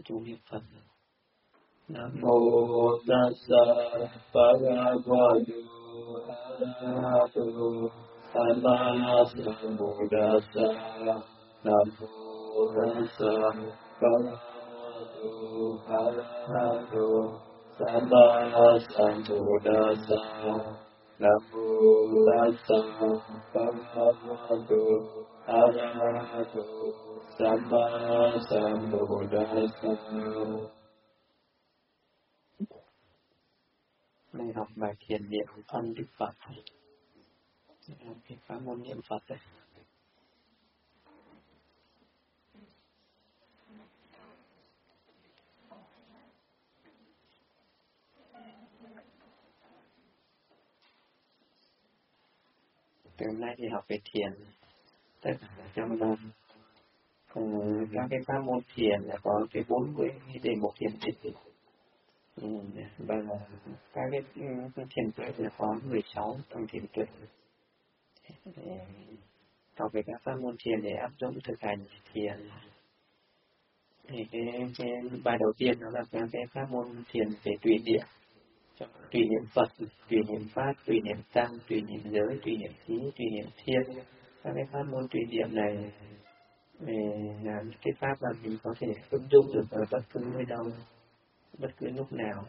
Chú niệm Phật. Nam mô Tassa Bhagavata Arahato Sama Sambuddhassa. Nam mô Tassa Bhagavato Arahato Sama Sambuddhassa. Nam mô Tassa Bhagavato Arahato Sama Sambuddhassa. Mình học bài thiền niệm ân Đức Phật, cái pháp môn niệm Phật đấy. Từ hôm nay thì học về thiền, tất cả trong các cái pháp môn thiền là có cái 40 đề mục thiền định. Và các cái thiền tuệ là có 16 trong thiền tuệ. Học về các pháp môn thiền để áp dụng thực hành thiền. Thì cái bài đầu tiên đó là cái pháp môn thiền về tùy niệm. Tùy niệm Phật, tùy niệm Pháp, tùy niệm Tăng, tùy niệm giới, tùy niệm khí, tùy niệm thiên. Các cái pháp môn tùy niệm này là cái pháp mà mình có thể ứng dụng được ở bất cứ nơi đâu, bất cứ lúc nào.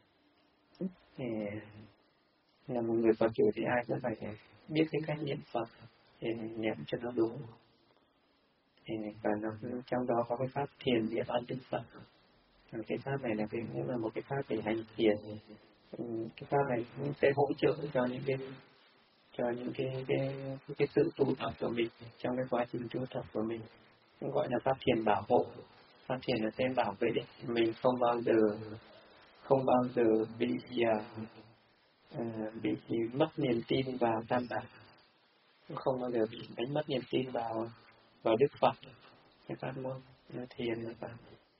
Là một người Phật tử thì ai cũng phải biết cái cách niệm Phật để niệm cho nó đúng. Và trong đó có cái pháp thiền niệm ân Đức Phật. Cái pháp này là cũng là một cái pháp để hành thiền. Cái pháp này cũng sẽ hỗ trợ cho những cái sự tu tập của mình trong cái quá trình tu tập của mình. Cũng gọi là pháp thiền bảo hộ. Pháp thiền là sẽ bảo vệ mình không bao giờ bị mất niềm tin vào Tam Bảo, không bao giờ bị đánh mất niềm tin vào Đức Phật. Cái pháp môn thiền là vậy.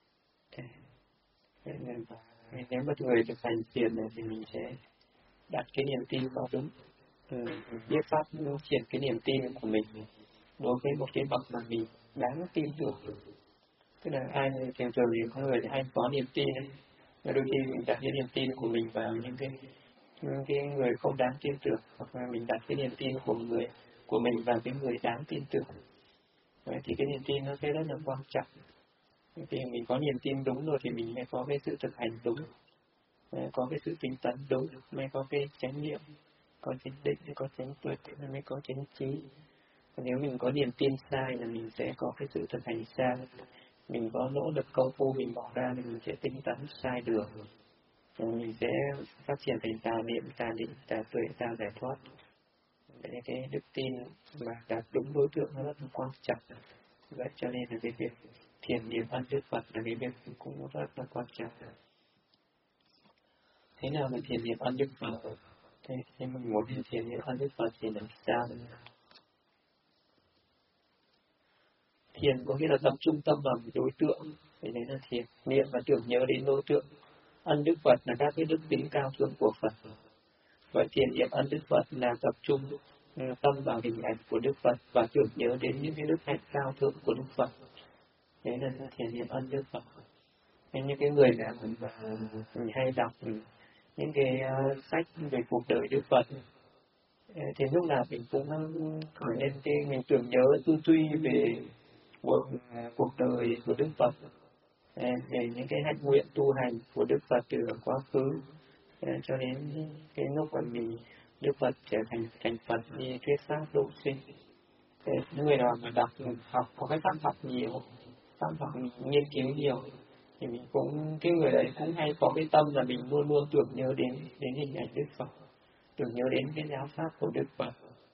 Nếu một người thực hành thiền này thì mình sẽ đặt cái niềm tin vào đúng, biết pháp triển cái niềm tin của mình đối với một cái bậc mà mình đáng tin tưởng. Tức là ai thường thường thì có người thì hay có niềm tin ấy, và đôi khi mình đặt cái niềm tin của mình vào những cái người không đáng tin tưởng, hoặc là mình đặt cái niềm tin của mình vào cái người đáng tin tưởng. Vậy thì cái niềm tin nó sẽ rất là quan trọng. Thì mình có niềm tin đúng rồi thì mình mới có cái sự thực hành đúng, mới có cái sự tinh tấn đúng, mới có cái chánh niệm, có chánh định, có chánh tuệ, mới có chánh trí. Nếu mình có niềm tin sai là mình sẽ có cái sự thực hành sai. Mình có nỗ lực công phu mình bỏ ra thì mình sẽ tinh tấn sai đường. Mình sẽ phát triển thành tà niệm, tà định, tà tuệ, tà giải thoát. Để cái đức tin mà đạt đúng đối tượng nó rất là quan trọng. Vậy cho nên là cái việc thiền niệm ân Đức Phật là cái việc cũng rất là quan trọng. Thế nào là thiền niệm ân Đức Phật? Thế mình muốn thiền niệm ân Đức Phật thì làm sao? Thiền có nghĩa là tập trung tâm vào một đối tượng, vậy nên là thiền niệm và tưởng nhớ đến đối tượng. Ân Đức Phật là các cái đức tính cao thượng của Phật. Vậy thiền niệm ân Đức Phật là tập trung tâm vào hình ảnh của Đức Phật và tưởng nhớ đến những cái đức hạnh cao thượng của Đức Phật. Thế là thiền niệm ân Đức Phật. Nên những cái người mà mình hay đọc những cái sách về cuộc đời Đức Phật, thì lúc nào mình cũng khởi lên cái mình tưởng nhớ tư duy về cuộc đời của Đức Phật, về những cái hạnh nguyện tu hành của Đức Phật từ quá khứ, cho đến cái lúc mà Đức Phật trở thành Phật đi thuyết pháp độ sinh. Những người nào mà học có cái pháp học nhiều, pháp học nghiên cứu nhiều, thì mình cũng cái người đấy cũng hay có cái tâm là mình luôn luôn tưởng nhớ đến hình ảnh Đức Phật, tưởng nhớ đến cái giáo pháp của Đức Phật.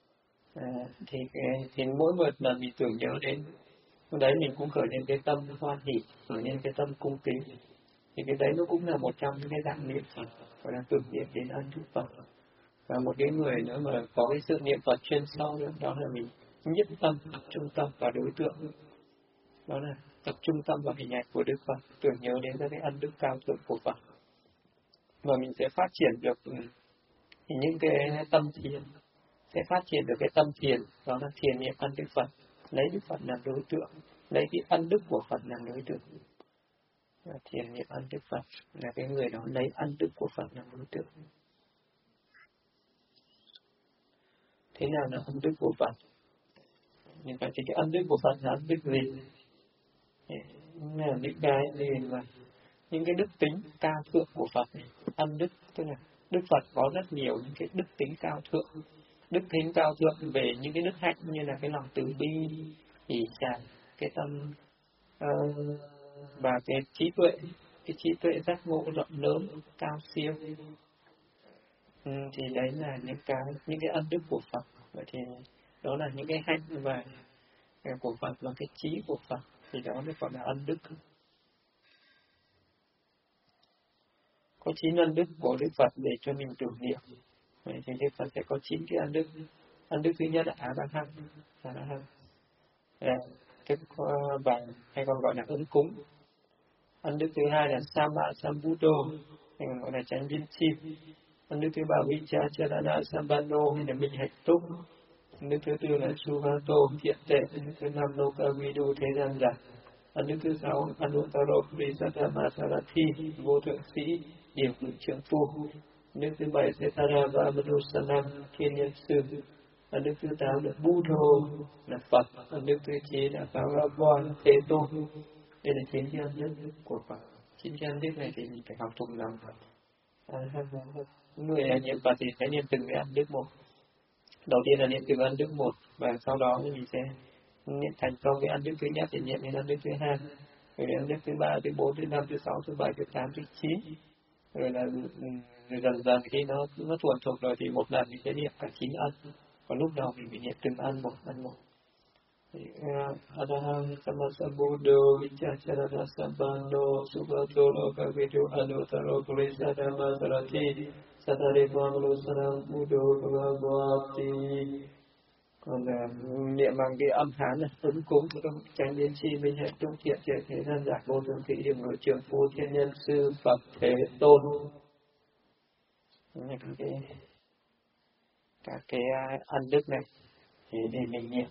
Thì mỗi một lần mình tưởng nhớ đến đấy mình cũng khởi lên cái tâm hoan hỷ, khởi lên cái tâm cung kính. Thì cái đấy nó cũng là một trong những cái dạng niệm Phật, gọi là tưởng niệm đến ân Đức Phật. Và một cái người nữa mà có cái sự niệm Phật chuyên sâu nữa, đó là mình nhất tâm, tập trung tâm vào đối tượng. Đó là tập trung tâm vào hình ảnh của Đức Phật, tưởng nhớ đến cái ân đức cao thượng của Phật. Và mình sẽ phát triển được những cái tâm thiền, sẽ phát triển được cái tâm thiền, đó là thiền niệm ân Đức Phật, lấy Đức Phật làm đối tượng, lấy cái ân đức của Phật làm đối tượng. Thiền niệm ân đức Phật là cái người đó lấy ân đức của Phật làm đối tượng. Thế nào là ân đức của Phật? Như vậy thì cái ân đức của Phật là ân đức gì? Là những cái gì mà những cái đức tính cao thượng của Phật. Ân đức tức là Đức Phật có rất nhiều những cái đức tính cao thượng. Đức tính cao thượng về những cái đức hạnh như là cái lòng từ bi, hỷ xả, cái tâm và cái trí tuệ giác ngộ rộng lớn, cao siêu. Thì đấy là những cái ân đức của Phật. Vậy thì đó là những cái hạnh và của Phật và cái trí của Phật, thì đó mới gọi là ân đức. Có 9 ân đức của Đức Phật để cho mình tưởng niệm. Vậy thì Đức Phật sẽ có 9 cái ân đức. Ân đức thứ nhất là A-la-hán, và hay còn gọi là ứng cúng. Ân đức thứ hai là Sambuddho, hay còn gọi là chánh biến chim. Ân đức thứ ba Vichacharana Sambano, hay là minh hạnh túc. Ân đức thứ tư là Suvato, thiện tệ. Ân đức thứ năm Lokavidu, thế gian giả. Ân đức thứ sáu Anuttaro Purisatthama Sarathi, vô thượng sĩ, điểm ngự trưởng phu. Ân đức thứ bảy Setara Manusanam, thiên nhân sư. Ân đức thứ 8 là Buddha, là Phật. Ân đức thứ 9 là Bhagavan, Thế Tôn. Đây là 9 cái ân đức của Phật. 9 cái ân đức này thì mình phải học thuộc lòng. Người niệm Phật thì phải niệm từng cái ân đức một. Đầu tiên là niệm từng ân đức một, và sau đó thì mình sẽ niệm thành công cái ân đức thứ nhất thì niệm đến ân đức thứ hai, rồi đến ân đức thứ ba, thứ bốn, thứ năm, thứ sáu, thứ bảy, thứ tám, thứ 9. Rồi là dần dần khi nó thuần thục rồi thì một lần mình sẽ niệm cả 9 ân. Còn lúc đầu mình phải niệm từng ân một. Adaham Samasambuddho Vichacharana Sambando Sugato Lokavidu Anuttaro Purisatthama Sarathi Sattaripa Manusanam Buddho Bhagavati. Còn niệm bằng cái âm Hán là ứng cúng, chánh biến chi, minh hạnh túc, thiện tuệ, thế gian giả, vô thượng thị, điểm ngự trưởng phu, thiên nhân sư, Phật, Thế Tôn. Các cái ân đức này thì để mình niệm.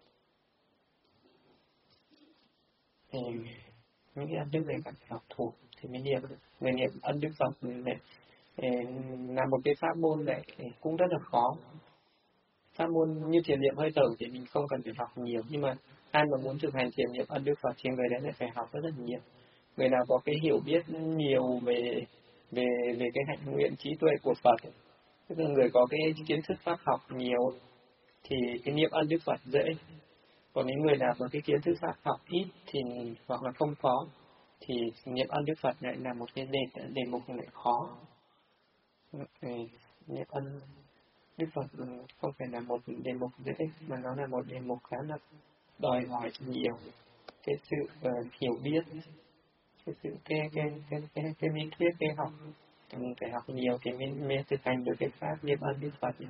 Thì những cái ân đức này cần phải học thuộc thì mới niệm. Người niệm ân đức Phật này là một cái pháp môn này cũng rất là khó. Pháp môn như thiền niệm hơi thở thì mình không cần phải học nhiều, nhưng mà ai mà muốn thực hành thiền niệm ân đức Phật thì người đấy lại phải học rất là nhiều. Người nào có cái hiểu biết nhiều về cái hạnh nguyện trí tuệ của Phật, tức là người có cái kiến thức pháp học nhiều thì cái niệm ân đức Phật dễ. Còn những người nào có cái kiến thức pháp học ít thì hoặc là không có thì niệm ân đức Phật lại là một cái đề mục lại khó. Niệm ân đức Phật không phải là một đề mục dễ, mà nó là một đề mục khá là đòi hỏi nhiều cái sự hiểu biết, cái sự cái lý thuyết, cái học. Mình phải học nhiều thì mới thực hành được cái pháp niệm ân đức Phật.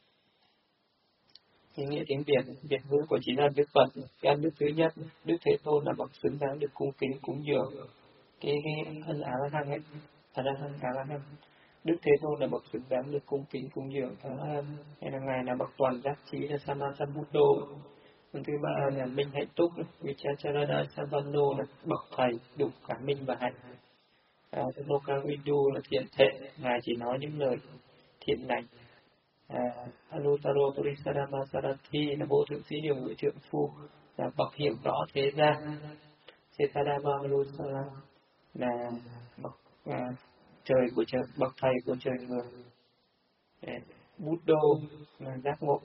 Ý nghĩa tiếng Việt ngữ của 9 ân đức Phật. Cái ân đức thứ nhất, Đức Thế Tôn là bậc xứng đáng được cung kính cúng dường. Cái ân A-la-hán ấy, A-la-hán. Đức Thế Tôn là bậc xứng đáng được cung kính cúng dường. Hay là ngài là bậc toàn giác trí là Sammasambuddho. Thứ ba là minh hạnh túc, Vichacharana Sambando là bậc thầy đủ cả minh và hạnh. Lokavidu là thiện thệ, ngài chỉ nói những lời thiện lành. Anuttaro Purisatthama Sarathi là vô thượng sĩ, điều ngự trượng phu, là bậc hiểu rõ thế gian. Setadama Manusanam là bậc trời của trời, bậc thầy của trời người. Buddha là giác ngộ.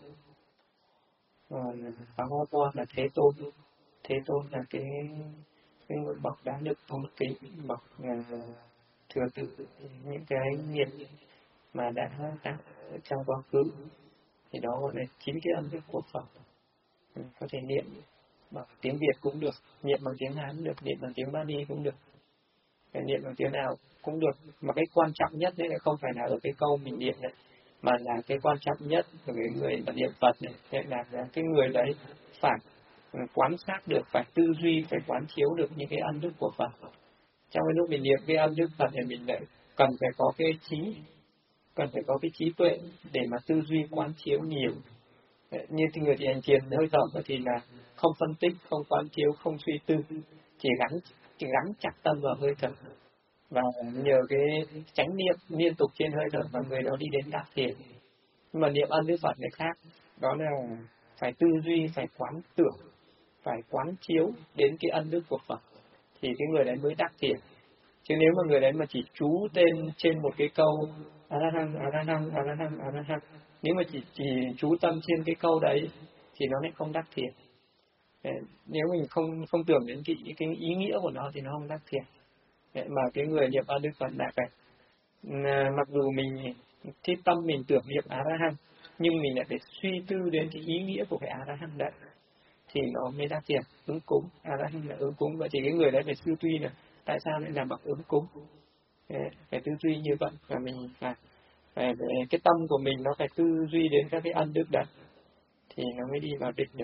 Bhagavan là Thế Tôn. Thế Tôn là cái bậc đáng được tôn kính, bậc thừa tự những cái nghiệp mà đã trong quá khứ. Thì đó gọi là 9 cái ân đức của Phật. Có thể niệm bằng tiếng Việt cũng được, niệm bằng tiếng Hán được, niệm bằng tiếng Bali cũng được, niệm bằng tiếng nào cũng được. Mà cái quan trọng nhất đấy là không phải là ở cái câu mình niệm này, mà là cái quan trọng nhất của cái người mà niệm Phật này là cái người đấy phải quan sát được, phải tư duy, phải quán chiếu được những cái ân đức của Phật. Trong cái lúc mình niệm cái ân đức Phật thì mình lại cần phải có cái trí tuệ để mà tư duy quán chiếu nhiều. Như người thì hành thiền hơi thở thì là không phân tích, không quán chiếu, không suy tư, chỉ gắn chỉ gắn chặt tâm vào hơi thở, và nhờ cái chánh niệm liên tục trên hơi thở mà người đó đi đến đắc thiền. Nhưng mà niệm ân Đức Phật này khác, đó là phải tư duy, phải quán tưởng, phải quán chiếu đến cái ân đức của Phật thì cái người đấy mới đắc thiền. Chứ nếu mà người đấy mà chỉ chú tên trên một cái câu a la hăng a la hăng a la hăng a la hăng, nếu mà chỉ chú tâm trên cái câu đấy thì nó lại không đắc thiền. Nếu mình không tưởng đến cái ý nghĩa của nó thì nó không đắc thiền. Mà cái người niệm ân Đức Phật là phải mặc dù mình cái tâm mình tưởng niệm a la hăng, nhưng mình lại phải suy tư đến cái ý nghĩa của cái a la hăng đấy thì nó mới đắc thiền. Ứng cúng, a la hăng là ứng cúng, vậy thì cái người đấy phải tư duy là tại sao lại làm bằng ứng cúng, phải tư duy như vậy, và mình phải cái tâm của mình nó phải tư duy đến các cái ân đức đấy thì nó mới đi vào định được.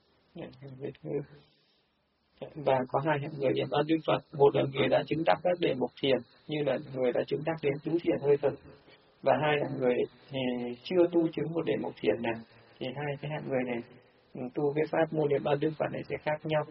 Và có hai hạng người niệm ân Đức Phật, một là người đã chứng đắc các đề mục thiền như là người đã chứng đắc đến tứ thiền hơi thở, và hai hạng người thì chưa tu chứng một đề mục thiền nào. Thì hai cái hạng người này tu cái pháp môn niệm ân Đức Phật này sẽ khác nhau.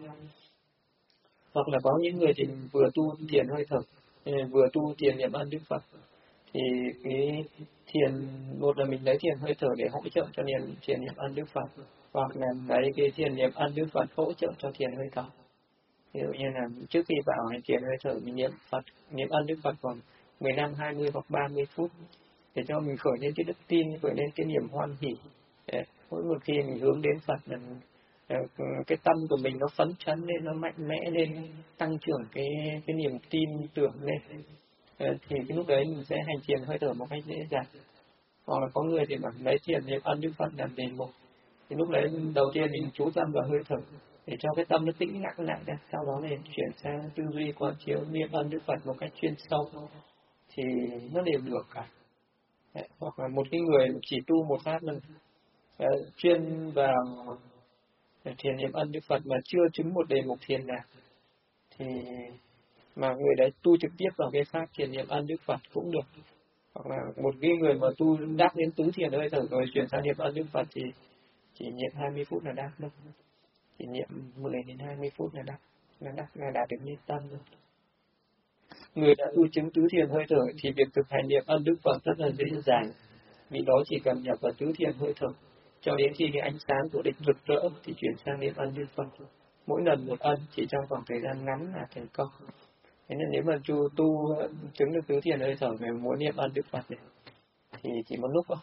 Hoặc là có những người thì vừa tu thiền hơi thở, vừa tu thiền niệm ân Đức Phật, thì cái thiền, một là mình lấy thiền hơi thở để hỗ trợ cho thiền niệm ân Đức Phật, hoặc là lấy cái thiền niệm ân Đức Phật hỗ trợ cho thiền hơi thở. Ví dụ như là trước khi vào thiền hơi thở mình niệm ân Đức Phật khoảng 15, 20 hoặc 30 phút để cho mình khởi lên cái đức tin, khởi lên cái niềm hoan hỷ. Mỗi một khi mình hướng đến Phật là cái tâm của mình nó phấn chấn lên, nó mạnh mẽ lên, tăng trưởng cái niềm tin tưởng lên, thì cái lúc đấy mình sẽ hành thiền hơi thở một cách dễ dàng. Hoặc là có người thì bảo lấy thiền niệm ân Đức Phật làm đề mục, thì lúc đấy đầu tiên mình chú tâm vào hơi thở để cho cái tâm nó tĩnh lặng lại ra, sau đó thì chuyển sang tư duy quán chiếu niệm ân Đức Phật một cách chuyên sâu thì nó đều được cả. Hoặc là một cái người chỉ tu một pháp lần chuyên vào thiền niệm ân Đức Phật mà chưa chứng một đề mục thiền nào, thì mà người đấy tu trực tiếp vào cái pháp thiền niệm ân Đức Phật cũng được. Hoặc là một cái người mà tu đắc đến tứ thiền hơi thở rồi chuyển sang niệm ân Đức Phật thì chỉ niệm 20 phút là đắc thôi, chỉ niệm 10 đến 20 phút là đạt được niết tâm rồi. Người đã tu chứng tứ thiền hơi thở thì việc thực hành niệm ân Đức Phật rất là dễ dàng, vì đó chỉ cần nhập vào tứ thiền hơi thở cho đến khi cái ánh sáng của định rực rỡ thì chuyển sang niệm ân Đức Phật. Mỗi lần một ân, chỉ trong khoảng thời gian ngắn là thành công. Thế nên nếu mà tu chứng được tứ thiền hơi thở về muốn niệm ân Đức Phật này thì chỉ một lúc thôi,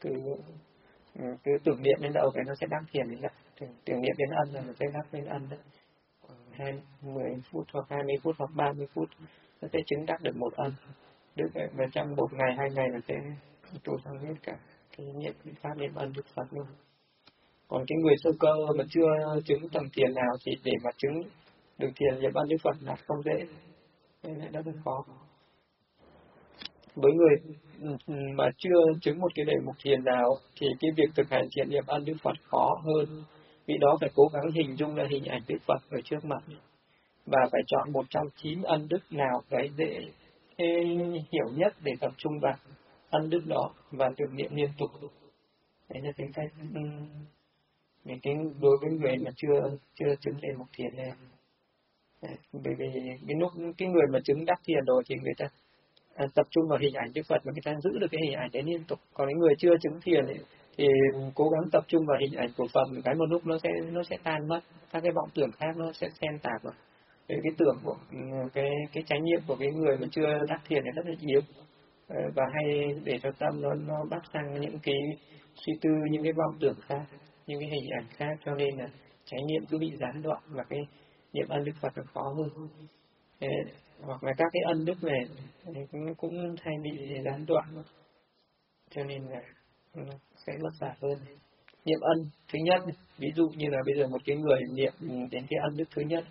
cứ tưởng niệm đến đâu cái nó sẽ đắc thiền đến đó. Tưởng niệm đến ân là nó sẽ đắc lên ân đấy. 10 phút hoặc 20 phút hoặc 30 phút nó sẽ chứng đắc được một ân. Đức và trong một ngày 2 ngày là sẽ tu xong hết cả cái niệm pháp niệm ân Đức Phật luôn. Còn cái người sơ cơ mà chưa chứng tầng thiền nào thì để mà chứng được thiền niệm ân Đức Phật là không dễ, nên là rất là khó. Với người mà chưa chứng một cái đề mục thiền nào thì cái việc thực hành thiền niệm ân Đức Phật khó hơn, vì đó phải cố gắng hình dung ra hình ảnh Đức Phật ở trước mặt và phải chọn một trong 9 ân đức nào cái dễ hiểu nhất để tập trung vào ân đức đó và tưởng niệm liên tục. Đấy là cái cách cái đối với người mà chưa chứng đề mục thiền này. Bởi vì cái lúc cái người mà chứng đắc thiền rồi thì người ta tập trung vào hình ảnh Đức Phật và người ta giữ được cái hình ảnh đấy liên tục. Còn cái người chưa chứng thiền ấy, thì cố gắng tập trung vào hình ảnh của Phật, cái một lúc nó sẽ tan mất, các cái vọng tưởng khác nó sẽ xen tạp vào. Cái tưởng của cái chánh niệm của cái người mà chưa đắc thiền này rất là yếu, và hay để cho tâm nó bắt sang những cái suy tư, những cái vọng tưởng khác, những cái hình ảnh khác, cho nên là chánh niệm cứ bị gián đoạn và cái niệm ân Đức Phật là khó hơn. Hoặc là các cái ân đức này cũng hay bị gián đoạn, cho nên là sẽ vất vả hơn. Niệm ân thứ nhất, ví dụ như là bây giờ một cái người niệm đến cái ân đức thứ nhất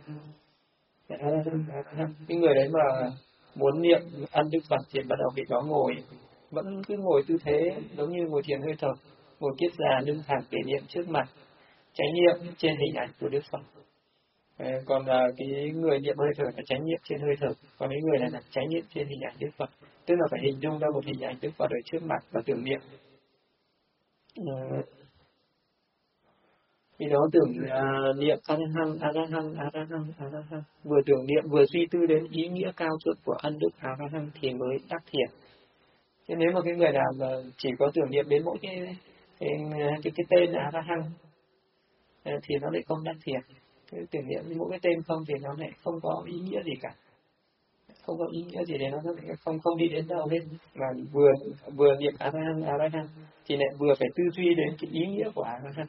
cái người đấy mà muốn niệm ân Đức Phật thì bắt đầu bị đó ngồi, vẫn cứ ngồi tư thế giống như ngồi thiền hơi thở, ngồi kiết già lưng thẳng để niệm trước mặt, chánh niệm trên hình ảnh của Đức Phật. Còn cái người niệm hơi thở là chánh niệm trên hơi thở, còn cái người này là chánh niệm trên hình ảnh Đức Phật, tức là phải hình dung ra một hình ảnh Đức Phật ở trước mặt và tưởng niệm. Vì đó tưởng niệm A-la-hăng, A-la-hăng, A-la-hăng, A-la-hăng. Vừa tưởng niệm vừa suy tư đến ý nghĩa cao thượng của ân đức A-la-hăng thì mới đắc thiền. Thế nếu mà cái người nào mà chỉ có tưởng niệm đến mỗi cái tên A-la-hăng thì nó lại không đắc thiền. Cái tưởng niệm đến mỗi cái tên không thì nó lại không có ý nghĩa gì cả. Không có ý nghĩa gì để nó lại không đi đến đâu hết. Mà vừa niệm A-la-hăng, A-la-hăng thì lại vừa phải tư duy đến cái ý nghĩa của A-la-hăng.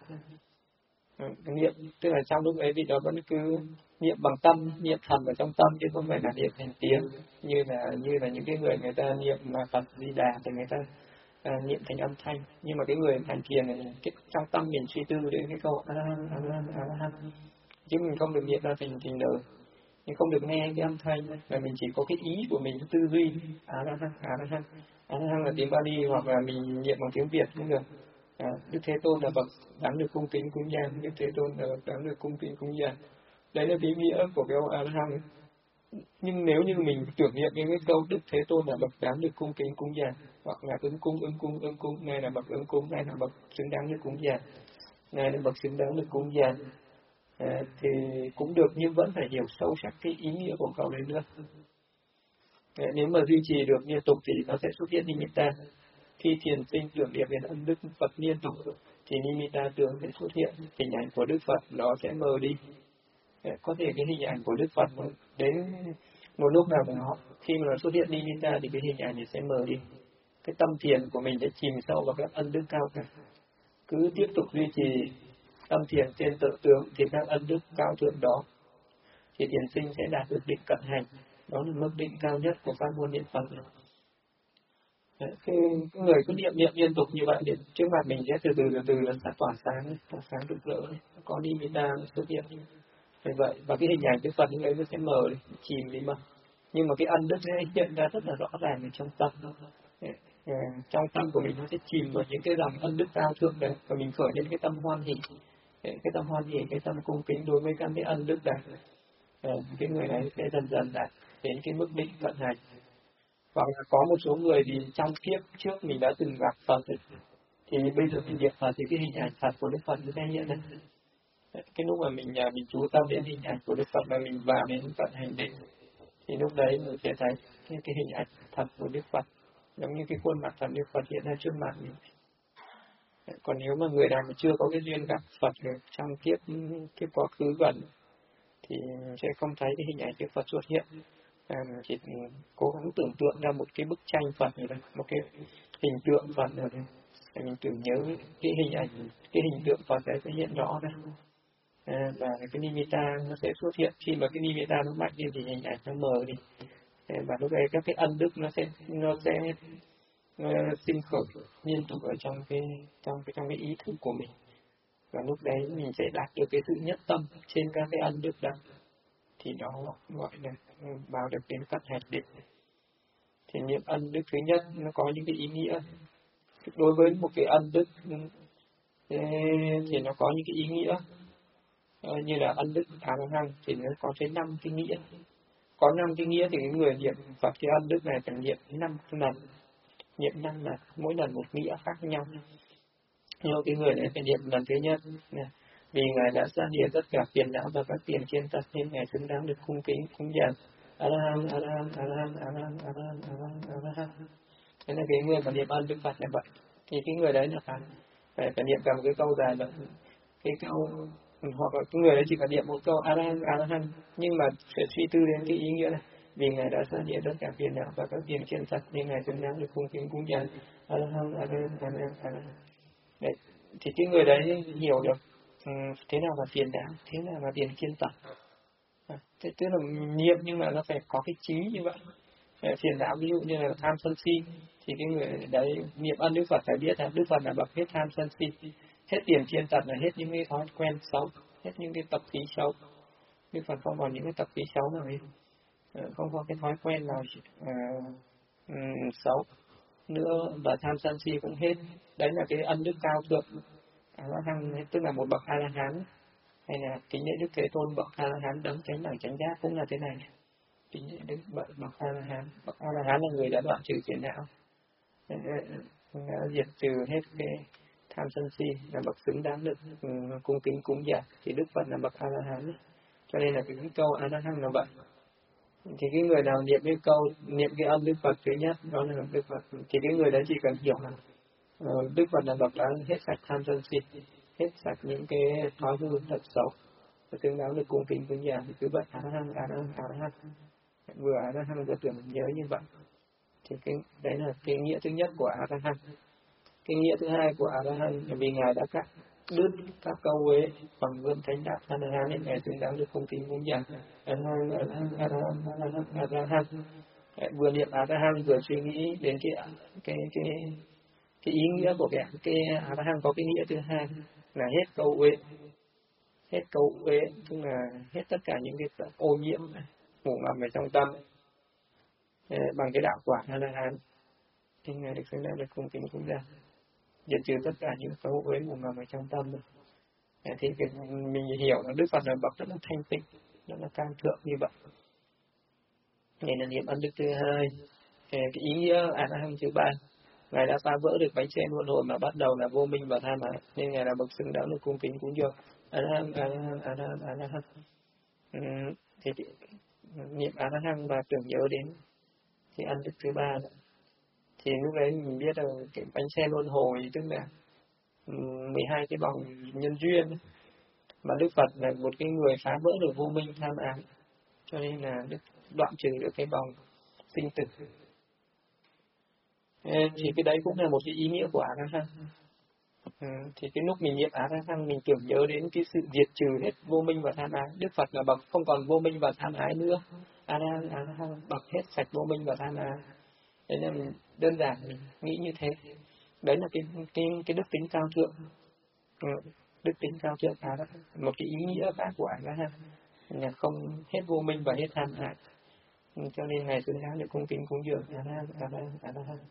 Niệm tức là trong lúc ấy thì đó vẫn cứ niệm bằng tâm, niệm thầm ở trong tâm chứ không phải là niệm thành tiếng như là những cái người ta niệm mà Phật Di Đà thì người ta niệm thành âm thanh. Nhưng mà cái người hành thiền này cái trong tâm mình suy tư đến cái câu A-la-hăng, chứ mình không được niệm ra thành lời, mình không được nghe cái âm thanh, mà mình chỉ có cái ý của mình tư duy A-la-hăng, A-la-hăng. A-la-hăng là tiếng Bali hoặc là mình niệm bằng tiếng Việt cũng được. Đức Thế Tôn là bậc đáng được cung kính cúng dường, Đức Thế Tôn là bậc đáng được cung kính cúng dường. Đấy là cái nghĩa của cái câu A-la-hăng. Nhưng nếu như mình tưởng niệm cái câu Đức Thế Tôn là bậc đáng được cung kính cúng dường, hoặc là ứng cung, này là bậc ứng cung, này là bậc xứng đáng được cúng dường, này là bậc xứng đáng được cúng dường, thì cũng được, nhưng vẫn phải hiểu sâu sắc cái ý nghĩa của câu đấy nữa. Nếu mà duy trì được liên tục thì nó sẽ xuất hiện nimitta. Khi thiền sinh tưởng niệm đến ân đức Phật liên tục thì nimitta tướng sẽ xuất hiện, hình ảnh của Đức Phật nó sẽ mờ đi. Có thể cái hình ảnh của Đức Phật đến một lúc nào đó khi mà nó xuất hiện nimitta thì cái hình ảnh này sẽ mờ đi. Cái tâm thiền của mình sẽ chìm sâu vào các ân đức cao cả. Cứ tiếp tục duy trì tâm thiền trên tự tướng thì các ân đức cao thượng đó thì thiền sinh sẽ đạt được định cận hành. Đó là mức định cao nhất của pháp môn niệm Phật. Cái người cứ niệm liên tục như vậy thì trước mặt mình sẽ từ từ nó sẽ tỏa sáng rực rỡ, có nimitta xuất hiện như vậy, và cái hình ảnh cái Phật như ấy nó sẽ mờ đi, chìm đi mất. Nhưng mà cái ân đức sẽ hiện ra rất là rõ ràng ở trong tâm. Trong tâm của mình nó sẽ chìm vào những cái dòng ân đức cao thượng đấy, và mình khởi lên cái tâm hoan hỷ, cái tâm hoan hỷ, cái tâm cung kính đối với các cái ân đức đấy. Cái người này sẽ dần dần đạt đến cái mức định vận hành. Hoặc là có một số người thì trong kiếp trước mình đã từng gặp Phật thì bây giờ mình niệm Phật thì cái hình ảnh thật của Đức Phật nó sẽ hiện lên. Cái lúc mà mình chú tâm đến hình ảnh của Đức Phật và mình vào đến vận hành định thì lúc đấy mình sẽ thấy cái hình ảnh thật của Đức Phật, giống như cái khuôn mặt thật Đức Phật hiện ra trước mặt mình. Còn nếu mà người nào mà chưa có cái duyên gặp Phật trong kiếp quá khứ gần thì sẽ không thấy cái hình ảnh Đức Phật xuất hiện. Chỉ cố gắng tưởng tượng ra một cái bức tranh Phật rồi đây, một cái hình tượng Phật rồi đây. Mình tưởng nhớ cái hình ảnh, cái hình tượng Phật đấy sẽ hiện rõ đây. Và cái nimitta nó sẽ xuất hiện. Khi mà cái nimitta nó mạnh lên thì hình ảnh nó mờ đi. Và lúc đấy các cái ân đức nó sẽ sinh khởi liên tục ở trong cái ý thức của mình. Và lúc đấy mình sẽ đạt được cái sự nhất tâm trên các cái ân đức đó. Thì đó gọi là vào được đến cận hành định. Thì niệm ân đức thứ nhất nó có những cái ý nghĩa. Đối với một cái ân đức thì nó có những cái ý nghĩa như là ân đức A-la-hăng thì nó có tới 5 cái nghĩa. Có 5 cái nghĩa thì cái người niệm Phật cái ân đức này phải niệm 5 lần. Niệm 5 lần, mỗi lần một nghĩa khác nhau. Nhưng cái người này phải niệm lần thứ nhất vì Ngài đã xa lìa tất cả phiền não và các tiền kiên tật nên Ngài xứng đáng được cung kính cúng dường. A-la-hăng, A-la-hăng, A-la-hăng, A-la-hăng, A-la-hăng, A-la-hăng, A-la-hăng. Thế là cái người mà niệm ân Đức Phật là vậy. Thì cái người đấy là phải niệm cả một cái câu dài là cái câu, hoặc là cái người đấy chỉ cần niệm một câu A-la-hăng, A-la-hăng, nhưng mà phải suy tư đến cái ý nghĩa này. Vì Ngài đã xa lìa tất cả phiền não và các tiền kiên tật nên Ngài xứng đáng được cung kính cúng dường. A-la-hăng, A-la-hăng, A-la-hăng, A-la-hăng. Đấy, thì cái người đấy hiểu được thế nào là phiền não, thế nào là tiền kiên tật. Thế tức là niệm nhưng mà nó phải có cái trí như vậy. Phiền não ví dụ như là tham sân si thì cái người đấy niệm ân Đức Phật phải biết là Đức Phật là bậc hết tham sân si, hết tiền kiên tật, là hết những cái thói quen xấu, hết những cái tập khí xấu. Đức Phật không còn những cái tập khí xấu nào hết, không có cái thói quen nào xấu nữa, và tham sân si cũng hết. Đấy là cái ân đức cao thượng A-la-hăng, tức là một bậc A-la-hán, hay là kính lễ Đức Thế Tôn bậc A-la-hán đấng chánh đẳng chánh giác cũng là thế này. Kính lễ Đức bậc A-la-hán, bậc A-la-hán là người đã đoạn trừ phiền não, diệt trừ hết tham sân si, là bậc xứng đáng được cung kính cúng dường, thì Đức Phật là bậc A La Hán. Cho nên là cái câu A La Hán là vậy. Thì cái người nào niệm cái âm Đức Phật thứ nhất đó là Đức Phật, thì cái người đấy chỉ cần hiểu là Đức Phật là bậc đã hết sạch tham sân si, hết sạch những cái thói hư thật xấu, và tương đáng được cung kính cúng dường, thì cứ vậy A La Hán, A La Hán, A La Hán, vừa A La Hán vừa tưởng nhớ như vậy. Thì cái đấy là cái nghĩa thứ nhất của A La Hán. Cái nghĩa thứ hai của A La Hán là vì ngài đã cắt đứt các câu uế bằng gươm thánh đạo A La Hán, nên ngài xứng đáng được cung kính cúng dường. A La Hán, A La Hán, A La Hán, A La Hán, A La Hán. Vừa niệm A La Hán vừa suy nghĩ đến cái ý nghĩa của cái A La Hán, có cái nghĩa thứ hai là hết câu uế. Hết câu uế tức là hết tất cả những cái ô nhiễm ngủ ngầm ở trong tâm bằng cái đạo quả A La Hán, thì ngài được xứng đáng được cung kính cúng dường, diệt trừ tất cả những câu uế ngủ ngầm ở trong tâm. Thì mình hiểu là Đức Phật là bậc rất là thanh tịnh, rất là cao thượng như vậy. Này là niệm ân đức thứ hai. Cái ý nghĩa A La Hán thứ ba, ngài đã phá vỡ được bánh xe luân hồi mà bắt đầu là vô minh và tham ái, nên ngài là bậc xứng đáng được cung kính cúng dường. A La Hán, A La Hán, A La Hán, A La Hán. Thì niệm A La Hán và tưởng nhớ đến thì ân đức thứ ba đó. Thì lúc đấy mình biết là cái bánh xe luân hồi tức là 12 cái vòng nhân duyên, mà Đức Phật là một cái người phá vỡ được vô minh tham ái, cho nên là Đức đoạn trừ được cái vòng sinh tử. Thì cái đấy cũng là một cái ý nghĩa của A La Hán. Thì cái lúc mình niệm A La Hán mình tưởng nhớ đến cái sự diệt trừ hết vô minh và tham ái. Đức Phật là bậc không còn vô minh và tham ái nữa. A La Hán bậc hết sạch vô minh và tham ái. Đấy là mình đơn giản mình nghĩ như thế. Đấy là cái đức tính cao thượng. Đức tính cao thượng một cái ý nghĩa khác của A La Hán là không hết vô minh và hết tham ái. Cho nên ngài xứng đáng được cung kính cúng dường A La Hán.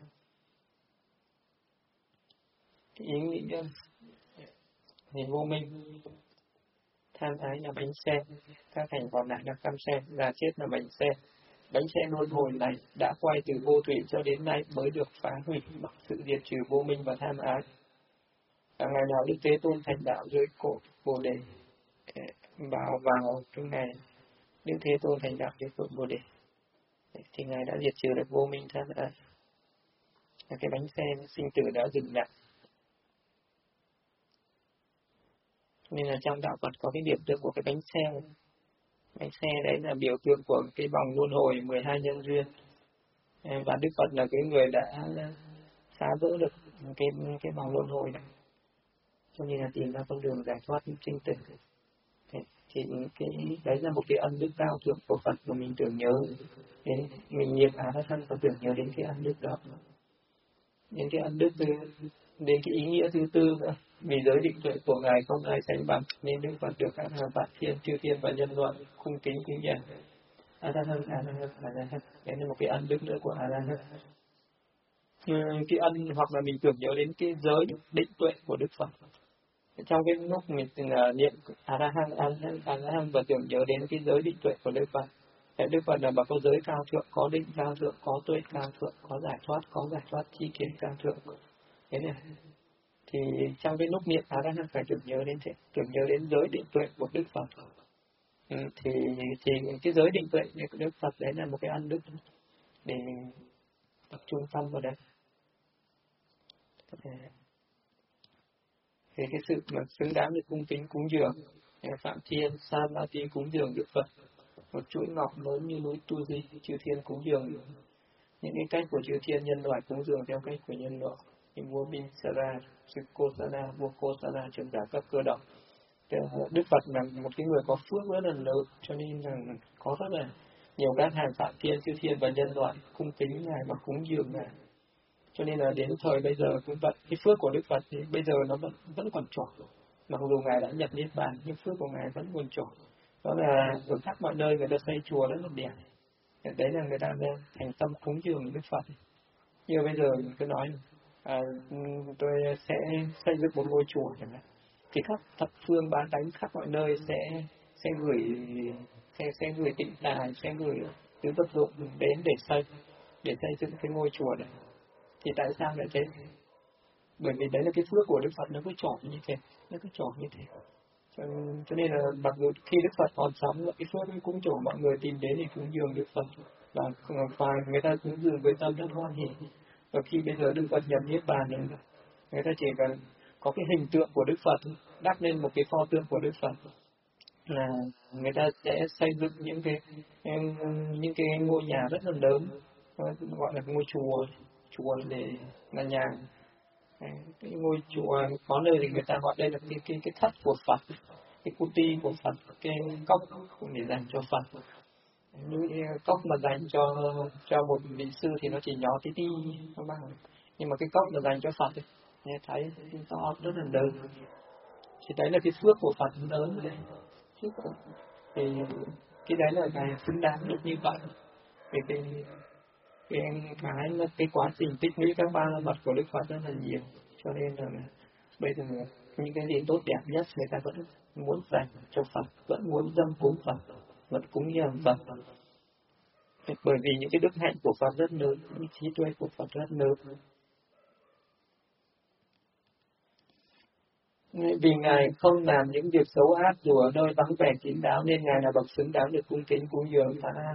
Cái ý nghĩa thì vô minh, tham ái là bánh xe, các hành còn lại là cam xe, già chết là bánh xe. Bánh xe luân hồi này đã quay từ vô thủy cho đến nay mới được phá hủy bằng sự diệt trừ vô minh và tham ái. Và ngày nào Đức Thế Tôn thành đạo dưới cội Bồ Đề, vào trong ngày Đức Thế Tôn thành đạo dưới cội Bồ Đề, thì ngài đã diệt trừ được vô minh tham ái. Cái bánh xe sinh tử đã dừng lại. Nên là trong đạo Phật có cái biểu tượng của cái bánh xe. Bánh xe đấy là biểu tượng của cái vòng luân hồi 12 nhân duyên. Và Đức Phật là cái người đã phá vỡ được cái vòng luân hồi này, cho nên là tìm ra con đường giải thoát sinh tử. Thì cái đấy là một cái ân đức cao thượng của Phật mà mình tưởng nhớ đến, mình niệm A La Hán và tưởng nhớ đến cái ân đức đó, đến cái ân đức đến cái ý nghĩa thứ tư nữa. Vì giới định tuệ của ngài không ai sánh bằng, nên Đức Phật được các hàng vạn thiên, chư thiên và nhân loại cung kính kính dường. A La Hán, A La Hán, A La Hán. Đấy là một cái ân đức nữa của A La Hán. Cái ân hoặc là mình tưởng nhớ đến cái giới định tuệ của Đức Phật. Trong cái lúc mình niệm A La Hán, A La Hán và tưởng nhớ đến cái giới định tuệ của Đức Phật. Đức Phật là bậc có giới cao thượng, có định cao thượng, có tuệ cao thượng, có giải thoát chi kiến cao thượng. Thế này. Thì trong cái lúc niệm A La Hán phải tưởng nhớ đến thế, tưởng nhớ đến giới định tuệ của Đức Phật. Thì cái giới định tuệ của Đức Phật đấy là một cái ân đức để mình tập trung tâm vào đấy. Thì cái sự mà xứng đáng được cung kính cúng dường, Phạm Thiên Sa-la-ti cúng dường Đức Phật, một chuỗi ngọc lớn như núi Tu Di, chư thiên cúng dường. Những cái cách của chư thiên, nhân loại cúng dường theo cách của nhân loại. Như vua Binsara, sư Kosala, vua Kosala, trưởng giả các cơ động. Đức Phật là một cái người có phước rất là lớn, cho nên là có rất là nhiều các hàng Phạm Thiên, chư thiên và nhân loại cung kính ngài và cúng dường ngài. Cho nên là đến thời bây giờ cũng vậy, cái phước của Đức Phật thì bây giờ nó vẫn còn trổ. Mặc dù ngài đã nhập niết bàn nhưng phước của ngài vẫn còn trổ. Đó là ở khắp mọi nơi người ta xây chùa rất là đẹp. Đấy là người ta thành tâm cúng dường Đức Phật. Như bây giờ mình cứ nói tôi sẽ xây dựng một ngôi chùa chẳng hạn, thì các thập phương bá tánh khắp mọi nơi sẽ gửi tịnh tài, sẽ gửi thứ vật dụng đến để xây dựng cái ngôi chùa này. Thì tại sao lại thế? bởi vì đấy là cái phước của Đức Phật, nó cứ trỏ như thế, nó cứ trỏ như thế. Cho nên là mặc dù khi Đức Phật còn sống, cái phước ấy cũng trổ, mọi người tìm đến thì cúng dường Đức Phật, và người ta cúng dường với tâm rất hoan hỉ. Và khi bây giờ Đức Phật nhập niết bàn rồi, người ta chỉ cần có cái hình tượng của Đức Phật, đắp lên một cái pho tượng của Đức Phật, là người ta sẽ xây dựng những cái ngôi nhà rất là lớn, gọi là ngôi chùa để là nhà. Cái ngôi chùa có nơi thì người ta gọi đây là cái thất của Phật, cái kuti của Phật, cái cốc để dành cho Phật. Những cái cốc mà dành cho một vị sư thì nó chỉ nhỏ tí tí các bạn, nhưng mà cái cốc mà dành cho Phật ấy, nghe thấy to rất là lớn, thì đấy là cái phước của Phật lớn đấy. Thì cái đấy là cái xứng đáng được như vậy. Vì cái quá trình tích lũy các ba la mật của Đức Phật rất là nhiều, cho nên là bây giờ những cái gì tốt đẹp nhất người ta vẫn muốn dành cho Phật, vẫn muốn dâng cúng Phật, vẫn cúng dường Phật. Bởi vì những cái đức hạnh của Phật rất lớn, những trí tuệ của Phật rất lớn. Vì Ngài không làm những việc xấu ác dù ở nơi vắng vẻ kín đáo, nên Ngài là bậc xứng đáng được cung kính cúng dường.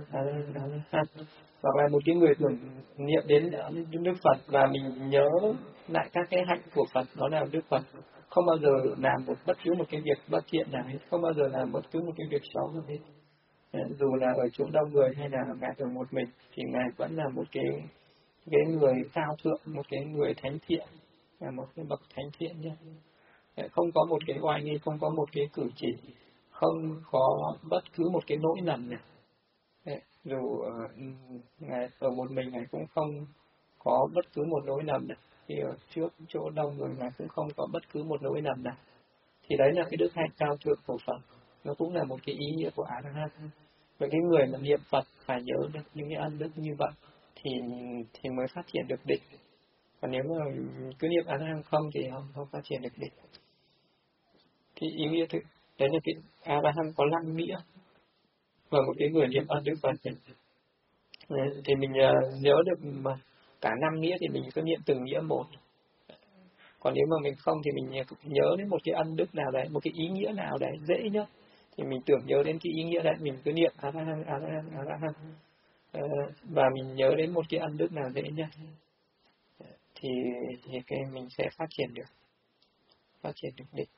Hoặc là một cái người tưởng niệm đến Đức Phật và mình nhớ lại các cái hạnh của Phật, đó là Đức Phật không bao giờ làm bất cứ một cái việc bất thiện nào hết, không bao giờ làm bất cứ một cái việc xấu nào hết. Dù là ở chỗ đông người hay là Ngài ở một mình, thì Ngài vẫn là một cái người cao thượng, một cái người thánh thiện, là một cái bậc thánh thiện nhé. Không có một cái oai nghi, không có một cái cử chỉ, không có bất cứ một cái nỗi lầm nào. Dù Ngài ở một mình, Ngài cũng không có bất cứ một nỗi lầm nào. Thì ở trước chỗ đông người, Ngài cũng không có bất cứ một nỗi lầm nào. Thì đấy là cái đức hạnh cao thượng của Phật. Nó cũng là một cái ý nghĩa của A-la-hán. Và cái người mà niệm Phật phải nhớ được những cái ân đức như vậy thì mới phát triển được định. Còn nếu mà cứ niệm A-la-hán không thì không phát triển được định. Cái ý nghĩa thực đấy là cái A-la-hán có 5 nghĩa. Và một cái người niệm ân đức Phật thì mình nhớ được mà cả 5 nghĩa thì mình cứ niệm từng nghĩa một. Còn nếu mà mình không thì mình nhớ đến một cái ân đức nào đấy, một cái ý nghĩa nào đấy dễ nhất, thì mình tưởng nhớ đến cái ý nghĩa đấy, mình cứ niệm A-la-hán, A-la-hán, A-la-hán. Và mình nhớ đến một cái ân đức nào dễ nhất, thì cái mình sẽ phát triển được định.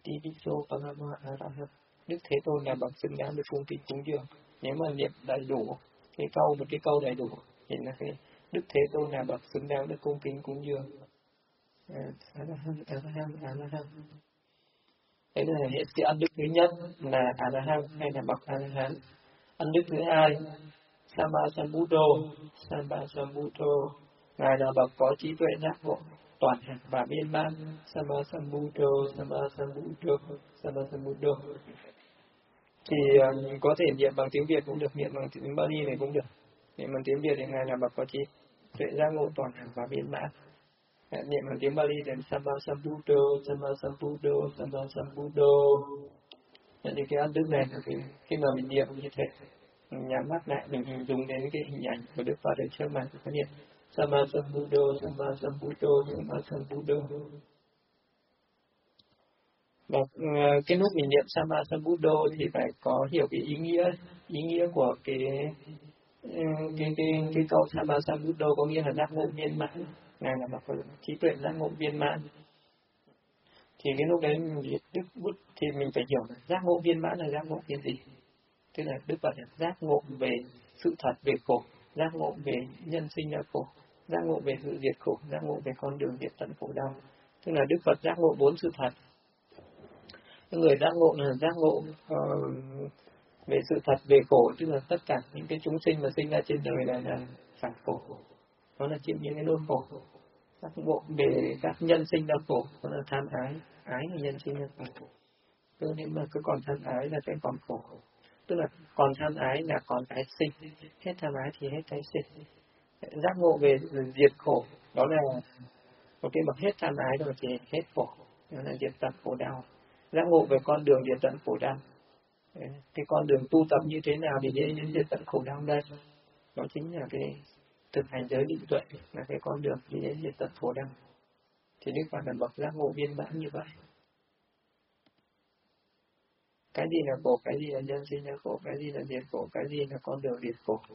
Đức Thế Tôn là bậc xứng đáng được cung kính cúng dường. Nếu mà niệm đầy đủ một cái câu đầy đủ thì là cái Đức Thế Tôn là bậc xứng đáng được cung kính cúng dường. A-la-hán. Đấy là hệ cái ân đức thứ nhất là A-la-hán hay là bậc A-la-hán. Ân đức thứ hai Sammasambuddho, Ngài là bậc có trí tuệ giác ngộ toàn hạnh và viên mãn. Sammasambuddho. Thì có thể niệm bằng tiếng Việt cũng được, niệm bằng tiếng Bali này cũng được. Niệm bằng tiếng Việt thì Ngài là bậc có trí tuệ giác ngộ toàn hạnh và viên mãn. Niệm bằng tiếng Bali thì Sammasambuddho. Thì cái ân đức này là khi mà mình niệm như thế, mình nhắm mắt lại, mình hình dung đến cái hình ảnh của Đức Phật ở trước mặt, có niệm Sammasambuddho. Và cái lúc mình niệm Sammasambuddho thì phải có hiểu cái ý nghĩa của cái câu Sammasambuddho, có nghĩa là giác ngộ viên mãn. Ngài là bậc trí tuệ giác ngộ viên mãn. Thì cái lúc đấy thì mình phải hiểu là giác ngộ viên mãn là giác ngộ cái gì. Tức là Đức Phật là giác ngộ về sự thật về khổ, giác ngộ về nhân sinh là khổ, giác ngộ về sự diệt khổ, giác ngộ về con đường diệt tận khổ đau. Tức là Đức Phật giác ngộ 4 sự thật. Cái người giác ngộ là giác ngộ về sự thật về khổ, tức là tất cả những cái chúng sinh mà sinh ra trên đời này là phải khổ, nó là chịu những cái nỗi khổ. Giác ngộ về các nhân sinh đau khổ, đó là tham ái là nhân sinh đau khổ. Nếu mà cứ còn tham ái là sẽ còn khổ. Tức là còn tham ái là còn cái sinh, hết tham ái thì hết cái sinh. Giác ngộ về diệt khổ, đó là một cái bậc hết tham ái rồi thì hết khổ, đó là diệt tận khổ đau. Giác ngộ về con đường diệt tận khổ đau, cái con đường tu tập như thế nào để đến diệt tận khổ đau đây, đó chính là cái thực hành giới định tuệ, là cái con đường đi đến diệt tận khổ đau. Thì Đức Phật là bậc giác ngộ viên mãn như vậy. Cái gì là khổ, cái gì là nhân sinh là khổ, cái gì là diệt khổ, cái gì là con đường diệt khổ.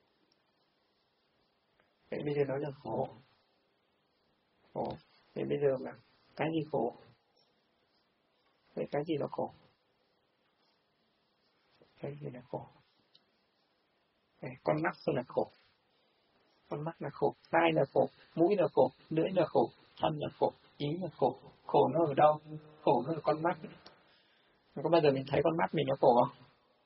Vậy bây giờ nói là khổ. Khổ. Vậy bây giờ mà cái gì khổ? Vậy cái gì là khổ? Cái gì là khổ? Vậy, con mắt là khổ. Con mắt là khổ, tai là khổ, mũi là khổ, lưỡi là khổ, thân là khổ, ý là khổ. Khổ nó ở đâu? Khổ nó ở con mắt. Có bao giờ mình thấy con mắt mình nó khổ không?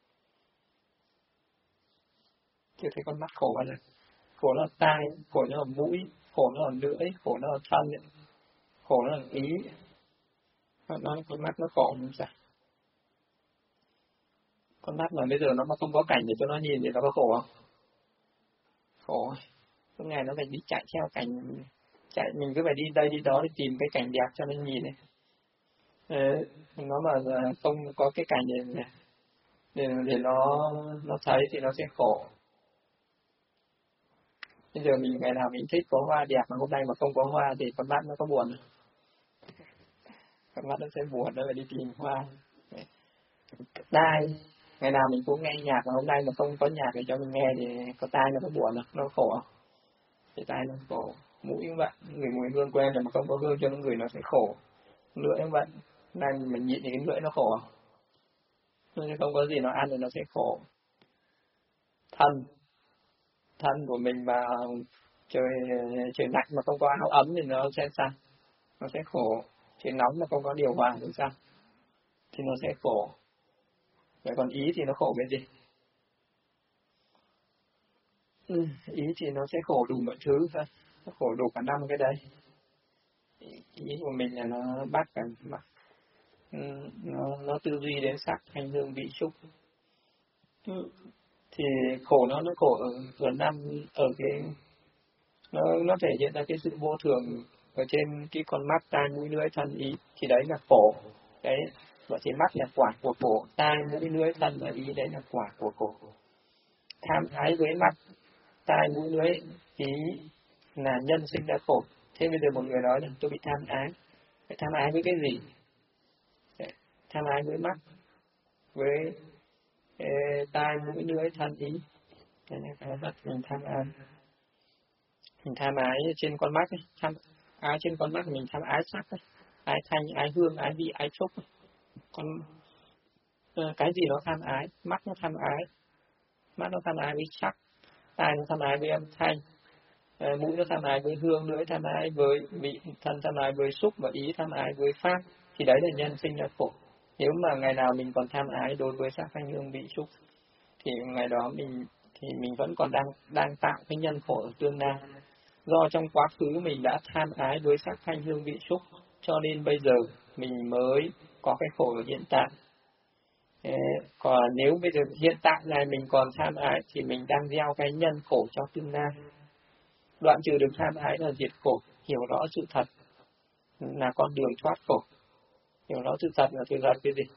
Chưa thấy con mắt khổ bao giờ. Khổ nó ở tai, khổ nó ở mũi, khổ nó ở lưỡi, khổ nó ở thân, khổ nó ở ý. Nói con mắt nó khổ không sao? Con mắt mà bây giờ nó mà không có cảnh để cho nó nhìn thì nó có khổ không? Khổ. Lúc ngày nó phải đi chạy theo cảnh, mình cứ phải đi đây đi đó để tìm cái cảnh đẹp cho nó nhìn này. Nó mà không có cái cảnh để nó thấy thì nó sẽ khổ. Bây giờ mình ngày nào mình thích có hoa đẹp mà hôm nay mà không có hoa thì con mắt nó có buồn không? Con mắt nó sẽ buồn, nó phải đi tìm hoa. Tai, ngày nào mình cũng nghe nhạc mà hôm nay mà không có nhạc để cho mình nghe thì có tai nó có buồn không? Nó khổ không? Thì tai nó khổ. Mũi cũng vậy, người mùi hương quen rồi mà không có hương cho nó người nó sẽ khổ. Lưỡi cũng vậy, nay mình nhịn thì cái lưỡi nó khổ không? Nó không có gì nó ăn thì nó sẽ khổ. Thân của mình mà trời lạnh mà không có áo ấm thì nó sẽ sao? Nó sẽ khổ. Trời nóng mà không có điều hòa thì sao? Thì nó sẽ khổ. Vậy còn ý thì nó khổ cái gì? Ý thì nó sẽ khổ đủ mọi thứ thôi. Nó khổ đủ cả năm cái đấy. Ý của mình là nó bắt cả mà nó tư duy đến sắc thanh hương vị xúc. Thì khổ nó khổ ở năm ở cái nó thể hiện ra cái sự vô thường ở trên cái con mắt, tai, mũi, lưỡi, thân, ý, thì đấy là khổ. Đấy, gọi trên mắt là quả của khổ, tai, mũi, lưỡi, thân và ý đấy là quả của khổ. Tham ái với mắt, tai, mũi, lưỡi, ý là nhân sinh ra khổ. Thế bây giờ một người nói là tôi bị tham ái. Vậy tham ái với cái gì? Đấy, tham ái với mắt, với tai, mũi, lưỡi, thân, ý. Đấy là cái mắt mình tham ái. Mình tham ái trên con mắt ấy. Tham ái trên con mắt mình tham ái sắc ấy. Ái thanh, ái hương, ái vị, ái xúc. Còn cái gì nó tham ái? Mắt nó tham ái. Mắt nó tham ái với sắc. Tai nó tham ái với âm thanh. Mũi nó tham ái với hương, lưỡi tham ái với vị, thân tham ái với xúc và ý tham ái với pháp. Thì đấy là nhân sinh ra khổ. Nếu mà ngày nào mình còn tham ái đối với sắc thanh hương vị xúc thì ngày đó mình vẫn còn đang tạo cái nhân khổ ở tương lai. Do trong quá khứ mình đã tham ái với sắc thanh hương vị xúc, cho nên bây giờ mình mới có cái khổ ở hiện tại. Còn nếu bây giờ hiện tại này mình còn tham ái thì mình đang gieo cái nhân khổ cho tương lai. Đoạn trừ được tham ái là diệt khổ, hiểu rõ sự thật là con đường thoát khổ. Hiểu rõ sự thật là cái gì?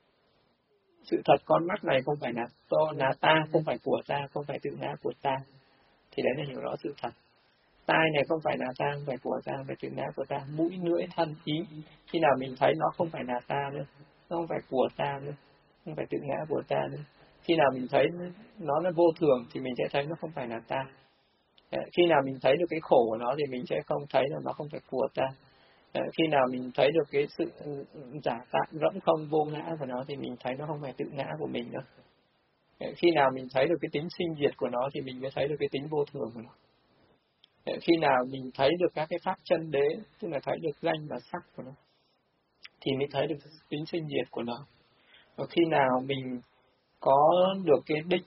Sự thật con mắt này không phải là ta, không phải của ta, không phải tự ngã của ta. Thì đấy là hiểu rõ sự thật. Tai này không phải là ta, không phải của ta, không phải tự ngã của ta. Mũi, lưỡi, thân, ý. Khi nào mình thấy nó không phải là ta nữa, nó không phải của ta nữa, không phải tự ngã của ta nữa. Khi nào mình thấy nó là vô thường thì mình sẽ thấy nó không phải là ta. Khi nào mình thấy được cái khổ của nó thì mình sẽ không thấy là nó không phải của ta. Khi nào mình thấy được cái sự giả tạm rỗng không vô ngã của nó thì mình thấy nó không phải tự ngã của mình nữa. Khi nào mình thấy được cái tính sinh diệt của nó thì mình mới thấy được cái tính vô thường của nó. Khi nào mình thấy được các cái pháp chân đế, tức là thấy được danh và sắc của nó, thì mới thấy được tính sinh diệt của nó. Và khi nào mình có được cái định,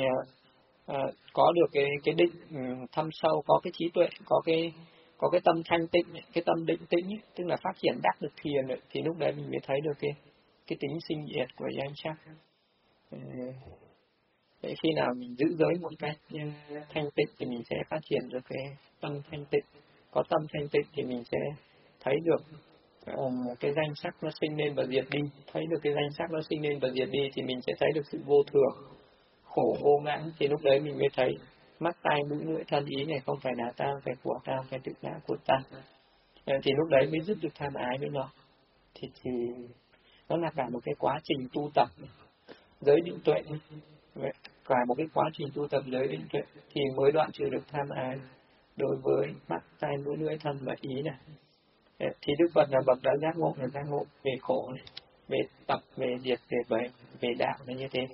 có được cái định thâm sâu, có cái trí tuệ, có cái tâm thanh tịnh, cái tâm định tĩnh, tức là phát triển đắc được thiền, thì lúc đấy mình mới thấy được cái tính sinh diệt của danh sắc. Để khi nào mình giữ giới một cách thanh tịnh thì mình sẽ phát triển được cái tâm thanh tịnh. Có tâm thanh tịnh thì mình sẽ thấy được cái danh sắc nó sinh lên và diệt đi. Thấy được cái danh sắc nó sinh lên và diệt đi thì mình sẽ thấy được sự vô thường, khổ vô ngã. Thì lúc đấy mình mới thấy mắt tai mũi lưỡi thân ý này không phải là ta, không phải của ta, không phải tự ngã của ta. Thì lúc đấy mới dứt được tham ái với nó. Thì nó là cả một cái quá trình tu tập giới định tuệ. Cả một cái quá trình tu tập giới định tuệ thì mới đoạn trừ được tham ái đối với mắt, tai, mũi, lưỡi, thân và ý này. Thì Đức Phật là bậc đã giác ngộ về khổ này, về tập, về diệt, về bệnh, về đạo là như thế.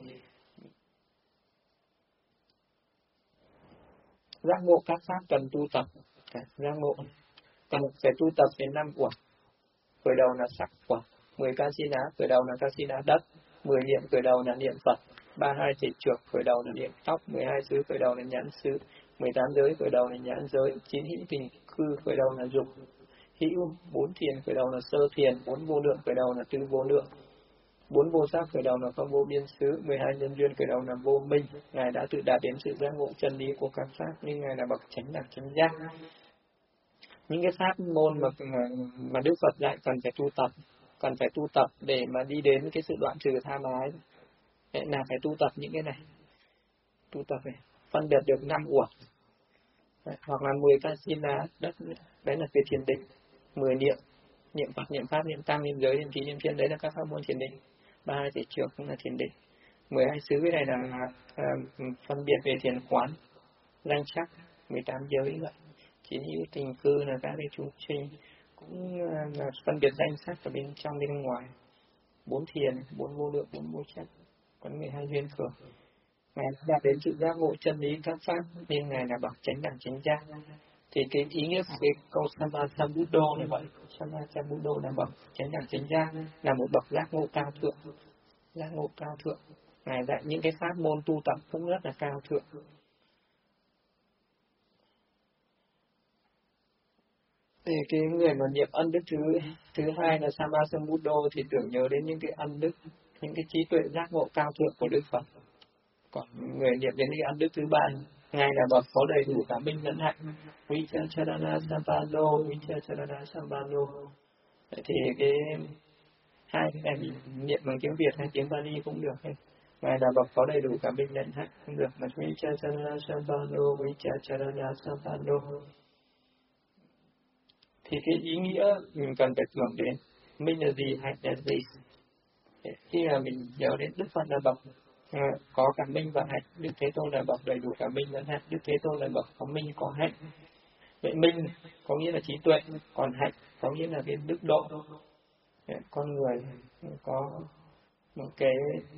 Giác ngộ các pháp cần tu tập. Giác ngộ cần phải tu tập đến 5 uẩn. Khởi đầu là sắc uẩn, 10 Kasina, khởi đầu là Kasina đất, 10 niệm khởi đầu là niệm Phật, 32 thể trược khởi đầu là niệm tóc, 12 xứ khởi đầu là nhãn xứ, 18 giới khởi đầu là nhãn giới, 9 hữu tình khư khởi đầu là dục hữu, 4 thiền khởi đầu là sơ thiền, 4 vô lượng khởi đầu là tứ vô lượng, 4 vô sắc khởi đầu là không vô biên xứ, 12 nhân duyên khởi đầu là vô minh. Ngài đã tự đạt đến sự giác ngộ chân lý của các pháp, nên Ngài là bậc chánh đẳng chánh giác. Những cái pháp môn mà Đức Phật dạy cần phải tu tập để mà đi đến cái sự đoạn trừ tham ái. Là phải tu tập những cái này, tu tập này, phân biệt được 5 uẩn, hoặc là 10 Kasina đất, đấy là về thiền định, 10 niệm, niệm Phật, niệm pháp, niệm tăng, niệm giới, niệm trí, niệm thiên, đấy là các pháp môn thiền định. 32 thể trược cũng là thiền định. 12 xứ cái này là phân biệt về thiền quán, danh sắc. 18 giới vậy. 9 hữu tình cư là các cái chủ trinh, cũng là phân biệt danh sắc ở bên trong bên ngoài. 4 thiền, 4 vô lượng, 4 vô chất, còn 12 duyên khởi. Ngài đạt đến sự giác ngộ chân lý các pháp nên Ngài là bậc chánh đẳng chánh giác. Thì cái ý nghĩa của cái câu Sammasambuddho này vậy, Sammasambuddho là bậc chánh đẳng chánh giác, là một bậc giác ngộ cao thượng. Giác ngộ cao thượng. Ngài dạy những cái pháp môn tu tập cũng rất là cao thượng. Thì cái người mà niệm ân đức thứ hai là Sammasambuddho thì tưởng nhớ đến những cái ân đức, những cái trí tuệ giác ngộ cao thượng của Đức Phật. Còn người niệm đến cái ân đức thứ ba, Ngài là bậc có đầy đủ cả minh lẫn hạnh, Vichacharana Sampano, Vichacharana Sampano. Thì cái hai cái này mình niệm bằng tiếng Việt hay tiếng Pali cũng được. Ngài là bậc có đầy đủ cả minh lẫn hạnh cũng được, mà Vichacharana Sampano, Vichacharana Sampano. Thì cái ý nghĩa mình cần phải tưởng đến minh là gì, hạnh là gì. Khi mà mình nhớ đến Đức Phật là bậc có cả minh và hạnh, Đức Thế Tôn là bậc đầy đủ cả minh lẫn hạnh, Đức Thế Tôn là bậc có minh có hạnh. Vậy minh có nghĩa là trí tuệ, còn hạnh có nghĩa là cái đức độ. Con người có một cái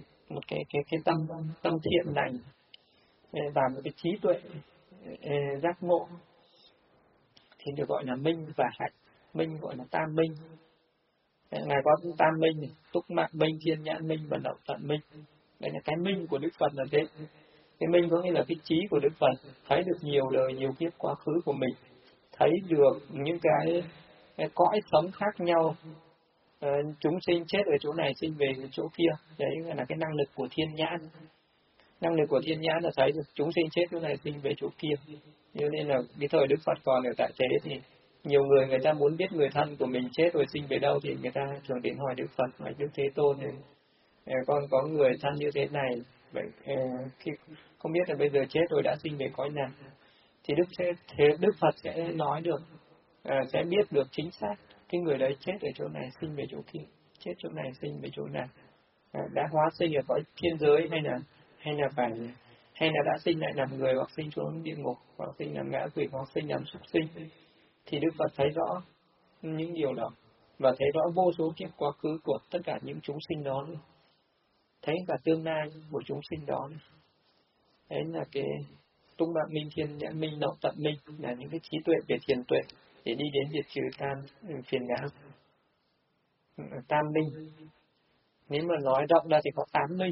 tâm thiện lành và một cái trí tuệ giác ngộ thì được gọi là minh và hạnh. Minh gọi là tam minh. Ngài có tam minh, túc mạng minh, thiên nhãn minh và động tận minh. Đây là cái minh của Đức Phật là thế. Cái minh có nghĩa là cái trí của Đức Phật, thấy được nhiều đời, nhiều kiếp quá khứ của mình, thấy được những cái cõi sống khác nhau, chúng sinh chết ở chỗ này, sinh về chỗ kia. Đấy là cái năng lực của thiên nhãn. Năng lực của thiên nhãn là thấy được chúng sinh chết chỗ này, sinh về chỗ kia. Như nên là cái thời Đức Phật còn ở tại thế thì nhiều người ta muốn biết người thân của mình chết rồi sinh về đâu thì người ta thường đến hỏi Đức Phật, hỏi Đức Thế Tôn thì con có người thân như thế này, vậy khi không biết là bây giờ chết rồi đã sinh về cõi nào, thì Đức Phật sẽ nói được, sẽ biết được chính xác cái người đấy chết ở chỗ này, sinh về chỗ kia, chết chỗ này, sinh về chỗ nào, đã hóa sinh ở cõi thiên giới hay là đã sinh lại làm người, hoặc sinh xuống địa ngục, hoặc sinh làm ngã quỷ, hoặc sinh làm súc sinh. Thì Đức Phật thấy rõ những điều đó và thấy rõ vô số kiếp quá khứ của tất cả những chúng sinh đó nữa. Thấy cả tương lai của chúng sinh đó nữa. Đấy là cái tung mạng minh, thiên nhãn minh, động tận minh, là những cái trí tuệ về thiền tuệ để đi đến diệt trừ phiền não. Tam minh, nếu mà nói rộng ra thì có 8 minh.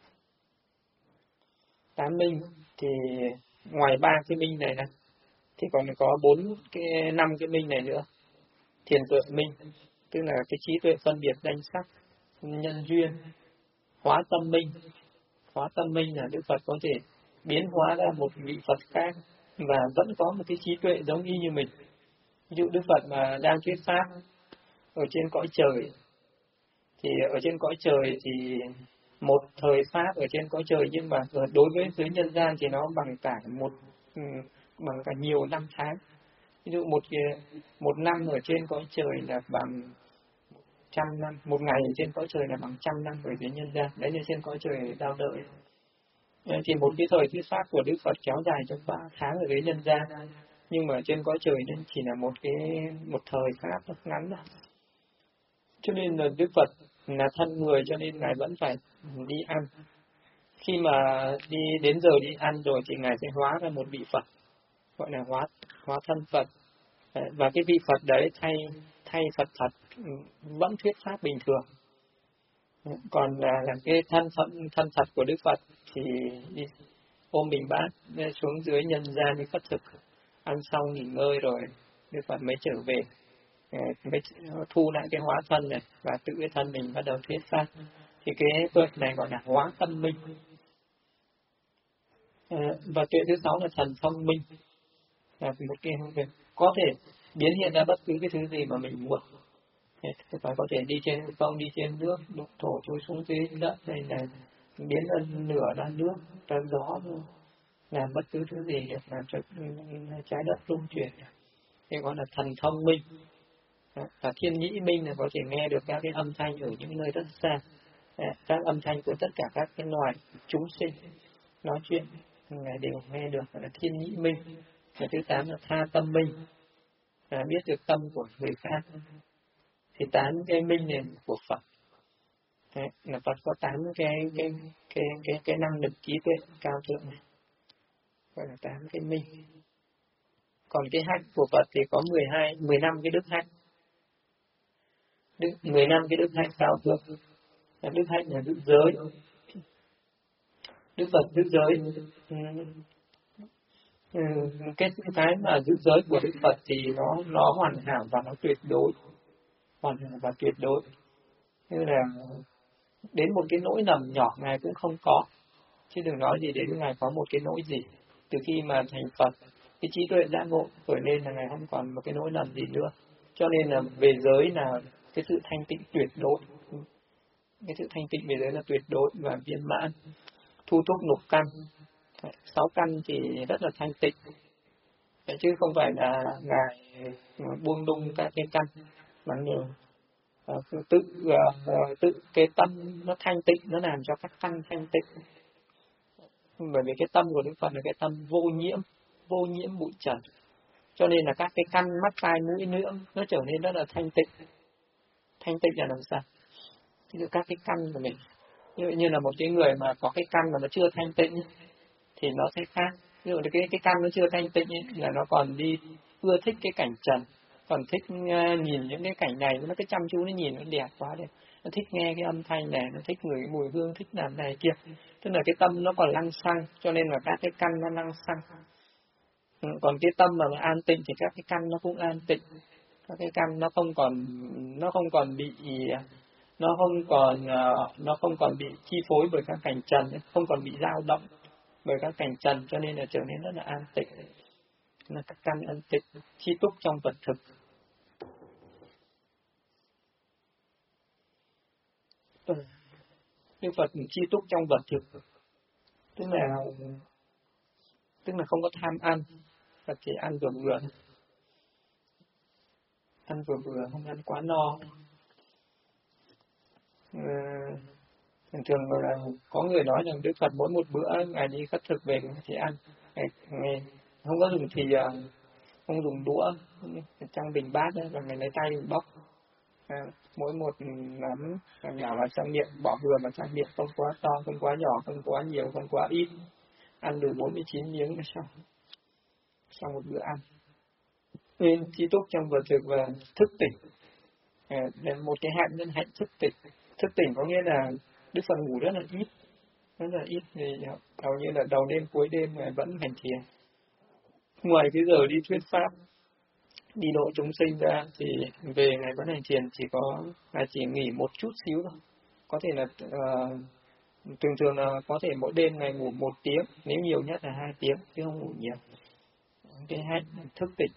8 minh thì ngoài 3 cái minh này thì còn có 5 cái minh này nữa. Thiền tuệ minh, tức là cái trí tuệ phân biệt danh sắc, nhân duyên. Hóa tâm minh. Hóa tâm minh là Đức Phật có thể biến hóa ra một vị Phật khác và vẫn có một cái trí tuệ giống y như mình. Ví dụ Đức Phật mà đang thuyết pháp ở trên cõi trời, thì ở trên cõi trời thì một thời pháp ở trên cõi trời, nhưng mà đối với giới nhân gian thì nó bằng cả nhiều năm tháng. Ví dụ một năm ở trên cõi trời là bằng 100 năm, một ngày ở trên cõi trời là bằng 100 năm ở dưới nhân gian. Đấy là trên cõi trời đau đợi. Thì một cái thời thuyết pháp của Đức Phật kéo dài trong 3 tháng ở dưới nhân gian, nhưng mà trên cõi trời nên chỉ là một thời pháp ngắn thôi. Cho nên là Đức Phật là thân người, cho nên ngài vẫn phải đi ăn. Khi mà đi đến giờ đi ăn rồi thì ngài sẽ hóa ra một vị Phật, gọi là hóa thân Phật. Và cái vị Phật đấy thay Phật thật vẫn thuyết pháp bình thường. Còn là cái thân thật của Đức Phật thì đi ôm bình bát xuống dưới nhân gian đi khất thực, ăn xong nghỉ ngơi rồi Đức Phật mới trở về, mới thu lại cái hóa thân này và tự cái thân mình bắt đầu thuyết pháp. Thì cái tuệ này gọi là hóa tâm minh. Và tuệ thứ 6 là thần thông minh, là một cái có thể biến hiện ra bất cứ cái thứ gì mà mình muốn. Phải có thể đi trên không, đi trên nước, đục thổ trôi xuống dưới đất, hay là biến nửa ra nước, ra gió, làm bất cứ thứ gì làm cho trái đất rung chuyển. Thì gọi là thần thông minh. Và thiên nhĩ minh là có thể nghe được các cái âm thanh ở những nơi rất xa, các âm thanh của tất cả các cái loài chúng sinh nói chuyện ngài đều nghe được, gọi là thiên nhĩ minh. Và thứ 8 là tha tâm minh, biết được tâm của người khác. Thì 8 cái minh này của Phật. Đấy, là Phật có 8 cái năng lực trí tuệ cao thượng này, gọi là 8 cái minh. Còn cái hạnh của Phật thì có 15 cái đức hạnh. 15 cái đức hạnh cao thượng. Đức hạnh là giữ giới. Đức Phật giữ giới. Cái mà giữ giới của Đức Phật thì nó hoàn hảo và nó tuyệt đối. Hoàn hảo và tuyệt đối. Như là đến một cái nỗi lầm nhỏ ngài cũng không có, chứ đừng nói gì đến ngài có một cái nỗi gì. Từ khi mà thành Phật, cái trí tuệ giác ngộ khởi lên là ngài không còn một cái nỗi lầm gì nữa. Cho nên là về giới là cái sự thanh tịnh tuyệt đối. Cái sự thanh tịnh về giới là tuyệt đối và viên mãn. Thu thúc lục căn, 6 căn thì rất là thanh tịnh, chứ không phải là ngài buông đung các cái căn, mà tự cái tâm nó thanh tịnh, nó làm cho các căn thanh tịnh. Bởi vì cái tâm của Đức Phật là cái tâm vô nhiễm bụi trần, cho nên là các cái căn mắt tai mũi lưỡng nó trở nên rất là thanh tịnh. Thanh tịnh là làm sao? Ví dụ các cái căn của mình, ví dụ như là một cái người mà có cái căn mà nó chưa thanh tịnh thì nó sẽ khác. Ví dụ cái căn nó chưa thanh tịnh là nó còn đi ưa thích cái cảnh trần, còn thích nhìn những cái cảnh này, nó cứ chăm chú nó nhìn, nó đẹp quá đẹp, nó thích nghe cái âm thanh này, nó thích ngửi cái mùi hương, thích làm này kia. Tức là cái tâm nó còn lăng xăng, cho nên là các cái căn nó lăng xăng. Còn cái tâm mà an tịnh thì các cái căn nó cũng an tịnh. Các cái căn nó không còn bị chi phối bởi các cảnh trần, không còn bị dao động bởi các cảnh trần, cho nên là trở nên rất là an tịnh. Là các căn an tịnh, chi túc trong vật thực. Đức Phật chi túc trong vật thực, tức là không có tham ăn, Phật chỉ ăn vừa vừa, không ăn quá no. Thường là có người nói rằng Đức Phật mỗi một bữa ngài đi khất thực về thì ăn, ngài không có dùng thìa, không dùng đũa, trong bình bát đấy, và ngài lấy tay bóc, mỗi một nắm nhỏ vào trong miệng, bỏ vừa vào trong miệng, không quá to, không quá nhỏ, không quá nhiều, không quá ít, ăn được 49 miếng là xong, sau một bữa ăn. Nên chi túc trong vật thực và thức tỉnh, là một cái hạnh nhân hạnh thức tỉnh. Thức tỉnh có nghĩa là Đức Phật ngủ rất là ít, thì hầu như là đầu đêm cuối đêm ngài vẫn hành thiền. Ngoài cái giờ đi thuyết pháp, đi độ chúng sinh ra thì về ngài vẫn hành thiền, chỉ nghỉ một chút xíu thôi. Có thể là thường là có thể mỗi đêm ngài ngủ 1 tiếng, nếu nhiều nhất là 2 tiếng, chứ không ngủ nhiều. Cái hạnh thức tỉnh,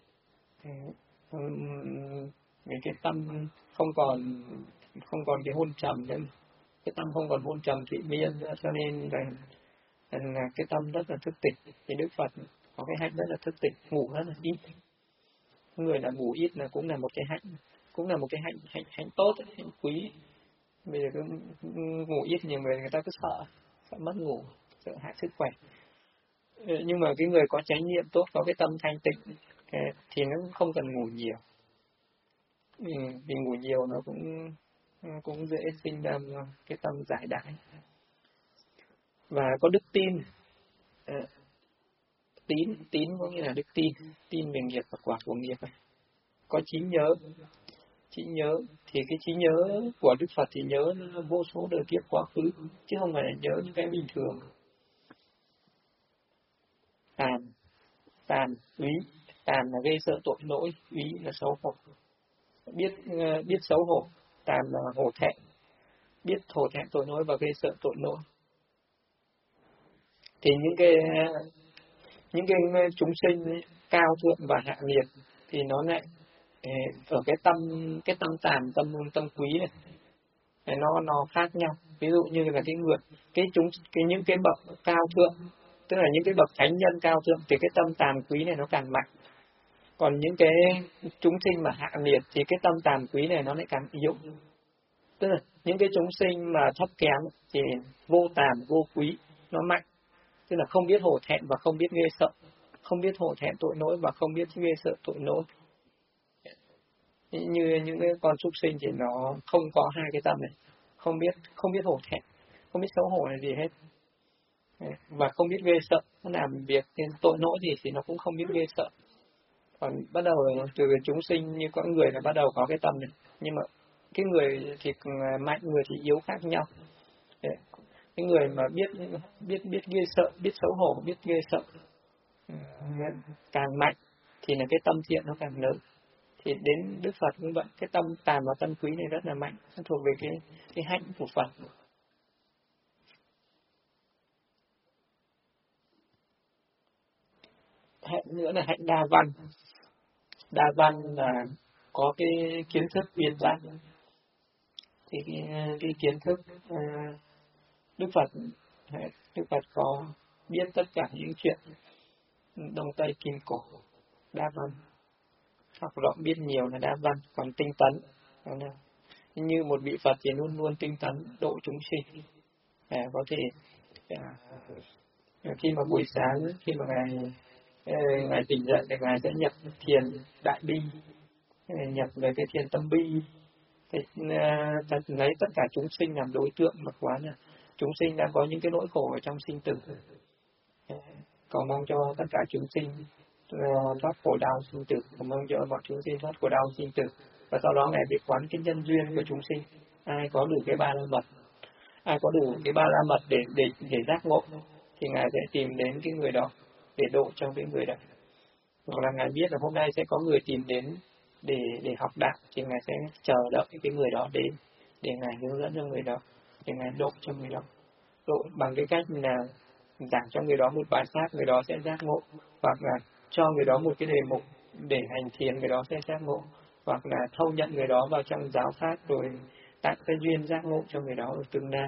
vì cái tâm không còn cái hôn trầm nữa, cái tâm không còn hôn trầm thụy miên nữa, cho nên là cái tâm rất là thức tỉnh. Thì Đức Phật có cái hạnh rất là thức tỉnh, ngủ rất là ít. Người là ngủ ít là cũng là một cái hạnh, cũng là một cái hạnh tốt, hạnh quý. Bây giờ cứ ngủ ít, nhiều người ta cứ sợ mất ngủ, sợ hại sức khỏe. Nhưng mà cái người có chánh niệm tốt, có cái tâm thanh tịnh thì nó cũng không cần ngủ nhiều. Vì ngủ nhiều nó cũng dễ sinh ra cái tâm giải đãi. Và có đức tin. Tín có nghĩa là đức tin về nghiệp và quả của nghiệp. Có trí nhớ thì cái trí nhớ của Đức Phật thì nhớ vô số đời kiếp quá khứ, chứ không phải là nhớ những cái bình thường. Tàn úy, tàn là gây sợ tội lỗi, úy là xấu hổ. Biết xấu hổ, tàn là hổ thẹn, biết hổ thẹn tội lỗi và gây sợ tội lỗi. Thì những cái chúng sinh cao thượng và hạ liệt thì nó lại ở cái tâm tàn, tâm quý này nó khác nhau. Ví dụ như là những cái bậc cao thượng, tức là những cái bậc thánh nhân cao thượng thì cái tâm tàn quý này nó càng mạnh. Còn những cái chúng sinh mà hạ liệt thì cái tâm tàn quý này nó lại càng yếu. Tức là những cái chúng sinh mà thấp kém thì vô tàn vô quý nó mạnh, tức là không biết hổ thẹn và không biết ghê sợ, không biết hổ thẹn tội lỗi và không biết ghê sợ tội lỗi. Như những cái con súc sinh thì nó không có hai cái tâm này, không biết hổ thẹn, không biết xấu hổ là gì hết, và không biết ghê sợ. Nó làm việc tội lỗi gì thì nó cũng không biết ghê sợ. Còn bắt đầu từ chúng sinh như con người là bắt đầu có cái tâm này, nhưng mà cái người thì mạnh, người thì yếu khác nhau. Cái người mà biết ghê sợ, biết xấu hổ, biết ghê sợ càng mạnh thì là cái tâm thiện nó càng lớn. Thì đến Đức Phật cũng vậy, cái tâm tàn và tâm quý này rất là mạnh, nó thuộc về cái hạnh của Phật. Hạnh nữa là hạnh đa văn. Đa văn là có cái kiến thức uyên bác. Thì cái kiến thức Đức Phật có biết tất cả những chuyện Đông Tây Kim Cổ, đa văn. Học rộng biết nhiều là đa văn. Còn tinh tấn như một vị Phật thì luôn luôn tinh tấn độ chúng sinh. Có thể khi mà buổi sáng, khi mà ngài tỉnh dậy thì ngài sẽ nhập thiền đại bi, nhập về cái thiền tâm bi, thì lấy tất cả chúng sinh làm đối tượng, mà quán là chúng sinh đã có những cái nỗi khổ ở trong sinh tử, cầu mong cho tất cả chúng sinh thoát khổ đau sinh tử, cầu mong cho mọi chúng sinh thoát khổ đau sinh tử. Và sau đó ngài bị quán cái nhân duyên của chúng sinh, ai có đủ cái ba la mật, ai có đủ cái ba la mật để giác ngộ thì ngài sẽ tìm đến cái người đó để độ cho cái người đó. Hoặc là ngài biết là hôm nay sẽ có người tìm đến để học đạo thì ngài sẽ chờ đợi cái người đó đến để ngài hướng dẫn cho người đó, để ngài độ cho người đó. Độ bằng cái cách là giảng cho người đó một bài pháp, người đó sẽ giác ngộ, hoặc là cho người đó một cái đề mục để hành thiền, người đó sẽ giác ngộ, hoặc là thâu nhận người đó vào trong giáo pháp rồi tạo cái duyên giác ngộ cho người đó ở tương lai.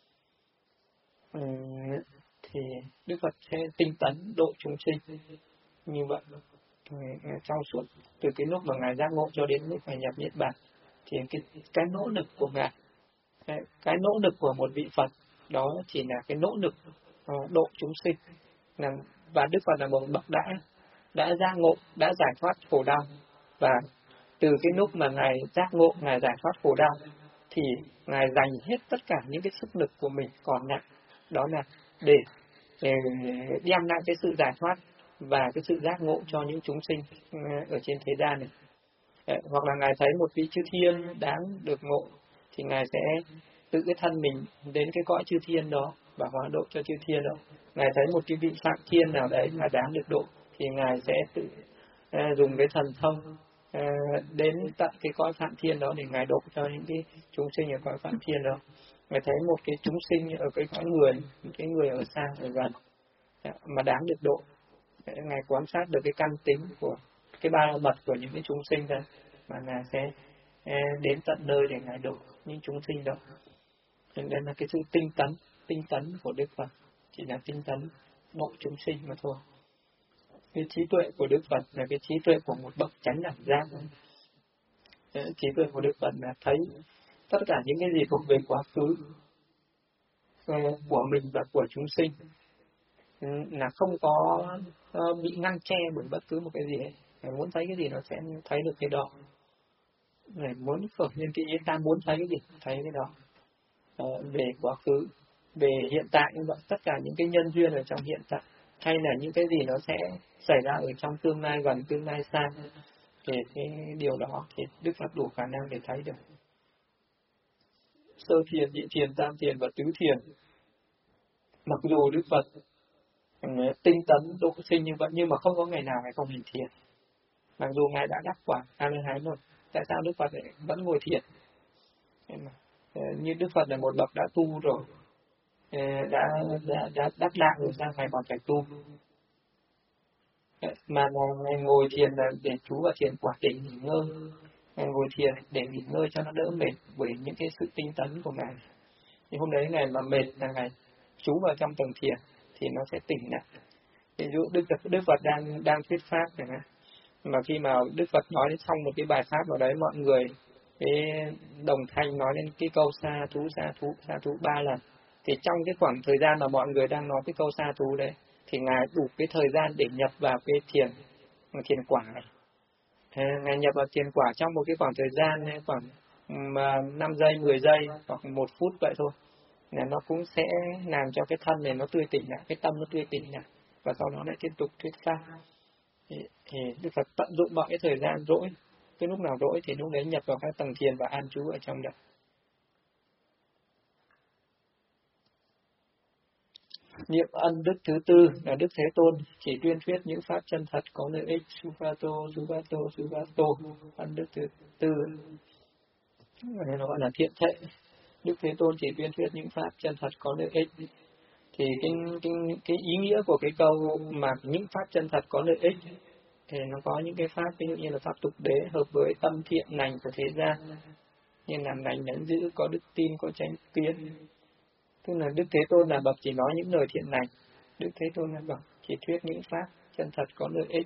Thì Đức Phật sẽ tinh tấn độ chúng sinh như vậy trong suốt từ cái lúc mà ngài giác ngộ cho đến lúc ngài nhập niết bàn. Thì cái nỗ lực của ngài, cái nỗ lực của một vị Phật đó chỉ là cái nỗ lực độ chúng sinh. Và Đức Phật là một bậc đã giác ngộ, đã giải thoát khổ đau, và từ cái lúc mà ngài giác ngộ, ngài giải thoát khổ đau thì ngài dành hết tất cả những cái sức lực của mình còn lại, đó là để đem lại cái sự giải thoát và cái sự giác ngộ cho những chúng sinh ở trên thế gian này. Hoặc là ngài thấy một vị chư thiên đáng được ngộ thì ngài sẽ tự cái thân mình đến cái cõi chư thiên đó và hóa độ cho chư thiên đó. Ngài thấy một cái vị phạm thiên nào đấy mà đáng được độ thì ngài sẽ tự dùng cái thần thông đến tận cái cõi phạm thiên đó để ngài độ cho những cái chúng sinh ở cõi phạm thiên đó. Ngài thấy một cái chúng sinh ở cái cõi người, cái người ở xa ở gần mà đáng được độ, ngài quan sát được cái căn tính của cái ba la mật của những cái chúng sinh ra, mà ngài sẽ đến tận nơi để ngài độ những chúng sinh đó. Nên đây là cái sự tinh tấn của Đức Phật, chỉ là tinh tấn độ chúng sinh mà thôi. Cái trí tuệ của Đức Phật là cái trí tuệ của một bậc chánh đẳng giác. Trí tuệ của Đức Phật là thấy tất cả những cái gì thuộc về quá khứ của mình và của chúng sinh là không có bị ngăn che bởi bất cứ một cái gì hết. Ngài muốn thấy cái gì nó sẽ thấy được cái đó. Ngài muốn khởi lên cái ý ta muốn thấy cái gì thấy cái đó. Về quá khứ, về hiện tại như vậy, tất cả những cái nhân duyên ở trong hiện tại, hay là những cái gì nó sẽ xảy ra ở trong tương lai gần, tương lai xa, thì cái điều đó thì Đức Phật đủ khả năng để thấy được. Sơ thiền, nhị thiền, tam thiền và tứ thiền, mặc dù Đức Phật tinh tấn độ sinh như vậy, nhưng mà không có ngày nào Ngài không hành thiền. Mặc dù Ngài đã đắc quả A-la-hán rồi, tại sao Đức Phật lại vẫn ngồi thiền? Như Đức Phật là một bậc đã tu rồi, đã đắc đạo rồi, sao Ngài còn phải tu? Mà Ngài ngồi thiền là để trú vào thiền quả, để nghỉ ngơi. Ngài ngồi thiền để nghỉ ngơi cho nó đỡ mệt bởi những cái sự tinh tấn của Ngài. Nhưng hôm đấy Ngài mà mệt là Ngài trú vào trong tầng thiền thì nó sẽ tỉnh lại. Ví dụ Đức Phật đang thuyết pháp này, mà khi mà Đức Phật nói đến xong một cái bài pháp vào đấy, mọi người cái đồng thanh nói lên cái câu sa thú 3 lần, thì trong cái khoảng thời gian mà mọi người đang nói cái câu sa thú đấy thì Ngài đủ cái thời gian để nhập vào cái thiền quả này. Ngài nhập vào thiền quả trong một cái khoảng thời gian khoảng 5 giây, 10 giây hoặc 1 phút vậy thôi, là nó cũng sẽ làm cho cái thân này nó tươi tỉnh lại, cái tâm nó tươi tỉnh lại, và sau đó lại tiếp tục thuyết pháp. Thì Đức Phật tận dụng mọi cái thời gian rỗi, cái lúc nào rỗi thì lúc đấy nhập vào các tầng thiền và an trú ở trong đó. Niệm ân đức thứ tư là Đức Thế Tôn chỉ tuyên thuyết những pháp chân thật có lợi ích. Suvato. Ân đức thứ tư nó gọi là thiện thệ. Đức Thế Tôn chỉ tuyên thuyết những pháp chân thật có lợi ích. Thì cái ý nghĩa của cái câu mà những pháp chân thật có lợi ích thì nó có những cái pháp ví dụ như là pháp tục đế hợp với tâm thiện lành của thế gian, như làm lành nhẫn giữ, có đức tin, có chánh kiến. Tức là Đức Thế Tôn là bậc chỉ nói những lời thiện lành. Đức Thế Tôn là bậc chỉ thuyết những pháp chân thật có lợi ích.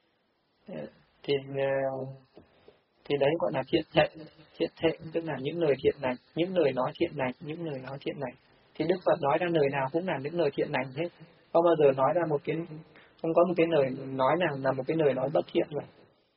Thì đấy gọi là thiện thệ. Thiện thệ tức là những lời thiện lành, những lời nói thiện lành, những lời nói thiện lành. Thì Đức Phật nói ra lời nào cũng là những lời thiện lành hết. Không bao giờ nói ra không có một cái lời nói nào là một cái lời nói bất thiện vậy.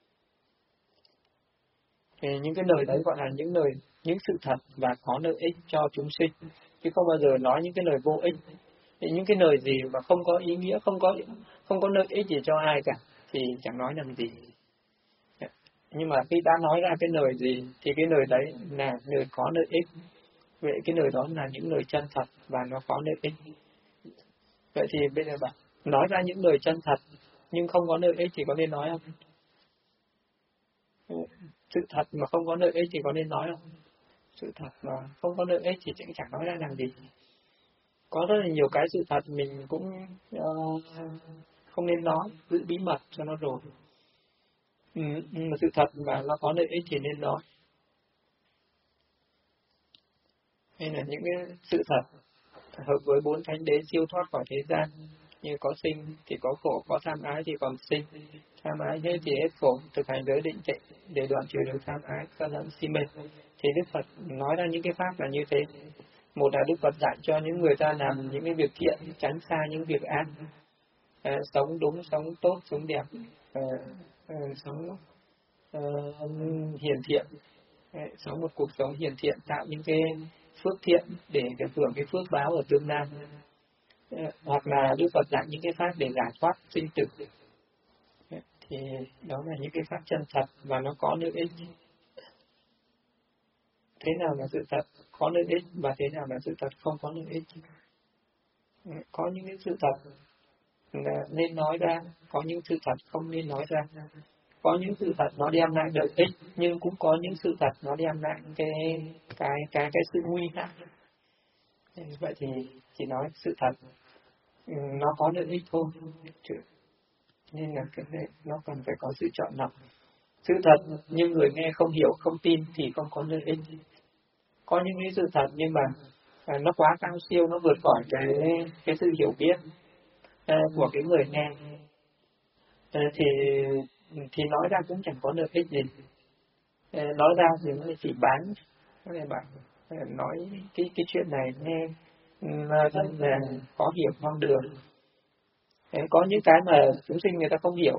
Thì những cái lời đấy gọi là những sự thật và có lợi ích cho chúng sinh, chứ không bao giờ nói những cái lời vô ích. Thì những cái lời gì mà không có ý nghĩa, không có lợi ích gì cho ai cả thì chẳng nói làm gì. Nhưng mà khi đã nói ra cái lời gì thì cái lời đấy là lời có lợi ích. Vậy cái lời đó là những lời chân thật và nó có lợi ích. Vậy thì bây giờ bạn nói ra những lời chân thật nhưng không có lợi ích thì có nên nói không? Sự thật mà không có lợi ích thì có nên nói không? Sự thật mà không có lợi ích thì chẳng nói ra làm gì. Có rất là nhiều cái sự thật mình cũng không nên nói, giữ bí mật cho nó rồi. Nhưng mà sự thật mà nó có lợi ích thì nên nói. Hay là những cái sự thật hợp với 4 thánh đế siêu thoát khỏi thế gian, như có sinh thì có khổ, có tham ái thì còn sinh, tham ái hết thì hết khổ, thực hành giới định tịnh để đoạn trừ được tham ái, sân hận, si mê. Thì Đức Phật nói ra những cái pháp là như thế. Một là Đức Phật dạy cho những người ta làm những cái việc thiện, tránh xa những việc ác, sống đúng, sống tốt, sống đẹp, sống hiền thiện, sống một cuộc sống hiền thiện, tạo những cái phước thiện để được hưởng cái phước báo ở tương lai. Hoặc là Đức Phật dạy những cái pháp để giải thoát sinh tử. Thì đó là những cái pháp chân thật và nó có lợi ích. Thế nào là sự thật có lợi ích và thế nào là sự thật không có lợi ích? Có những cái sự thật là nên nói ra, có những sự thật không nên nói ra. Có những sự thật nó đem lại lợi ích, nhưng cũng có những sự thật nó đem lại cái sự nguy hại. Vậy thì chỉ nói sự thật nó có lợi ích thôi, nên là cái này nó cần phải có sự chọn lọc. Sự thật nhưng người nghe không hiểu, không tin thì không có lợi ích. Có những cái sự thật nhưng mà nó quá cao siêu, nó vượt khỏi cái sự hiểu biết của cái người nghe. thì nói ra cũng chẳng có lợi ích gì. Nói ra thì nó chỉ bán. Các bạn nói cái chuyện này nghe rất là khó hiểu hoang đường. Có những cái mà chúng sinh người ta không hiểu.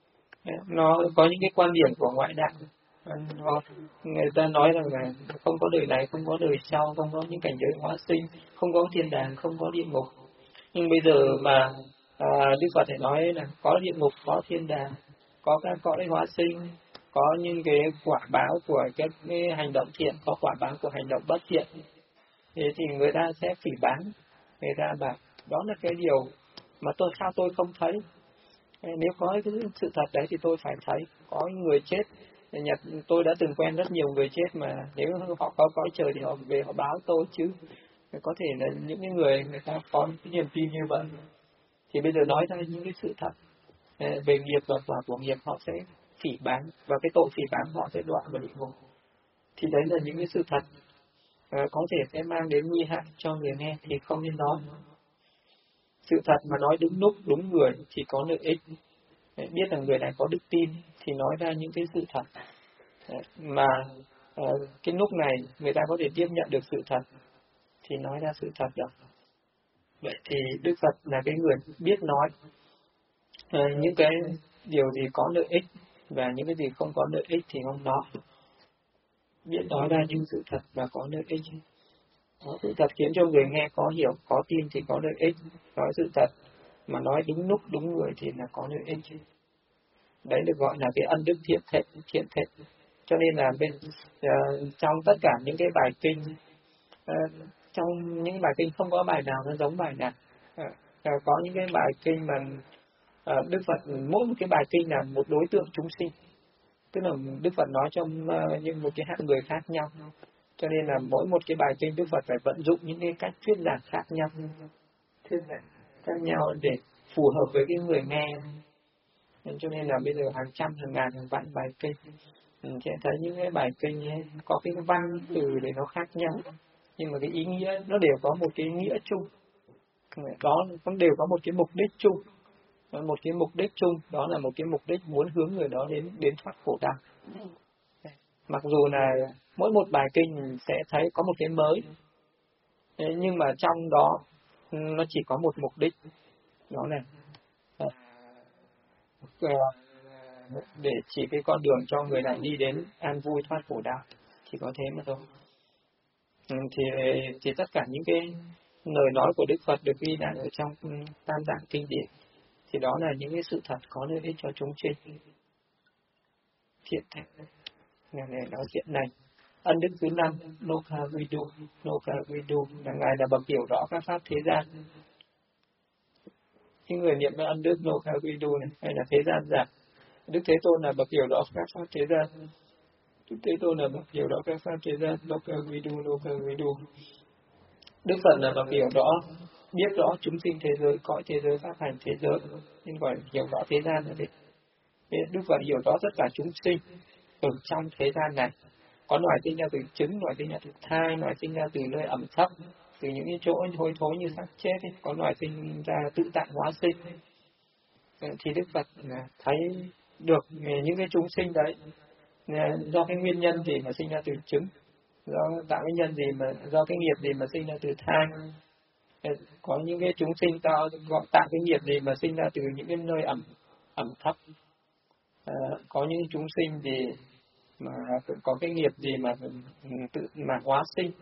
Nó có những cái quan điểm của ngoại đạo. Người ta nói rằng là không có đời này, không có đời sau, không có những cảnh giới hóa sinh, không có thiên đàng, không có địa ngục. Nhưng bây giờ mà Đức Phật thể nói là có địa ngục, có thiên đàng, có các cõi hóa sinh, có những cái quả báo của các cái hành động thiện, có quả báo của hành động bất thiện. Thế thì người ta sẽ phỉ báng, người ta bảo đó là cái điều mà sao tôi không thấy. Nếu có cái sự thật đấy thì tôi phải thấy. Có người chết, tôi đã từng quen rất nhiều người chết mà nếu họ có cõi trời thì họ về họ báo tôi chứ. Có thể là những cái người ta có cái niềm tin như vậy. Thì bây giờ nói ra những cái sự thật về nghiệp và quả của nghiệp, họ sẽ phỉ báng, và cái tội phỉ báng họ sẽ đọa vào địa ngục. Thì đấy là những cái sự thật có thể sẽ mang đến nguy hại cho người nghe thì không nên nói. Sự thật mà nói đúng lúc, đúng người thì có lợi ích. Biết rằng người này có đức tin thì nói ra những cái sự thật. Mà cái lúc này người ta có thể tiếp nhận được sự thật thì nói ra sự thật được. Vậy thì Đức Phật là cái người biết nói những cái điều gì có lợi ích và những cái gì không có lợi ích thì không nói. Biết nói ra những sự thật và có lợi ích. Sự thật khiến cho người nghe có hiểu, có tin thì có lợi ích. Nói sự thật mà nói đúng lúc, đúng người thì là có lợi ích. Đấy được gọi là cái ân đức thiện thể. Cho nên là trong tất cả những cái bài kinh, trong những bài kinh không có bài nào nó giống bài nào. Có những cái bài kinh mà Đức Phật mỗi một cái bài kinh là một đối tượng chúng sinh, tức là Đức Phật nói cho những một cái hạng người khác nhau. Cho nên là mỗi một cái bài kinh Đức Phật phải vận dụng những cái cách thuyết giảng khác nhau để phù hợp với cái người nghe. Cho nên là bây giờ hàng trăm, hàng ngàn, hàng vạn bài kinh, mình sẽ thấy những cái bài kinh ấy, có cái văn từ để nó khác nhau, nhưng mà cái ý nghĩa nó đều có một cái nghĩa chung. Đó cũng đều có một cái mục đích chung. Một cái mục đích chung đó là một cái mục đích muốn hướng người đó đến thoát khổ đau. Mặc dù là mỗi một bài kinh sẽ thấy có một cái mới, nhưng mà trong đó nó chỉ có một mục đích, đó là để chỉ cái con đường cho người này đi đến an vui thoát khổ đau, chỉ có thế mà thôi. Thì tất cả những cái lời nói của Đức Phật được ghi lại ở trong Tam Tạng kinh điển thì đó là những cái sự thật có lợi ích cho chúng sinh. Thiện thành này nói chuyện này. Ân đức thứ 5, Nokha Vidu là ngài là bậc hiểu rõ các pháp thế gian. Những người niệm ân đức Nokha Vidu này hay là thế gian giả. Đức Thế Tôn là bậc hiểu rõ các pháp thế gian. Đức Thế Tôn là bậc hiểu rõ các pháp thế gian. Nokha Vidu. Đức Phật là bậc hiểu rõ, biết rõ chúng sinh thế giới, cõi thế giới, pháp hành thế giới, nên gọi hiểu rõ thế gian là thế. Đức Phật hiểu rõ tất cả chúng sinh ở trong thế gian này. Có loài sinh ra từ trứng, loài sinh ra từ thai, loài sinh ra từ nơi ẩm thấp, từ những cái chỗ hôi thối như xác chết ấy. Có loài sinh ra tự tại hóa sinh. Thì Đức Phật thấy được những cái chúng sinh đấy do cái nguyên nhân gì mà sinh ra từ trứng, do tạo cái nhân gì mà, do cái nghiệp gì mà sinh ra từ thai. Có những cái chúng sinh tạo cái nghiệp gì mà sinh ra từ những cái nơi ẩm thấp. Có những chúng sinh gì mà có cái nghiệp gì mà tự mà hóa sinh.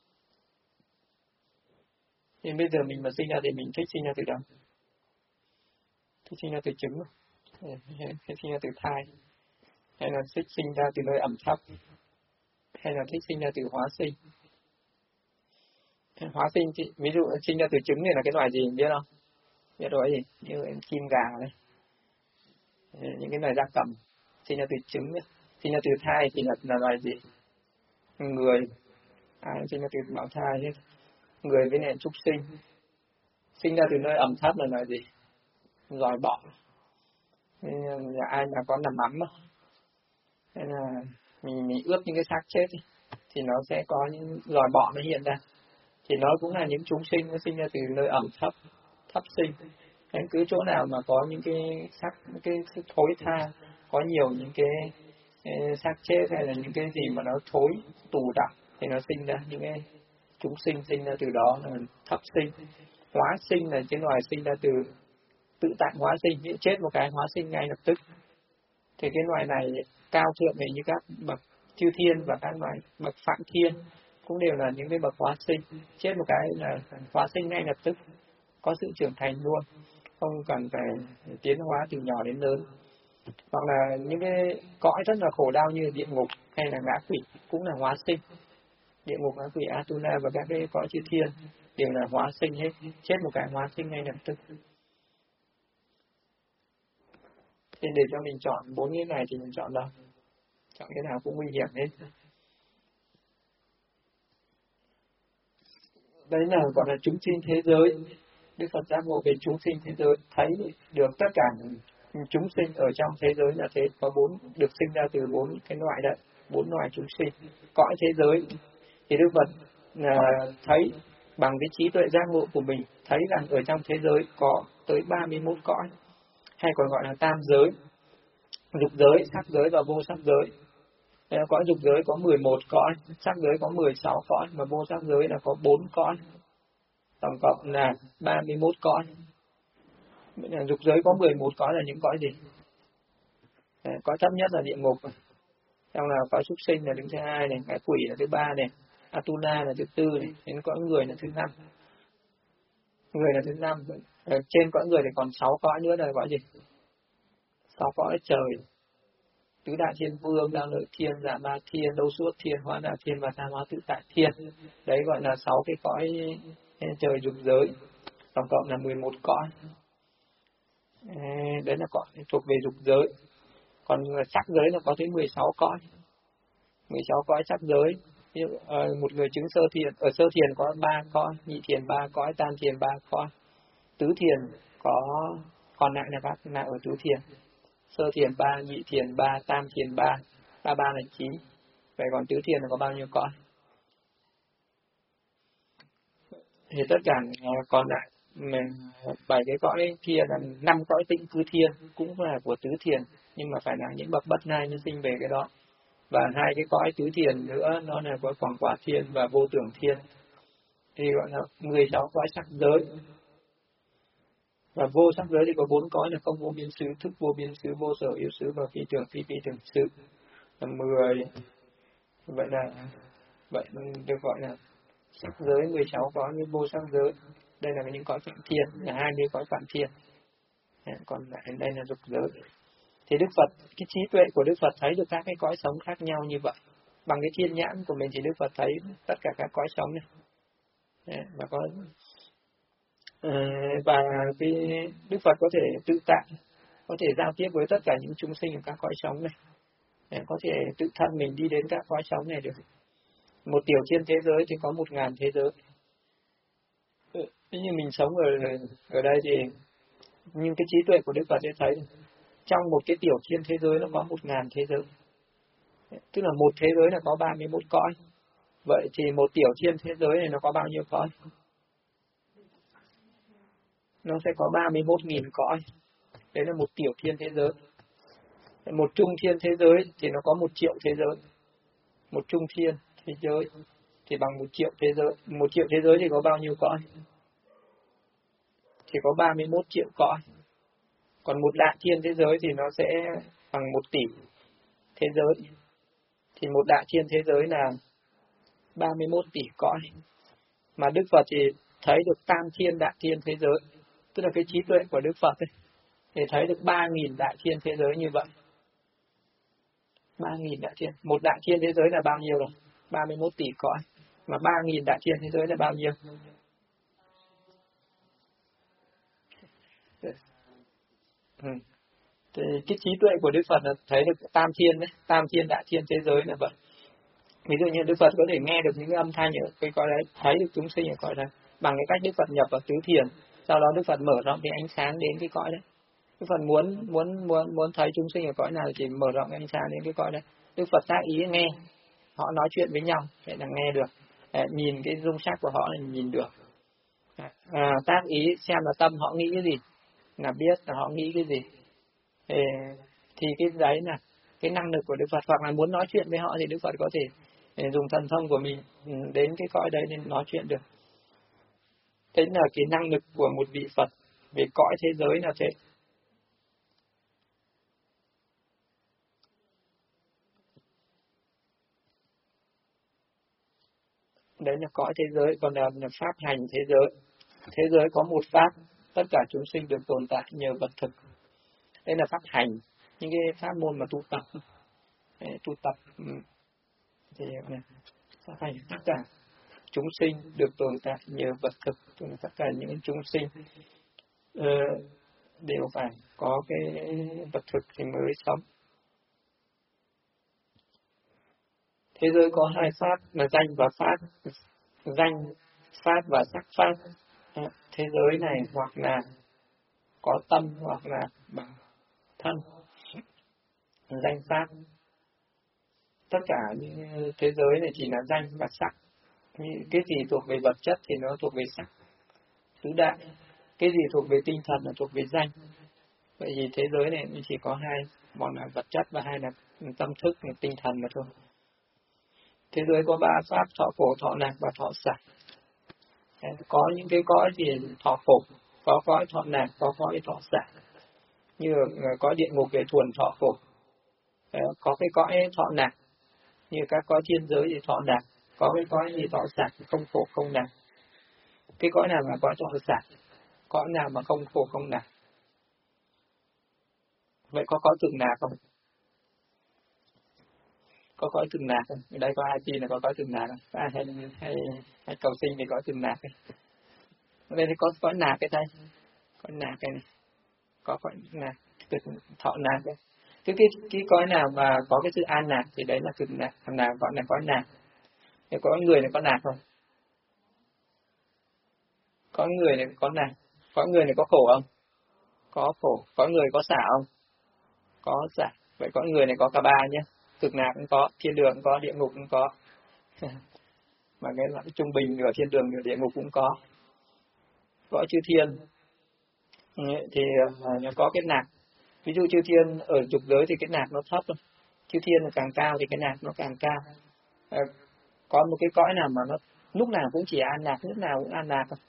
Nên bây giờ mình mà sinh ra thì mình thích sinh ra từ đâu? Thích sinh ra từ trứng, hay sinh ra từ thai, hay là thích sinh ra từ nơi ẩm thấp, hay là thích sinh ra từ hóa sinh? Hóa sinh thì, ví dụ sinh ra từ trứng này là cái loài gì biết không? Biết rồi gì? Như chim gà này, những cái loài gia cầm sinh ra từ trứng ấy. Sinh ra từ thai thì là loài gì? Người. Sinh ra từ bào thai hết. Người với nền trúc sinh. Sinh ra từ nơi ẩm thấp là loài gì? Loài bọ. Nhà ai mà có nằm ấm á, nên là mình ướp những cái xác chết ấy, thì nó sẽ có những loài bọ nó hiện ra. Thì nó cũng là những chúng sinh nó sinh ra từ nơi ẩm thấp sinh. Nên cứ chỗ nào mà có những cái xác, cái thối tha, có nhiều những cái xác chết hay là những cái gì mà nó thối tù đọng thì nó sinh ra những cái chúng sinh, sinh ra từ đó là thấp sinh. Hóa sinh là cái loài sinh ra từ tự tại hóa sinh, như chết một cái hóa sinh ngay lập tức. Thì cái loài này cao thượng thì như các bậc chư thiên và các loài bậc phạm thiên cũng đều là những cái bậc hóa sinh, chết một cái là hóa sinh ngay lập tức, có sự trưởng thành luôn, không cần phải tiến hóa từ nhỏ đến lớn. Hoặc là những cái cõi rất là khổ đau như địa ngục hay là ngã quỷ cũng là hóa sinh. Địa ngục, ngã quỷ, Atuna và các cái cõi chư thiên đều là hóa sinh hết, chết một cái hóa sinh ngay lập tức. Nên để cho mình chọn 4 cái này thì mình chọn đâu? Chọn cái nào cũng nguy hiểm hết. Đấy là gọi là chúng sinh thế giới. Đức Phật giác ngộ về chúng sinh thế giới, thấy được tất cả chúng sinh ở trong thế giới là thế, có 4 được sinh ra từ 4 cái loại đấy, 4 loại chúng sinh. Cõi thế giới thì Đức Phật thấy bằng cái trí tuệ giác ngộ của mình, thấy rằng ở trong thế giới có tới 31 cõi, hay còn gọi là tam giới, dục giới, sắc giới và vô sắc giới. Cõi dục giới có 11 cõi, sắc giới có 16 cõi, mà vô sắc giới là có 4 cõi. Tổng cộng là 31 cõi. Dục giới có 11 cõi là những cõi gì? Cõi thấp nhất là địa ngục, trong là cõi súc sinh là đứng thứ 2 này, ngạ quỷ là thứ 3 này, Atuna là thứ 4 này, đến cõi người là thứ 5. Người là thứ 5. Trên cõi người thì còn 6 cõi nữa là cõi gì? 6 cõi trời. Tứ đại thiên vương, đao lợi thiên, dạ ma thiên, đâu suốt thiên, hóa đà thiên và tam hóa tự tại thiên. Đấy gọi là 6 cái cõi trời dục giới. Tổng cộng là 11 cõi. Đấy là cõi thuộc về dục giới. Còn sắc giới là có tới 16 cõi. 16 cõi sắc giới. Ví dụ, một người chứng sơ thiền, ở sơ thiền có 3 cõi, nhị thiền 3 cõi, tam thiền 3 cõi. Tứ thiền còn lại là các là ở tứ thiền. Sơ thiền 3, nhị thiền 3, tam thiền 3, 3 là 9. Vậy còn tứ thiền là có bao nhiêu cõi? Thì tất cả còn lại 7 cái cõi kia là 5 cõi tịnh cư thiên, cũng là của tứ thiền, nhưng mà phải là những bậc bất nhai mới sinh về cái đó. Và 2 cái cõi tứ thiền nữa, nó là có quảng quả thiên và vô tưởng thiên. Thì gọi là 16 cõi sắc giới. Và vô sắc giới thì có 4 cõi là không vô biên xứ, thức vô biên xứ, vô sở yếu xứ và phi tưởng tưởng xứ. Là 10. Vậy được gọi là sắc giới 16 cõi với vô sắc giới. Đây là những cõi phạm thiên, là 20 cõi phạm thiên. Còn lại đây là dục giới. Thì Đức Phật, cái trí tuệ của Đức Phật thấy được các cái cõi sống khác nhau như vậy. Bằng cái thiên nhãn của mình thì Đức Phật thấy tất cả các cõi sống này. Và cái Đức Phật có thể tự tại, có thể giao tiếp với tất cả những chúng sinh ở các cõi sống này, có thể tự thân mình đi đến các cõi sống này được. Một tiểu thiên thế giới thì có 1000 thế giới. Nếu như mình sống ở đây thì nhưng cái trí tuệ của Đức Phật sẽ thấy trong một cái tiểu thiên thế giới nó có 1000 thế giới. Tức là một thế giới là có 31 cõi. Vậy thì một tiểu thiên thế giới này nó có bao nhiêu cõi? Nó sẽ có 31.000 cõi. Đấy là một tiểu thiên thế giới. Một trung thiên thế giới thì nó có 1 triệu thế giới. Một trung thiên thế giới thì bằng 1 triệu thế giới. 1 triệu thế giới thì có bao nhiêu cõi? Thì có 31 triệu cõi. Còn một đại thiên thế giới thì nó sẽ bằng 1 tỷ thế giới. Thì một đại thiên thế giới là 31 tỷ cõi. Mà Đức Phật thì thấy được tam thiên đại thiên thế giới. Tức là cái trí tuệ của Đức Phật ấy, thì thấy được 3.000 đại thiên thế giới như vậy. 3.000 đại thiên. Một đại thiên thế giới là bao nhiêu rồi? 31 tỷ cõi. Mà 3.000 đại thiên thế giới là bao nhiêu? Thì cái trí tuệ của Đức Phật là thấy được tam thiên đấy, tam thiên đại thiên thế giới là vậy. Ví dụ như Đức Phật có thể nghe được những âm thanh ở cái cõi đấy, thấy được chúng sinh ở cõi đấy bằng cái cách Đức Phật nhập vào tứ thiền, sau đó Đức Phật mở rộng cái ánh sáng đến cái cõi đấy. Đức Phật muốn thấy chúng sinh ở cõi nào thì mở rộng ánh sáng đến cái cõi đấy. Đức Phật tác ý nghe, họ nói chuyện với nhau, vậy là nghe được. Nhìn cái dung sắc của họ là nhìn được. Tác ý xem là tâm họ nghĩ cái gì, là biết là họ nghĩ cái gì. Thì cái đấy là cái năng lực của Đức Phật, hoặc là muốn nói chuyện với họ thì Đức Phật có thể dùng thần thông của mình đến cái cõi đấy để nói chuyện được. Thế là cái năng lực của một vị Phật về cõi thế giới là thế. Đấy là cõi thế giới, còn là pháp hành thế giới. Thế giới có một pháp, tất cả chúng sinh được tồn tại nhờ vật thực. Đây là pháp hành, những cái pháp môn mà tu tập. Thì pháp hành tất cả chúng sinh được tồn tại nhờ vật thực, tất cả những chúng sinh đều phải có cái vật thực thì mới sống. Thế giới có hai pháp là danh và pháp, danh pháp và sắc pháp. Thế giới này hoặc là có tâm hoặc là bằng thân, danh pháp. Tất cả những thế giới này chỉ là danh và sắc. Cái gì thuộc về vật chất thì nó thuộc về sắc tứ đại, cái gì thuộc về tinh thần là thuộc về danh. Vậy thì thế giới này chỉ có hai, một là vật chất và hai là tâm thức, là tinh thần mà thôi. Thế giới có ba pháp: thọ khổ, thọ lạc và thọ xả. Có những cái cõi gì thọ khổ, có cõi thọ lạc, có cõi thọ xả. Như có địa ngục về thuần thọ khổ, có cái cõi thọ lạc. Như các cõi thiên giới thì thọ lạc, có cái cõi gì thọ xả, không khổ không lạc. Cái cõi nào mà cõi thọ xả, cõi nào mà không khổ không lạc. Vậy có cõi cực lạc không? Có cõi cực lạc không? Ở đây có ai tin là có cõi cực lạc không? Hay cầu sinh thì cõi cực lạc ấy. Ở đây thì có cõi lạc cái đây, cõi lạc cái này, có cõi lạc, cực thọ lạc đấy. Cái cõi nào mà có cái sự an lạc thì đấy là cực lạc, là gọi là cõi lạc. Thì có người này có lạc không? Có người này có lạc, có người này có khổ không? Có khổ. Có người có xả không? Có xả. Vậy có người này có cả ba nhé. Cực lạc cũng có, thiên đường cũng có, địa ngục cũng có. Mà cái loại trung bình nửa thiên đường nửa địa ngục cũng có. Cõi chư thiên thì nó có cái lạc. Ví dụ chư thiên ở dục giới thì cái lạc nó thấp thôi. Chư thiên càng cao thì cái lạc nó càng cao. Có một cái cõi nào mà nó lúc nào cũng chỉ an lạc, lúc nào cũng an lạc không?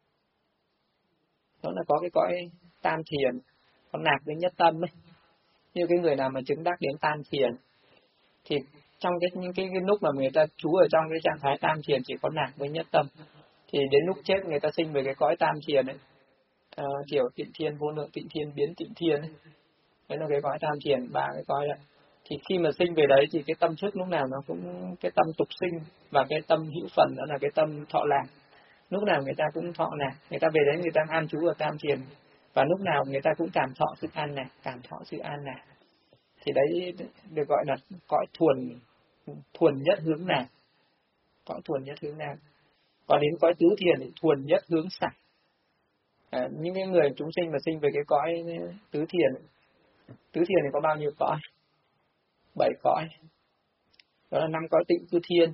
Đó là có cái cõi tam thiền, con lạc với nhất tâm ấy. Như cái người nào mà chứng đắc đến tam thiền thì trong những cái lúc mà người ta trú ở trong cái trạng thái tam thiền chỉ có lạc với nhất tâm, thì đến lúc chết người ta sinh về cái cõi tam thiền ấy, kiểu tịnh thiên, vô lượng tịnh thiên, biến tịnh thiên ấy. Đấy là cái cõi tam thiền, ba cái cõi đấy. Thì khi mà sinh về đấy thì cái tâm thức lúc nào nó cũng cái tâm tục sinh và cái tâm hữu phần, đó là cái tâm thọ lạc. Lúc nào người ta cũng thọ lạc, người ta về đấy người ta an trú ở tam thiền, và lúc nào người ta cũng cảm thọ sự an lạc, cảm thọ sự an lạc. Thì đấy được gọi là cõi thuần nhất hướng lạc, cõi thuần nhất hướng lạc. Còn đến cõi tứ thiền thì thuần nhất hướng xả. Những cái người chúng sinh mà sinh về cái cõi tứ thiền thì có bao nhiêu cõi? 7 cõi. Đó là 5 cõi tịnh cư thiên,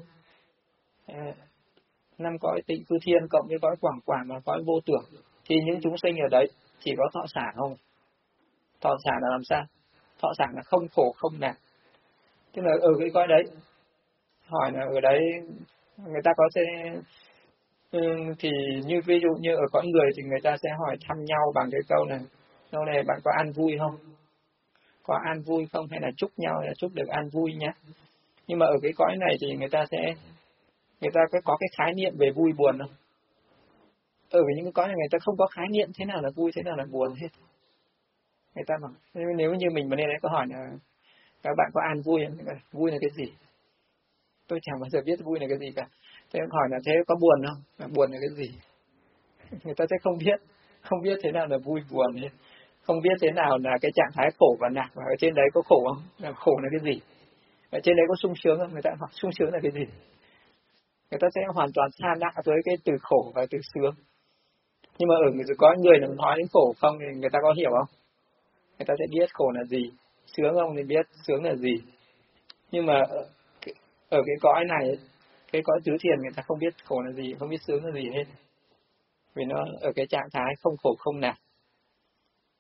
5 cõi tịnh cư thiên cộng với cõi quảng quả và cõi vô tưởng. Thì những chúng sinh ở đấy chỉ có thọ xả không? Thọ xả là làm sao? Thọ xả là không khổ không lạc. Tức là ở cái cõi đấy, hỏi là ở đấy người ta có sẽ thì như ví dụ như ở cõi người thì người ta sẽ hỏi thăm nhau bằng cái câu này: lâu này bạn có ăn vui không? Có ăn vui không? Hay là chúc nhau là chúc được ăn vui nhé. Nhưng mà ở cái cõi này thì người ta có cái khái niệm về vui buồn không? Ở những cái cõi này người ta không có khái niệm thế nào là vui, thế nào là buồn hết. Người ta bảo, nếu như mình mà lên đấy có hỏi là các bạn có an vui không? Vui là cái gì? Tôi chẳng bao giờ biết vui là cái gì cả. Thế hỏi là thế có buồn không? Buồn là cái gì? Người ta sẽ không biết thế nào là vui buồn hết. Không biết thế nào là cái trạng thái khổ và lạc, và ở trên đấy có khổ không? Là khổ là cái gì? Ở trên đấy có sung sướng không? Người ta hỏi sung sướng là cái gì? Người ta sẽ hoàn toàn xa lạ với cái từ khổ và từ sướng. Nhưng mà có người nói đến khổ không thì người ta có hiểu không? Người ta sẽ biết khổ là gì, sướng không thì biết sướng là gì. Nhưng mà ở cái cõi này, cái cõi tứ thiền người ta không biết khổ là gì, không biết sướng là gì hết. Vì nó ở cái trạng thái không khổ không lạc.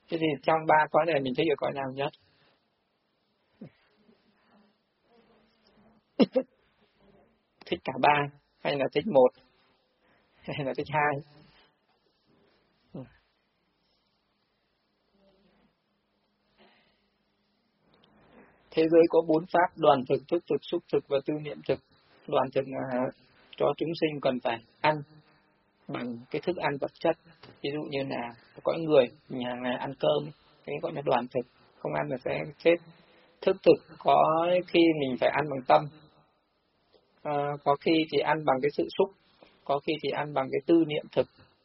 Thế thì trong ba cõi này mình thích ở cõi nào nhất? Thích cả ba hay là thích một hay là thích hai? Thế giới có bốn pháp: đoàn thực, thức thực, xúc thực và tư niệm thực. Đoàn thực là cho chúng sinh cần phải ăn bằng cái thức ăn vật chất, ví dụ như là có người nhà ngày ăn cơm, cái gọi là đoàn thực, không ăn là sẽ chết. Thức thực có khi mình phải ăn bằng tâm, có khi thì ăn bằng cái sự xúc, có khi thì ăn bằng cái tư niệm thực.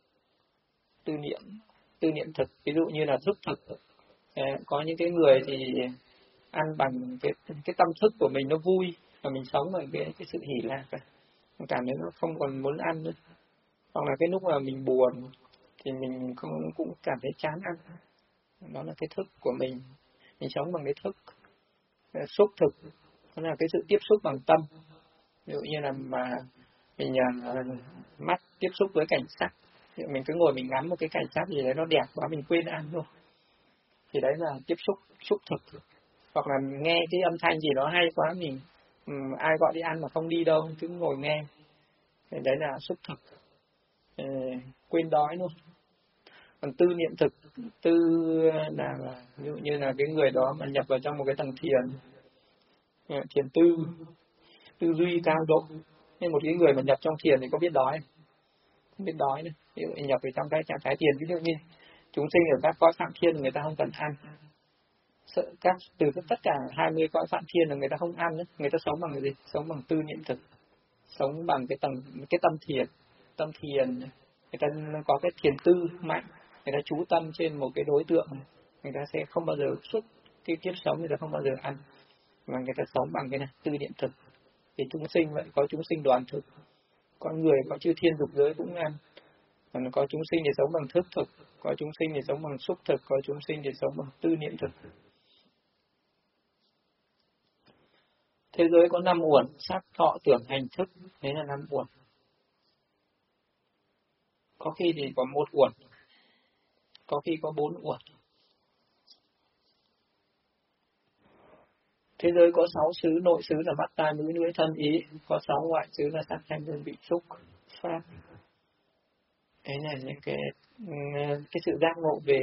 Tư niệm thực ví dụ như là thức thực, có những cái người thì ăn bằng cái tâm thức của mình nó vui và mình sống bằng cái sự hỷ lạc, mình cảm thấy nó không còn muốn ăn nữa. Hoặc là cái lúc mà mình buồn thì mình cũng cảm thấy chán ăn, đó là cái thức của mình sống bằng cái thức. Xúc thực đó là cái sự tiếp xúc bằng tâm, ví dụ như là mà mình mắt tiếp xúc với cảnh sắc, mình cứ ngồi mình ngắm một cái cảnh sắc gì đấy nó đẹp quá mình quên ăn luôn, thì đấy là tiếp xúc thực. Hoặc là mình nghe cái âm thanh gì đó hay quá, mình ai gọi đi ăn mà không đi đâu, cứ ngồi nghe, thì đấy là xúc thực, quên đói luôn. Còn tư niệm thực, tư là ví dụ như là cái người đó mà nhập vào trong một cái tầng thiền tư duy cao độ. Nhưng một cái người mà nhập trong thiền thì có biết đói không? Biết đói nữa. Ví dụ nhập vào trong cái trạng thái thiền, ví dụ như chúng sinh ở các cõi phạm thiên người ta không cần ăn, từ tất cả 20 cõi phạm thiên là người ta không ăn nữa. Người ta sống bằng cái gì? Sống bằng tư niệm thực, sống bằng cái tâm thiền. Người ta có cái thiền tư mạnh, người ta chú tâm trên một cái đối tượng, người ta sẽ không bao giờ xuất cái kiếp sống, người ta không bao giờ ăn, mà người ta sống bằng cái này, tư niệm thực. Thì chúng sinh vậy, có chúng sinh đoàn thực, con người có chư thiên dục giới cũng ăn. Còn có chúng sinh thì sống bằng thức thực, có chúng sinh thì sống bằng xúc thực, có chúng sinh thì sống bằng tư niệm thực. Thế giới có 5 uẩn: sắc, thọ, tưởng, hành, thức. Đấy là 5 uẩn. Có khi thì có 1 uẩn, có khi có 4 uẩn. Thế giới có 6 xứ: nội xứ là mắt, tai, mũi, lưỡi, thân, ý. Có 6 ngoại xứ là sắc, thanh, hương, vị, xúc, pháp. Đấy là những cái sự giác ngộ về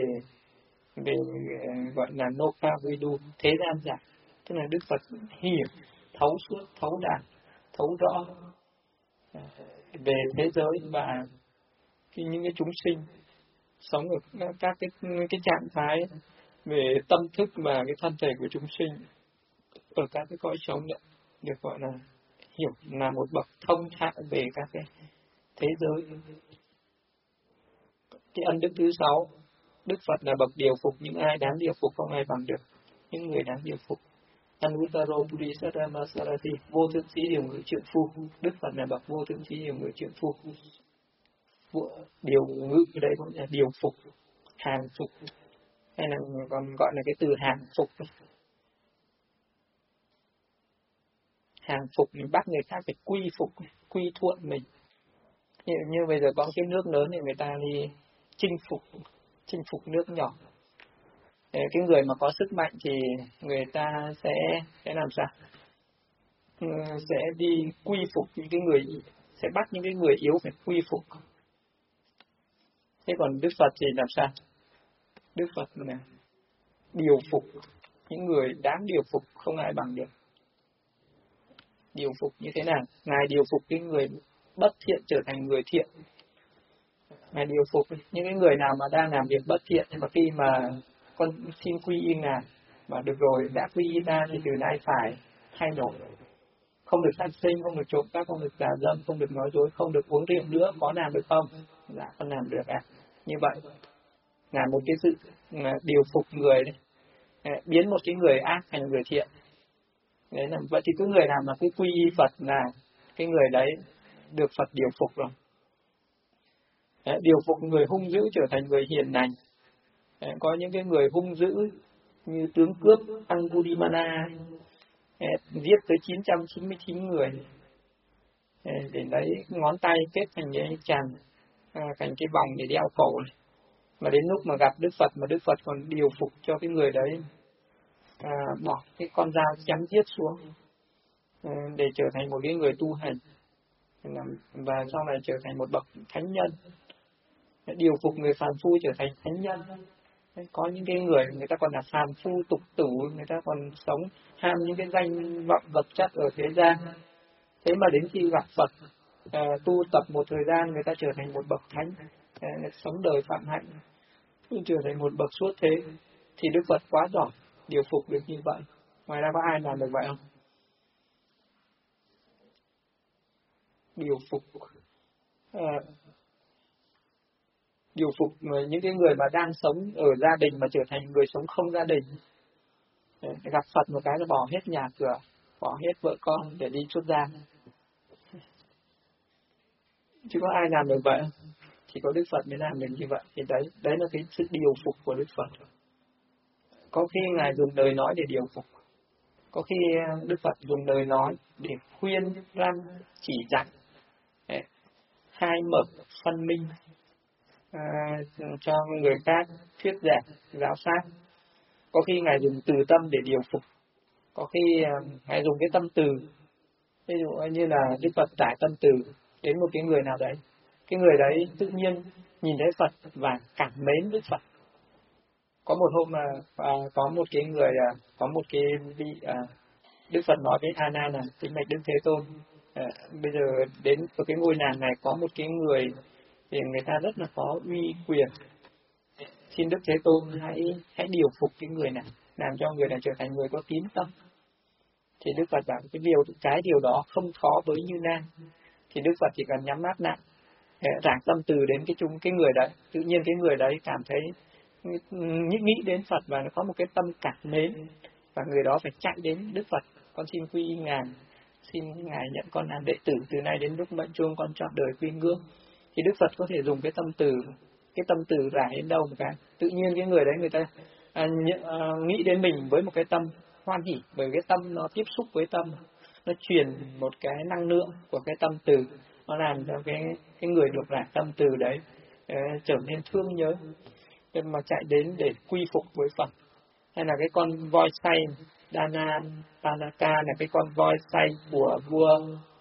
gọi là Nopa Vidu, thế gian giải. Tức là Đức Phật hiểu, thấu suốt, thấu đạt, thấu rõ về thế giới và những cái chúng sinh sống ở các cái trạng thái về tâm thức và cái thân thể của chúng sinh ở các cái cõi sống đó, được gọi là hiểu, là một bậc thông thạo về các cái thế giới. Cái ân đức thứ 6, Đức Phật là bậc điều phục những ai đáng điều phục không ai bằng được, những người đáng điều phục. Anuttaro Buddhisatthama Sarati, vô thượng sĩ điều ngự trượng phu. Đức Phật là bậc vô thượng sĩ điều ngự trượng phu. Điều ngự ở đây cũng là điều phục, hàng phục, hay là còn gọi là cái từ hàng phục. Hàng phục mình bắt người khác phải quy phục, quy thuận mình. Như bây giờ có cái nước lớn thì người ta đi chinh phục nước nhỏ. Cái người mà có sức mạnh thì người ta sẽ làm sao? Sẽ đi quy phục những cái người, sẽ bắt những cái người yếu phải quy phục. Thế còn Đức Phật thì làm sao? Đức Phật là điều phục những người đáng điều phục không ai bằng được. Điều phục như thế nào? Ngài điều phục cái người bất thiện trở thành người thiện. Ngài điều phục những cái người nào mà đang làm việc bất thiện, nhưng mà khi mà con xin quy y Ngài mà được rồi, đã quy y ta thì từ nay phải thay đổi. Không được sát sinh, không được trộm cắp, không được tà dâm, không được nói dối, không được uống rượu nữa, có làm được không? Dạ, con làm được ạ. Như vậy là một cái sự điều phục người đấy, biến một cái người ác thành người thiện. Đấy là vậy, thì cứ người nào mà cứ quy y Phật là cái người đấy được Phật điều phục rồi. Đấy, điều phục người hung dữ trở thành người hiền lành. Đấy, có những cái người hung dữ như tướng cướp Angulimala giết tới 999 người để lấy ngón tay kết thành cái chàn, thành cái vòng để đeo cổ này. Mà đến lúc mà gặp Đức Phật mà Đức Phật còn điều phục cho cái người đấy bỏ cái con dao chém giết xuống để trở thành một cái người tu hành, và sau này trở thành một bậc thánh nhân, điều phục người phàm phu trở thành thánh nhân. Có những cái người ta còn là phàm phu tục tử, người ta còn sống ham những cái danh vọng vật chất ở thế gian, thế mà đến khi gặp Phật tu tập một thời gian, người ta trở thành một bậc thánh, sống đời phạm hạnh, trở thành một bậc suốt thế. Thì Đức Phật quá giỏi, điều phục được như vậy. Ngoài ra có ai làm được vậy không? Điều phục những cái người mà đang sống ở gia đình mà trở thành người sống không gia đình. Gặp Phật một cái là bỏ hết nhà cửa, bỏ hết vợ con để đi xuất gia. Chứ có ai làm được vậy không? Chỉ có Đức Phật mới làm được như vậy. Thì đấy là cái sự điều phục của Đức Phật. Có khi Ngài dùng lời nói để điều phục, có khi Đức Phật dùng lời nói để khuyên răn chỉ dạy, hai mở phân minh cho người khác, thuyết giảng giáo pháp. Có khi Ngài dùng từ tâm để điều phục, có khi Ngài dùng cái tâm từ. Ví dụ như là Đức Phật trải tâm từ đến một cái người nào đấy, cái người đấy tự nhiên nhìn thấy Phật và cảm mến Đức Phật. Có một hôm mà có một cái người, có một cái vị Đức Phật nói với A Nan là: kính bạch Đức Thế Tôn, bây giờ đến ở cái ngôi làng này có một cái người thì người ta rất là có uy quyền, xin Đức Thế Tôn hãy điều phục cái người này, làm cho người này trở thành người có tín tâm. Thì Đức Phật bảo cái điều đó không khó với Như Nan. Thì Đức Phật chỉ cần nhắm mắt lại, giảng tâm từ đến cái người đấy, tự nhiên cái người đấy cảm thấy nghĩ đến Phật và nó có một cái tâm cảm mến, và người đó phải chạy đến Đức Phật: con xin quy y Ngài, xin Ngài nhận con làm đệ tử, từ nay đến lúc mệnh chuông con trọn đời quy ngưỡng. Thì Đức Phật có thể dùng cái tâm từ rải đến đâu một cái, tự nhiên cái người đấy người ta nghĩ đến mình với một cái tâm hoan hỉ, bởi cái tâm nó tiếp xúc với tâm, nó truyền một cái năng lượng của cái tâm từ, nó làm cho cái người được rải tâm từ đấy trở nên thương nhớ, mà chạy đến để quy phục với Phật. Hay là cái con voi xay Dana Panaka là cái con voi xay của vua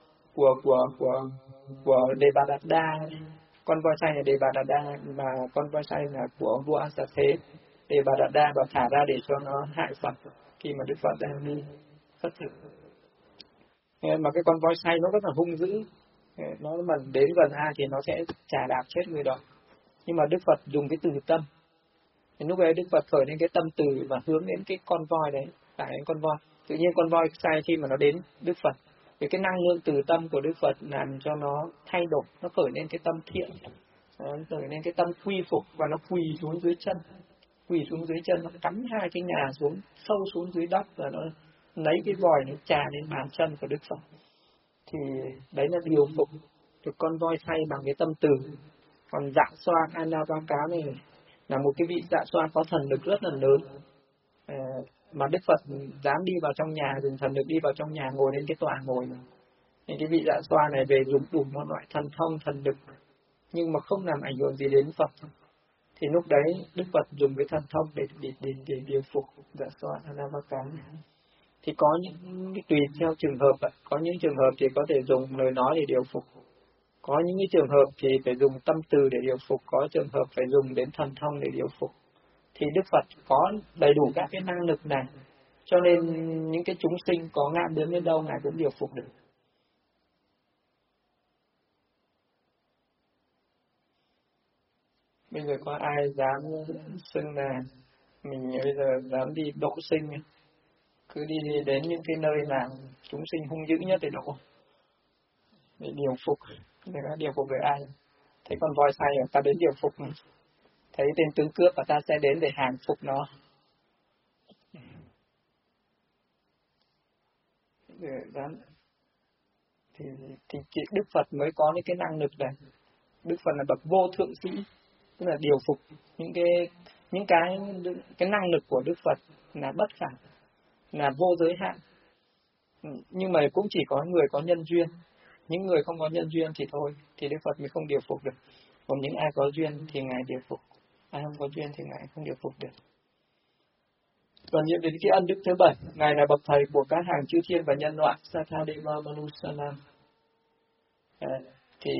của Đề Bà Đạt Đa. Con voi xay là Đề Bà Đạt Đa, mà con voi xay là của vua A Xà Thế. Đề Bà Đạt Đa và thả ra để cho nó hại Phật khi mà Đức Phật đang đi khất thực. Mà cái con voi xay nó rất là hung dữ, nó mà đến gần ai thì nó sẽ chà đạp chết người đó. Nhưng mà Đức Phật dùng cái từ tâm. Thì lúc ấy Đức Phật khởi lên cái tâm từ và hướng đến cái con voi đấy, tại đến con voi. Tự nhiên con voi sai khi mà nó đến Đức Phật, vì cái năng lượng từ tâm của Đức Phật làm cho nó thay đổi, nó khởi lên cái tâm thiện, khởi lên cái tâm quy phục, và nó quỳ xuống dưới chân, nó cắm hai cái ngà xuống sâu xuống dưới đất, và nó lấy cái vòi nó chà lên bàn chân của Đức Phật. Thì đấy là điều phục được con voi xay bằng cái tâm từ. Còn Dạ Xoa Anavaka này là một cái vị Dạ Xoa có thần lực rất là lớn, mà Đức Phật dám đi vào trong nhà, dùng thần lực đi vào trong nhà, ngồi lên cái tòa ngồi này. Thì cái vị Dạ Xoa này về dùng đủ một loại thần thông, thần lực, nhưng mà không làm ảnh hưởng gì đến Phật. Thì lúc đấy Đức Phật dùng cái thần thông để điều phục Dạ Xoa Anavaka. Thì có những tùy theo trường hợp, có những trường hợp thì có thể dùng lời nói để điều phục, có những cái trường hợp thì phải dùng tâm từ để điều phục, có trường hợp phải dùng đến thần thông để điều phục. Thì Đức Phật có đầy đủ các cái năng lực này, cho nên những cái chúng sinh có ngã bướng đến đâu Ngài cũng điều phục được. Bây giờ có ai dám xưng là mình bây giờ dám đi độ sinh, cứ đi đến những cái nơi nào chúng sinh hung dữ nhất để độ, để điều phục. Người ta điều phục với ai? Thấy con voi say người ta đến điều phục, thấy tên tướng cướp và ta sẽ đến để hàng phục nó. Thì Đức Phật mới có những cái năng lực này. Đức Phật là bậc vô thượng sĩ, tức là điều phục những cái năng lực của Đức Phật là bất khả, là vô giới hạn. Nhưng mà cũng chỉ có người có nhân duyên. Những người không có nhân duyên thì thôi, thì Đức Phật mới không điều phục được. Còn những ai có duyên thì Ngài điều phục. Ai không có duyên thì Ngài không được phục được. Và nhận đến cái ân đức thứ 7, Ngài là bậc thầy của các hàng chư thiên và nhân loại, Sathadeva Manusanam. Thì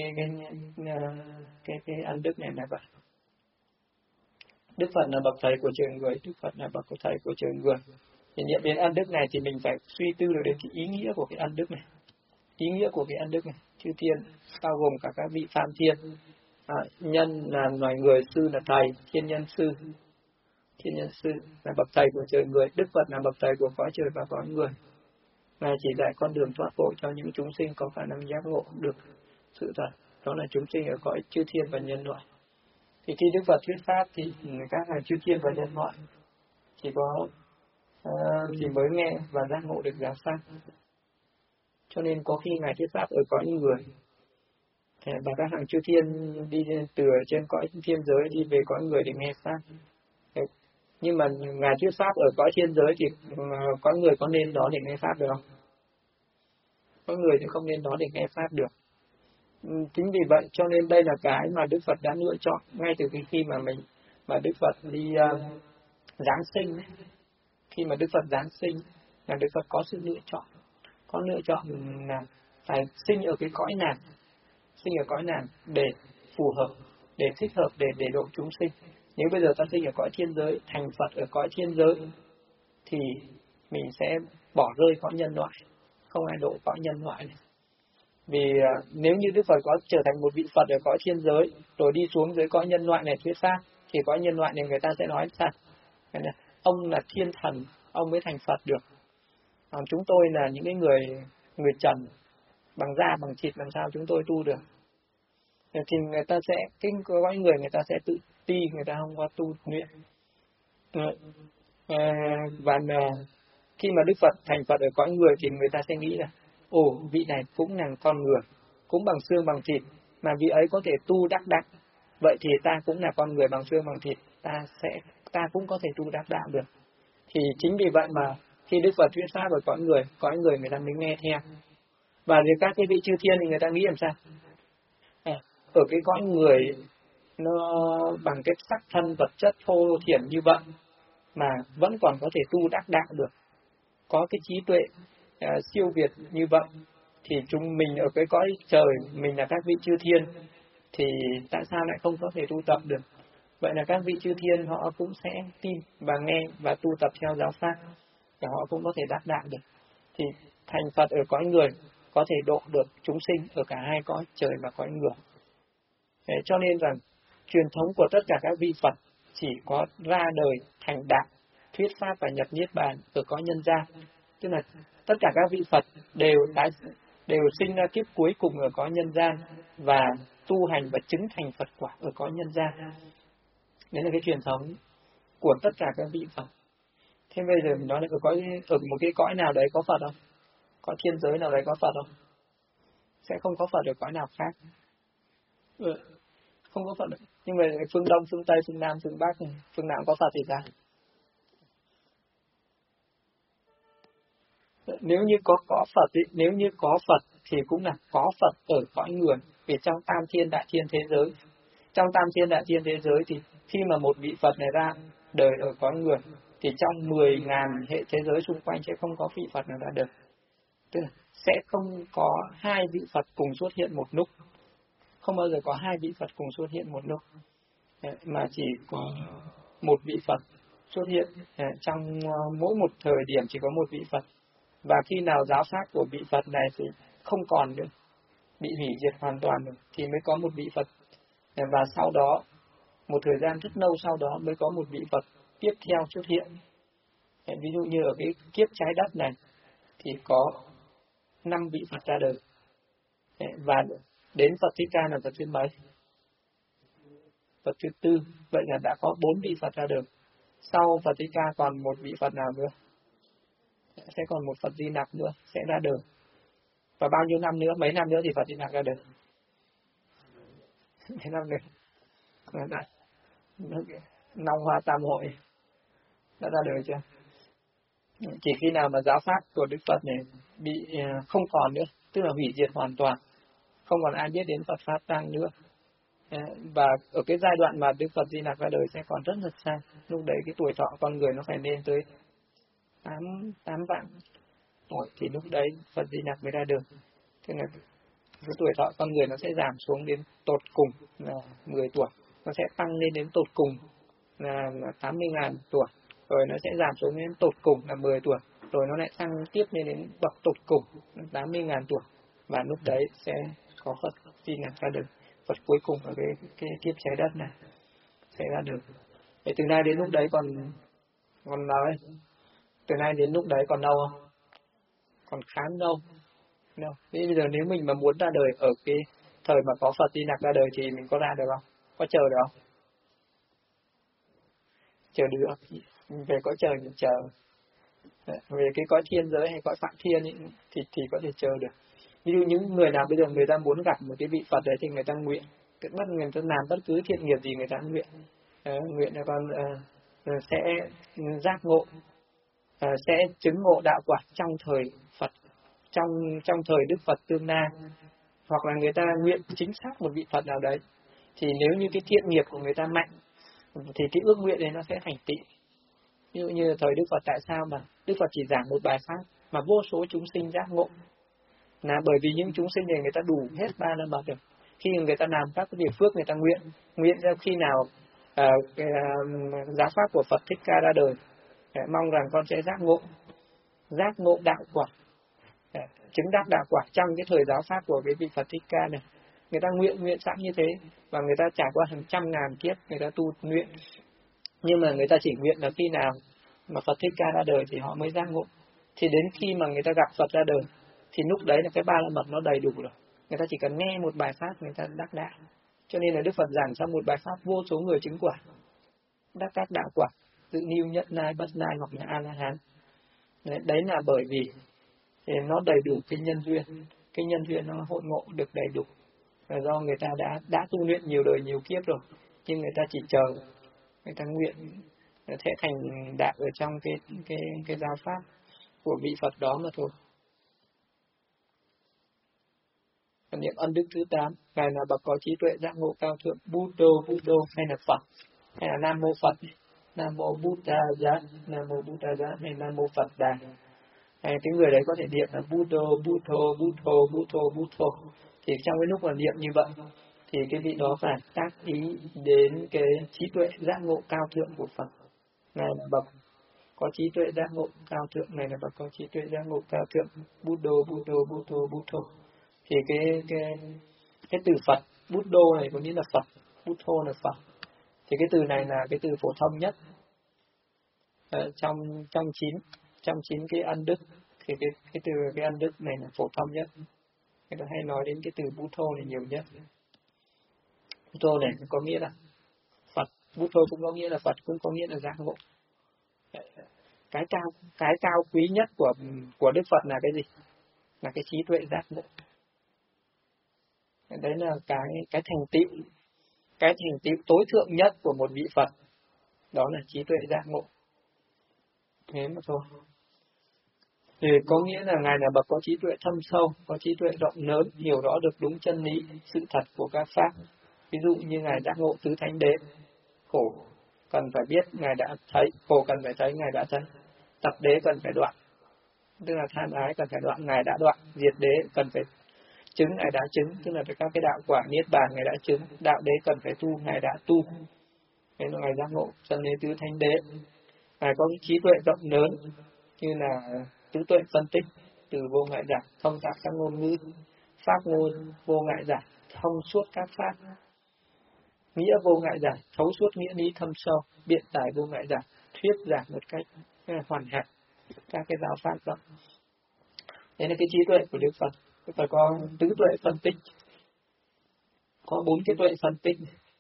cái ân đức này là vậy. Đức Phật là bậc thầy của trời người, Đức Phật là bậc thầy của trời người. Thì nhận đến ân đức này thì mình phải suy tư được đến cái ý nghĩa của cái ân đức này. Ý nghĩa của cái ân đức này, chư thiên bao gồm cả các vị phạm thiên, nhân là loài người, sư là thầy, thiên nhân sư. Thiên nhân sư là bậc thầy của trời người, Đức Phật là bậc thầy của cõi trời và cõi người. Ngài chỉ dạy con đường thoát khổ cho những chúng sinh có khả năng giác ngộ được sự thật, đó là chúng sinh ở cõi chư thiên và nhân loại. Thì khi Đức Phật thuyết pháp thì các hàng chư thiên và nhân loại chỉ mới nghe và giác ngộ được giáo pháp. Cho nên có khi Ngài thuyết pháp ở cõi người, và các hàng chư thiên đi từ trên cõi thiên giới đi về cõi người để nghe pháp. Nhưng mà Ngài thuyết pháp ở cõi thiên giới thì có người có nên đó để nghe pháp được không? Có người thì không nên đó để nghe pháp được. Chính vì vậy cho nên đây là cái mà Đức Phật đã lựa chọn ngay từ khi mà Đức Phật đi giáng sinh ấy. Khi mà Đức Phật giáng sinh là Đức Phật có sự lựa chọn. Có lựa chọn là phải sinh ở cái cõi nào, sinh ở cõi nào để phù hợp, để thích hợp để độ chúng sinh. Nếu bây giờ ta sinh ở cõi thiên giới, thành Phật ở cõi thiên giới, thì mình sẽ bỏ rơi cõi nhân loại, không ai độ cõi nhân loại này. Vì nếu như Đức Phật có trở thành một vị Phật ở cõi thiên giới, rồi đi xuống dưới cõi nhân loại này thuyết pháp, thì cõi nhân loại này người ta sẽ nói sao? Ông là thiên thần, ông mới thành Phật được. Chúng tôi là những cái người trần, bằng da bằng thịt, làm sao chúng tôi tu được? Thì người ta sẽ, cõi người ta sẽ tự ti, người ta không có tu luyện. Và khi mà Đức Phật thành Phật ở cõi người thì người ta sẽ nghĩ là vị này cũng là con người, cũng bằng xương bằng thịt, mà vị ấy có thể tu đắc đạo, vậy thì ta cũng là con người bằng xương bằng thịt, ta cũng có thể tu đắc đạo được. Thì chính vì vậy mà khi Đức Phật thuyết pháp ở cõi người người ta mới nghe theo. Và thì các cái vị chư thiên thì người ta nghĩ làm sao? Ở cái cõi người nó bằng cái sắc thân vật chất thô thiển như vậy mà vẫn còn có thể tu đắc đạo được, có cái trí tuệ siêu việt như vậy, thì chúng mình ở cái cõi trời, mình là các vị chư thiên, thì tại sao lại không có thể tu tập được? Vậy là các vị chư thiên họ cũng sẽ tin và nghe và tu tập theo giáo pháp, và họ cũng có thể đắc đạo được. Thì thành Phật ở cõi người có thể độ được chúng sinh ở cả hai cõi trời và cõi người. Cho nên rằng truyền thống của tất cả các vị Phật chỉ có ra đời thành đạo, thuyết pháp và nhập niết bàn ở cõi nhân gian. Tức là tất cả các vị Phật đều sinh ra kiếp cuối cùng ở cõi nhân gian và tu hành và chứng thành Phật quả ở cõi nhân gian. Đấy là cái truyền thống của tất cả các vị Phật. Thế bây giờ mình nói là ở một cái cõi nào đấy có Phật không? Có thiên giới nào đấy có Phật không? Sẽ không có Phật ở cõi nào khác. Không có Phật. Nhưng mà phương Đông, phương Tây, phương Nam, phương Bắc, phương nào có Phật thì sao? Nếu như có Phật ý, nếu như có Phật thì cũng là có Phật ở cõi người. Vì trong tam thiên đại thiên thế giới, trong tam thiên đại thiên thế giới thì khi mà một vị Phật này ra đời ở cõi người thì trong 10.000 hệ thế giới xung quanh sẽ không có vị Phật nào ra đời. Tức là sẽ không có hai vị Phật cùng xuất hiện một lúc. Không bao giờ có hai vị Phật cùng xuất hiện một lúc, mà chỉ có một vị Phật xuất hiện. Trong mỗi một thời điểm chỉ có một vị Phật. Và khi nào giáo pháp của vị Phật này thì không còn nữa, bị hủy diệt hoàn toàn rồi, thì mới có một vị Phật. Và sau đó, một thời gian rất lâu sau đó mới có một vị Phật tiếp theo xuất hiện. Ví dụ như ở cái kiếp trái đất này thì có 5 vị Phật ra đời. Và đến Phật Thích Ca là Phật thứ mấy? Phật thứ 4. Vậy là đã có 4 vị Phật ra đời. Sau Phật Thích Ca còn một vị Phật nào nữa? Sẽ còn một Phật Di Lặc nữa sẽ ra đời. Và bao nhiêu năm nữa, mấy năm nữa thì Phật Di Lặc ra đời? Mấy năm nữa? Long Hoa Tam Hội đã ra đời chưa? Chỉ khi nào mà giáo pháp của Đức Phật này bị không còn nữa, tức là hủy diệt hoàn toàn, không còn ai biết đến Phật pháp tăng nữa, Và ở cái giai đoạn mà Đức Phật Di Lặc ra đời sẽ còn rất là xa. Lúc đấy cái tuổi thọ con người nó phải lên tới 8 vạn tuổi thì lúc đấy Phật Di Lặc mới ra đời. Thế là cái tuổi thọ con người nó sẽ giảm xuống đến tột cùng là 10 tuổi, nó sẽ tăng lên đến tột cùng là 80.000 tuổi, rồi nó sẽ giảm xuống đến tột cùng là 10 tuổi, rồi nó lại tăng tiếp lên đến bậc tột cùng 80.000 tuổi, và lúc đấy sẽ có Phật Di Lặc ra đời. Phật cuối cùng ở cái kiếp trái đất này sẽ ra đời. Vậy từ nay đến lúc đấy còn nói, từ nay đến lúc đấy còn lâu không? Còn khá lâu. Thế bây giờ nếu mình mà muốn ra đời ở cái thời mà có Phật Di Lặc ra đời thì mình có ra được không? Có chờ được không? Chờ được. Về cõi trời mình chờ. Về cái cõi thiên giới hay cõi phạm thiên ấy, thì có thể chờ được. Ví dụ những người nào bây giờ người ta muốn gặp một cái vị Phật đấy thì người ta nguyện. Người ta làm bất cứ thiện nghiệp gì người ta nguyện. Nguyện là con sẽ giác ngộ, sẽ chứng ngộ đạo quả trong thời Phật, trong thời Đức Phật tương lai, hoặc là người ta nguyện chính xác một vị Phật nào đấy, thì nếu như cái thiện nghiệp của người ta mạnh thì cái ước nguyện đấy nó sẽ thành tựu. Ví dụ như thời Đức Phật, tại sao mà Đức Phật chỉ giảng một bài pháp mà vô số chúng sinh giác ngộ, là bởi vì những chúng sinh này người ta đủ hết 3 la mật rồi. Khi người ta làm các cái việc phước, người ta nguyện ra khi nào giáo pháp của Phật Thích Ca ra đời, mong rằng con sẽ giác ngộ đạo quả, chứng đắc đạo quả trong cái thời giáo pháp của cái vị Phật Thích Ca này. Người ta nguyện sẵn như thế, và người ta trải qua hàng trăm ngàn kiếp người ta tu nguyện, nhưng mà người ta chỉ nguyện là khi nào mà Phật Thích Ca ra đời thì họ mới giác ngộ. Thì đến khi mà người ta gặp Phật ra đời thì lúc đấy là cái 3 la mật nó đầy đủ rồi, người ta chỉ cần nghe một bài pháp người ta đắc đạo. Cho nên là Đức Phật giảng trong một bài pháp vô số người chứng quả, đắc các đạo quả, dự niu, nhất lai, bất lai hoặc là A La Hán. Đấy là bởi vì thì nó đầy đủ cái nhân duyên nó hội ngộ được đầy đủ, là do người ta đã tu luyện nhiều đời nhiều kiếp rồi, nhưng người ta chỉ chờ, người ta nguyện sẽ thành đạo ở trong cái giáo pháp của vị Phật đó mà thôi. Niệm ân đức thứ 8, ngài là bậc có trí tuệ giác ngộ cao thượng, Buddha hay là Phật, hay là Nam Mô Phật, Nam Mô Buddha Giá, Nam Mô Buddha Giá hay Nam Mô Phật Đà. Cái người đấy có thể niệm là Buddha. Thì trong cái lúc mà niệm như vậy thì cái vị đó phải tác ý đến cái trí tuệ giác ngộ cao thượng của Phật. Ngài là bậc có trí tuệ giác ngộ cao thượng, này là bậc có trí tuệ giác ngộ cao thượng, Buddha. Thì cái từ Phật Buddha này có nghĩa là Phật, Buddha là Phật. Thì cái từ này là cái từ phổ thông nhất trong chín cái ân đức. Thì cái từ cái ân đức này là phổ thông nhất, người ta hay nói đến cái từ Buddha này nhiều nhất. Buddha này có nghĩa là Phật, Buddha cũng có nghĩa là Phật, cũng có nghĩa là giác ngộ. Cái cao quý nhất của Đức Phật là cái gì? Là cái trí tuệ giác ngộ. Đấy là cái thành tựu tối thượng nhất của một vị Phật, đó là trí tuệ giác ngộ. Thế mà thôi. Thì có nghĩa là ngài là bậc có trí tuệ thâm sâu, có trí tuệ rộng lớn, hiểu rõ được đúng chân lý, sự thật của các pháp. Ví dụ như ngài giác ngộ tứ thánh đế, khổ cần phải biết ngài đã thấy, khổ cần phải thấy ngài đã thấy, tập đế cần phải đoạn, tức là tham ái cần phải đoạn ngài đã đoạn, diệt đế cần phải chứng ngài đã chứng, tức là các cái đạo quả niết bàn ngài đã chứng, đạo đế cần phải tu ngài đã tu. Thế là ngài giác ngộ chân lý tứ thánh đế. Ngài có cái trí tuệ rộng lớn như là tứ tuệ phân tích, từ vô ngại giải thông đạt các ngôn ngữ, pháp ngôn vô ngại giải thông suốt các pháp, nghĩa vô ngại giải thấu suốt nghĩa lý thâm sâu, biện giải vô ngại giải thuyết giảng một cách hoàn hảo các cái giáo pháp đó. Đấy là cái trí tuệ của Đức Phật. Đức Phật có tứ tuệ phân tích, có 4 cái tuệ phân tích.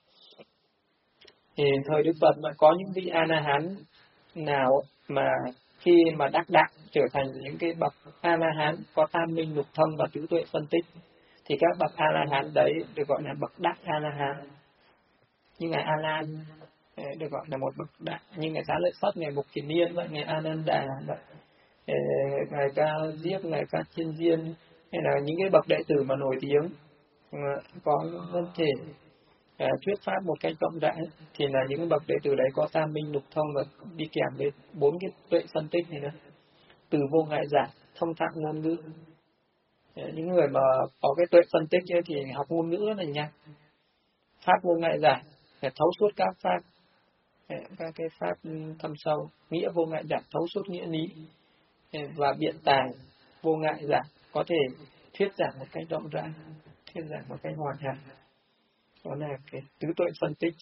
Thì thời Đức Phật mà có những vị A La Hán nào mà khi mà đắc đạo trở thành những cái bậc A La Hán có tam minh lục thông và tứ tuệ phân tích, thì các bậc A La Hán đấy được gọi là bậc đắc A La Hán. Như ngài A Lan được gọi là một bậc đại, như ngài Xá Lợi Phất, ngài Mục Kiền Liên vậy, ngài A Nan Đà vậy, ngài Ca Diếp, ngài Ca Chiên Diên, hay là những cái bậc đệ tử mà nổi tiếng có thân thể thuyết pháp một cách rộng rãi, thì là những bậc đệ tử đấy có tam minh lục thông và đi kèm với 4 cái tuệ phân tích này nữa, từ vô ngại giải, thông thạo ngôn ngữ. Những người mà có cái tuệ phân tích ấy thì học ngôn ngữ rất là nhanh. Pháp vô ngại giải để thấu suốt các pháp, các cái pháp thâm sâu. Nghĩa vô ngại giải thấu suốt nghĩa lý, và biện tài vô ngại giải có thể thuyết giảng một cách rộng rãi, thuyết giảng một cách hoàn hảo. Đó là cái tứ tuệ phân tích.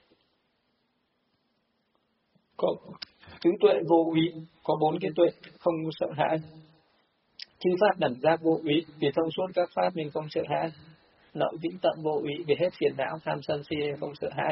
Có tứ tuệ vô úy, có 4 cái tuệ không sợ hãi. Chư pháp đẳng giác vô úy, vì thông suốt các pháp mình không sợ hãi. Lợi vĩnh tận vô úy, vì hết phiền não tham sân si không sợ hãi.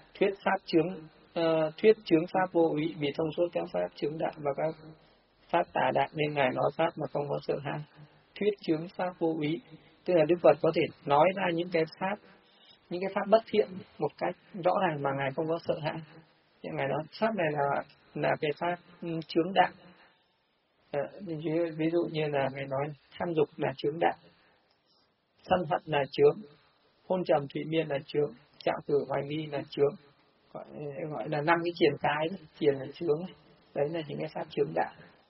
Thuyết chướng pháp vô úy, vì thông suốt các pháp chướng đạo và các pháp tà đạo nên ngài nói pháp mà không có sợ hãi. Thuyết chướng pháp vô úy, tức là Đức Phật có thể nói ra những cái pháp bất thiện một cách rõ ràng mà ngài không có sợ hãi. Ngài nói pháp này là cái pháp chướng đạo. Ví dụ như là ngài nói tham dục là chướng đạo, sân hận là chướng, hôn trầm thụy miên là chướng, trạo cử hoài nghi là chướng, gọi là 5 cái triền cái, triền là chướng. Đấy là những cái pháp chướng đạo.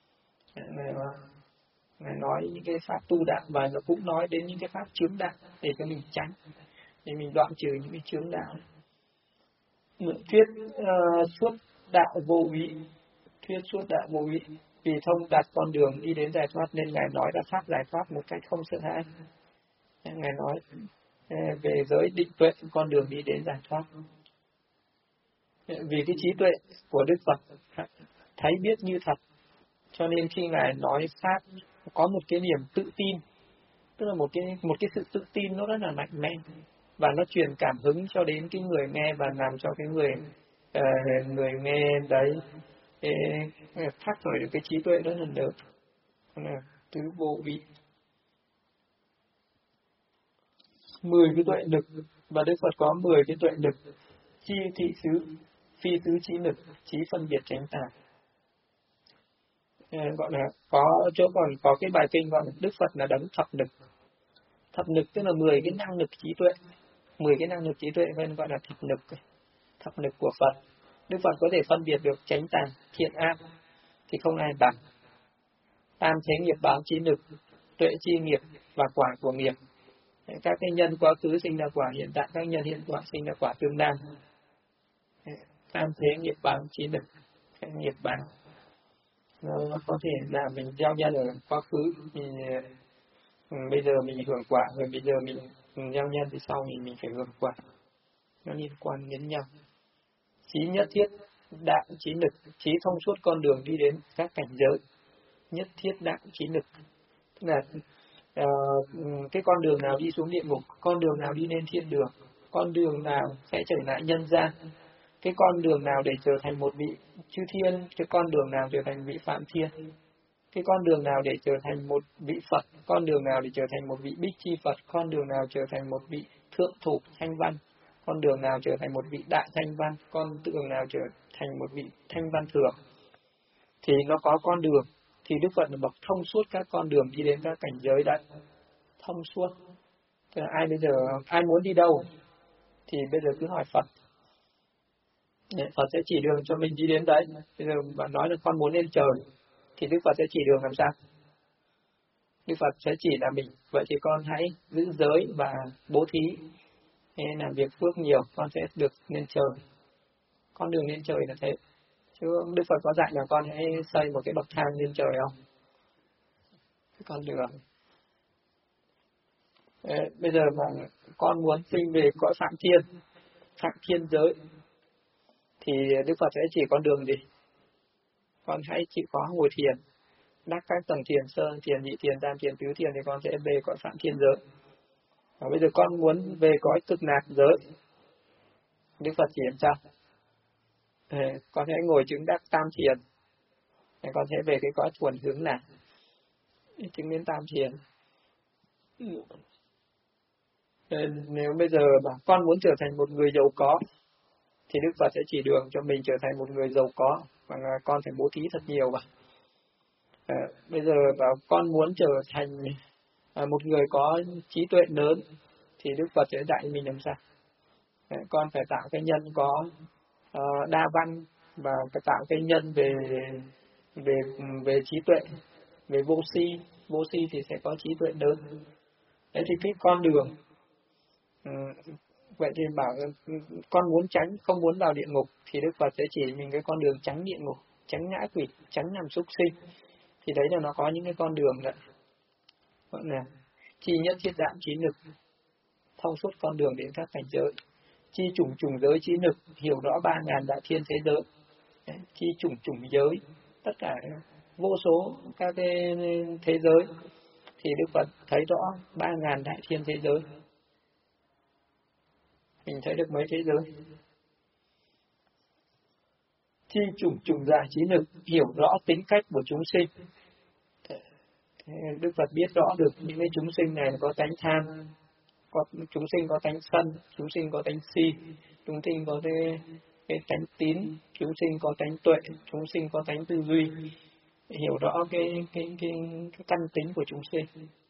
Ngài nói những cái pháp tu đạo và nó cũng nói đến những cái pháp chướng đạo để cho mình tránh, để mình đoạn trừ những cái chướng đạo. Thuyết suốt đạo vô úy, thuyết suốt đạo vô úy, vì thông đạt con đường đi đến giải thoát nên ngài nói ra pháp giải thoát một cách không sợ hãi. Ngài nói về giới định tuệ, con đường đi đến giải thoát. Vì cái trí tuệ của Đức Phật thấy biết như thật, cho nên khi ngài nói pháp có một cái niềm tự tin, tức là một cái sự tự tin nó rất là mạnh mẽ, và nó truyền cảm hứng cho đến cái người nghe và làm cho cái người nghe đấy phát khởi được cái trí tuệ rất là lớn. Tứ vô úy. 10 cái tuệ lực, và Đức Phật có 10 cái tuệ lực: chi thị xứ, phi tứ trí lực, trí phân biệt chánh tà. Gọi là có chỗ còn có cái bài kinh gọi là Đức Phật là đấng thập lực. Thập lực tức là 10 cái năng lực trí tuệ, 10 cái năng lực trí tuệ nên gọi là thập lực của Phật. Đức Phật có thể phân biệt được chánh tà, thiện ác thì không ai bằng. Tam thế nghiệp báo trí lực, tuệ chi nghiệp và quả của nghiệp. Các cái nhân quá khứ sinh ra quả hiện tại, các nhân hiện quả sinh ra quả tương lai. Tam thế nghiệp báo trí lực, cái nghiệp báo nó có thể là mình gieo nhân ở quá khứ, bây giờ mình hưởng quả, rồi bây giờ mình gieo nhân thì sau mình phải hưởng quả. Nó liên quan đến nhau. Chí nhất thiết đạo trí lực, trí thông suốt con đường đi đến các cảnh giới. Nhất thiết đạo trí lực, tức là cái con đường nào đi xuống địa ngục, con đường nào đi lên thiên đường, con đường nào sẽ trở lại nhân gian, cái con đường nào để trở thành một vị chư thiên, cái con đường nào trở thành vị phạm thiên, cái con đường nào để trở thành một vị Phật, con đường nào để trở thành một vị Bích Chi Phật, con đường nào trở thành một vị thượng thủ thanh văn, con đường nào trở thành một vị đại thanh văn, con đường nào trở thành một vị thanh văn thường. Thì nó có con đường, thì Đức Phật là bậc thông suốt các con đường đi đến các cảnh giới đấy. Thông suốt. Thế là ai muốn đi đâu thì bây giờ cứ hỏi Phật. Phật sẽ chỉ đường cho mình đi đến đấy. Bây giờ bạn nói là con muốn lên trời thì Đức Phật sẽ chỉ đường làm sao? Đức Phật sẽ chỉ là mình, vậy thì con hãy giữ giới và bố thí, làm việc phước nhiều, con sẽ được lên trời. Con đường lên trời là thế. Chứ Đức Phật có dạy là con hãy xây một cái bậc thang lên trời không? Con đường. Bây giờ mà con muốn sinh về cõi phạm thiên giới, thì Đức Phật sẽ chỉ con đường gì? Con hãy chịu khó ngồi thiền, đắc các tầng thiền, sơ thiền, nhị thiền, tam thiền, tứ thiền thì con sẽ về cõi phạm thiên giới. Và bây giờ con muốn về cõi cực lạc giới, Đức Phật chỉ làm sao? Con hãy ngồi chứng đắc tam thiền, con sẽ về cái cõi thuần hướng lạc, chứng đến tam thiền. Nếu bây giờ mà con muốn trở thành một người giàu có, thì Đức Phật sẽ chỉ đường cho mình trở thành một người giàu có, và con phải bố thí thật nhiều vào. Bây giờ bảo con muốn trở thành một người có trí tuệ lớn, thì Đức Phật sẽ dạy mình làm sao? Con phải tạo cái nhân có đa văn, và phải tạo cái nhân về về về trí tuệ, về vô si thì sẽ có trí tuệ lớn. Đấy thì cái con đường, vậy thì bảo con muốn tránh, không muốn vào địa ngục thì Đức Phật sẽ chỉ mình cái con đường tránh địa ngục, tránh ngã quỷ, tránh làm súc sinh. Thì đấy là nó có những cái con đường đấy, gọi là chi nhất thiết đạm trí lực, thông suốt con đường đến các cảnh giới. Chi chủng chủng giới trí lực, hiểu rõ 3.000 đại thiên thế giới. Đấy, chi chủng chủng giới, tất cả vô số các cái thế giới, thì Đức Phật thấy rõ 3.000 đại thiên thế giới. Mình thấy được mấy thế giới? Chi chủng chủng giải trí lực, hiểu rõ tính cách của chúng sinh. Đức Phật biết rõ được những cái chúng sinh này có tánh tham, chúng sinh có tánh sân, chúng sinh có tánh si, chúng sinh có cái tánh tín, chúng sinh có tánh tuệ, chúng sinh có tánh tư duy. Hiểu rõ cái căn tính của chúng sinh.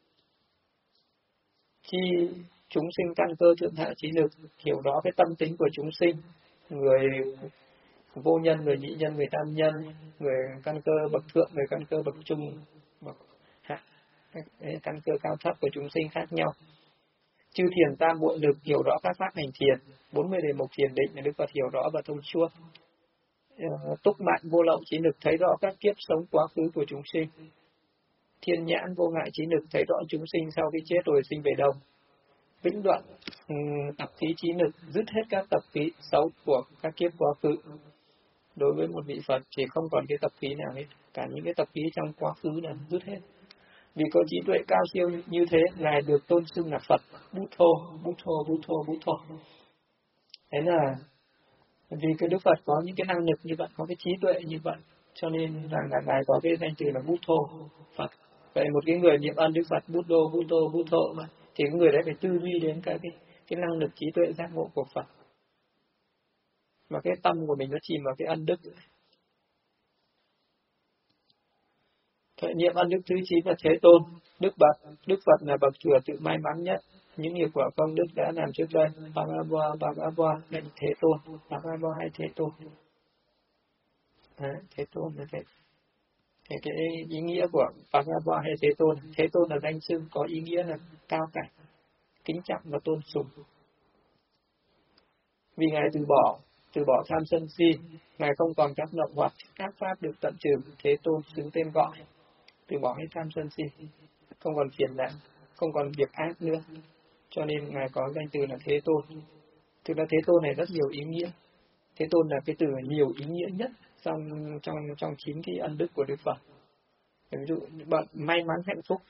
Chi chúng sinh căn cơ thượng hạ trí lực, hiểu rõ cái tâm tính của chúng sinh, người vô nhân, người nhị nhân, người tam nhân, người căn cơ bậc thượng, người căn cơ bậc trung, bậc hạ, căn cơ cao thấp của chúng sinh khác nhau. Chư thiền tam muội lực, hiểu rõ các pháp hành thiền, 40 đề mục thiền định là Đức Phật hiểu rõ và thông suốt. Túc mạng vô lậu trí lực, thấy rõ các kiếp sống quá khứ của chúng sinh. Thiên nhãn vô ngại trí lực, thấy rõ chúng sinh sau khi chết rồi sinh về đâu. Vĩnh đoạn tập khí trí lực, dứt hết các tập khí xấu của các kiếp quá khứ. Đối với một vị Phật thì không còn cái tập khí nào hết, cả những cái tập khí trong quá khứ là dứt hết. Vì có trí tuệ cao siêu như thế, Ngài được tôn xưng là Phật Bút Thô. Thế là vì cái Đức Phật có những cái năng lực như vậy, có cái trí tuệ như vậy, cho nên rằng là Ngài có cái danh từ là Bút Thô, Phật. Vậy một cái người niệm ân Đức Phật Bút Thô mà, thì cái người đấy phải tư duy đến cái năng lực trí tuệ giác ngộ của Phật. Mà cái tâm của mình nó chìm vào cái ân đức. Niệm ân đức thứ 9 là Thế Tôn. Đức Phật là bậc thừa tự may mắn nhất. Những nghiệp quả công đức đã làm trước đây. Bhagava là Thế Tôn. Bhagava hay Thế Tôn. Thế Tôn là thế. Thì cái ý nghĩa của Bhagava hay Thế Tôn. Thế Tôn là danh xưng có ý nghĩa là cao cả, kính trọng và tôn sùng. Vì Ngài từ bỏ tham sân si, Ngài không còn các động hoặc các pháp được tận trừ, Thế Tôn xứng tên gọi. Từ bỏ hết tham sân si, không còn phiền não, không còn việc ác nữa, cho nên Ngài có danh từ là Thế Tôn. Thực ra Thế Tôn này rất nhiều ý nghĩa. Thế Tôn là cái từ nhiều ý nghĩa nhất trong 9 cái ân đức của Đức Phật. Ví dụ bạn may mắn hạnh phúc,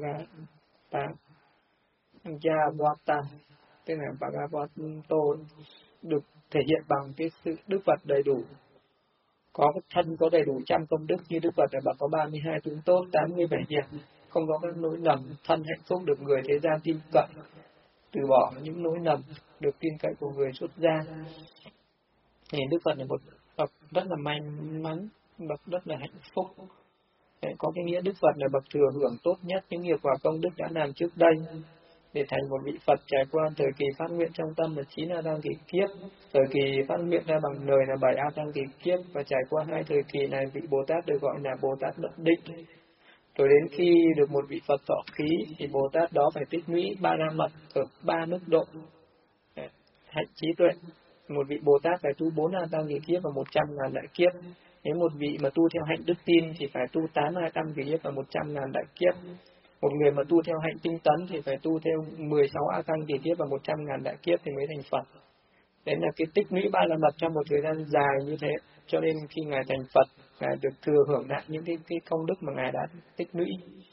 Bhagavata, tức là Bhagavato được thể hiện bằng cái sự Đức Phật đầy đủ, có thân có đầy đủ trăm công đức như Đức Phật là bảo có 32 tướng tốt, 87 nghiệp, không có các nỗi lầm, thân hạnh phúc được người thế gian tin cậy, từ bỏ những nỗi lầm được tin cậy của người xuất gia. Thì Đức Phật là một bậc rất là may mắn, bậc rất là hạnh phúc. Đấy, có cái nghĩa Đức Phật là bậc thừa hưởng tốt nhất những nghiệp quả công đức đã làm trước đây, để thành một vị Phật trải qua thời kỳ phát nguyện trong tâm là 9 A Tăng kỳ kiếp, thời kỳ phát nguyện ra bằng lời là 7 A Tăng kỳ kiếp, và trải qua 2 thời kỳ này vị Bồ Tát được gọi là Bồ Tát Đậm Định. Rồi đến khi được một vị Phật thọ khí thì Bồ Tát đó phải tích lũy 3 la mật ở 3 mức độ hạnh trí tuệ. Một vị Bồ Tát phải tu 4 A Tăng kỳ kiếp và 100.000 đại kiếp. Nếu một vị mà tu theo hạnh đức tin thì phải tu 8 A Tăng kỳ kiếp và 100.000 đại kiếp. Một người mà tu theo hạnh tinh tấn thì phải tu theo 16 A Tăng kỳ kiếp và 100.000 đại kiếp thì mới thành Phật. Đấy là cái tích lũy 3 la mật trong một thời gian dài như thế. Cho nên khi Ngài thành Phật, Ngài được thừa hưởng lại những cái công đức mà Ngài đã tích lũy.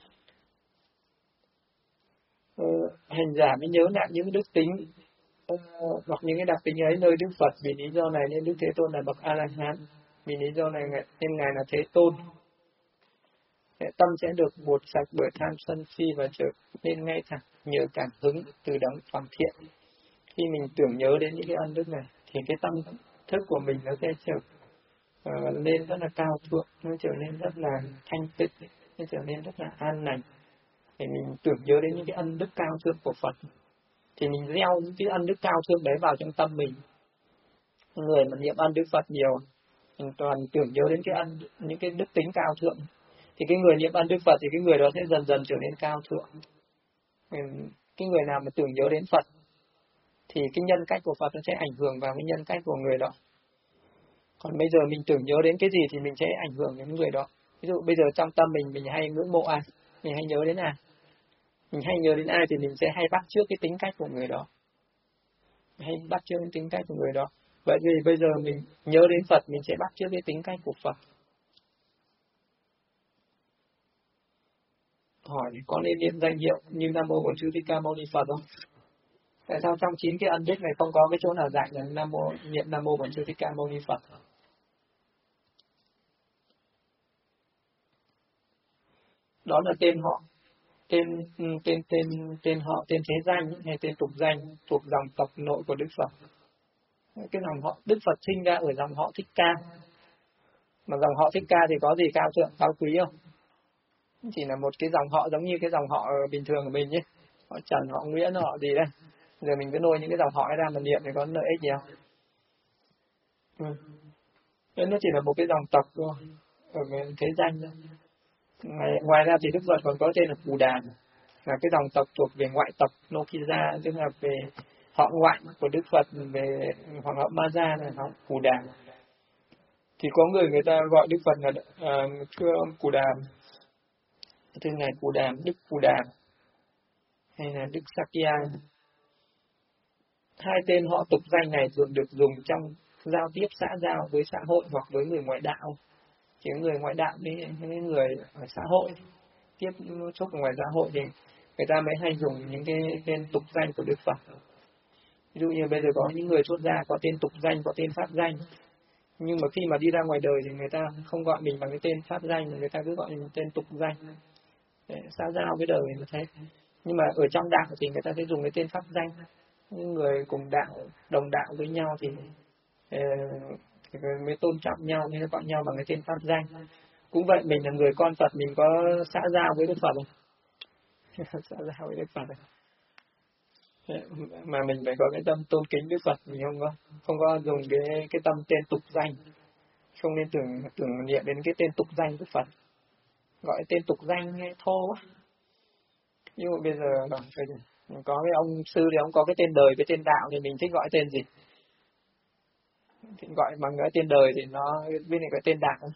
Hành giả mới nhớ lại những đức tính hoặc những cái đặc tính ấy nơi Đức Phật. Vì lý do này nên Đức Thế Tôn là bậc A-la-hán. Vì lý do này nên Ngài là Thế Tôn. Tâm sẽ được bột sạch bởi tham sân si và trở nên ngay thẳng, nhờ cảm hứng từ đấng toàn thiện. Khi mình tưởng nhớ đến những cái ân đức này thì cái tâm thức của mình nó sẽ trở lên rất là cao thượng, nó trở nên rất là thanh tịnh, nó trở nên rất là an lành. Thì mình tưởng nhớ đến những cái ân đức cao thượng của Phật thì mình gieo những cái ân đức cao thượng đấy vào trong tâm mình. Người mà niệm ân đức Phật nhiều, mình toàn tưởng nhớ đến những cái đức tính cao thượng, thì cái người niệm ân đức Phật thì cái người đó sẽ dần dần trở nên cao thượng. Cái người nào mà tưởng nhớ đến Phật thì cái nhân cách của Phật nó sẽ ảnh hưởng vào cái nhân cách của người đó. Còn bây giờ mình tưởng nhớ đến cái gì thì mình sẽ ảnh hưởng đến người đó. Ví dụ bây giờ trong tâm mình hay ngưỡng mộ ai, mình hay nhớ đến ai. Mình hay nhớ đến ai thì mình sẽ hay bắt chước cái tính cách của người đó. Hay bắt chước cái tính cách của người đó. Vậy thì bây giờ mình nhớ đến Phật, mình sẽ bắt chước cái tính cách của Phật. Hỏi có nên niệm danh hiệu như Nam Mô Bổn Sư Thích Ca Mâu Ni Phật không? Tại sao trong 9 cái ân đức này không có cái chỗ nào dạy là niệm Nam Mô Bổn Sư Thích Ca Mâu Ni Phật? Đó là tên họ, tên họ, tên thế danh hay tên tục danh thuộc dòng tộc nội của Đức Phật. Cái dòng họ Đức Phật sinh ra ở dòng họ Thích Ca. Mà dòng họ Thích Ca thì có gì cao thượng, cao quý không? Chỉ là một cái dòng họ giống như cái dòng họ bình thường của mình nhé. Họ Trần, họ Nguyễn, họ gì đây. Giờ mình cứ nuôi những cái dòng họ ra mà niệm thì có lợi ích gì không? Nên nó chỉ là một cái dòng tộc thôi, ở thế danh thôi. Ngoài ra thì Đức Phật còn có tên là Cù Đàm, là cái dòng tộc thuộc về ngoại tộc Nokisa, tức là về họ ngoại của Đức Phật, về hoàng hậu Ma Gia là họ Cù Đàm. Thì có người ta gọi Đức Phật là thưa ông Cù Đàm, thưa ngài Cù Đàm, Đức Cù Đàm, hay là Đức Sakya. Hai tên họ tục danh này thường được dùng trong giao tiếp xã giao với xã hội hoặc với người ngoại đạo. Chỉ người ngoại đạo với những người ở xã hội tiếp xúc ngoài xã hội thì người ta mới hay dùng những cái tên tục danh của Đức Phật. Ví dụ như bây giờ có những người xuất gia có tên tục danh, có tên pháp danh, nhưng mà khi mà đi ra ngoài đời thì người ta không gọi mình bằng cái tên pháp danh, mà người ta cứ gọi mình tên tục danh để xã giao với đời mà thế. Nhưng mà ở trong đạo thì người ta sẽ dùng cái tên pháp danh. Những người cùng đạo, đồng đạo với nhau thì mới tôn trọng nhau, nên gọi nhau bằng cái tên pháp danh. Cũng vậy, mình là người con Phật, mình có xã giao với Đức Phật không? Xã giao với Đức Phật mà mình phải có cái tâm tôn kính Đức Phật, mình không có dùng cái tâm tên tục danh, không nên tưởng niệm đến cái tên tục danh Đức Phật. Gọi tên tục danh nghe thô quá. Nhưng mà bây giờ có cái ông sư thì ông có cái tên đời với tên đạo, thì mình thích gọi tên gì? Thì gọi bằng cái tên đời thì nó bên này cái tên đạo,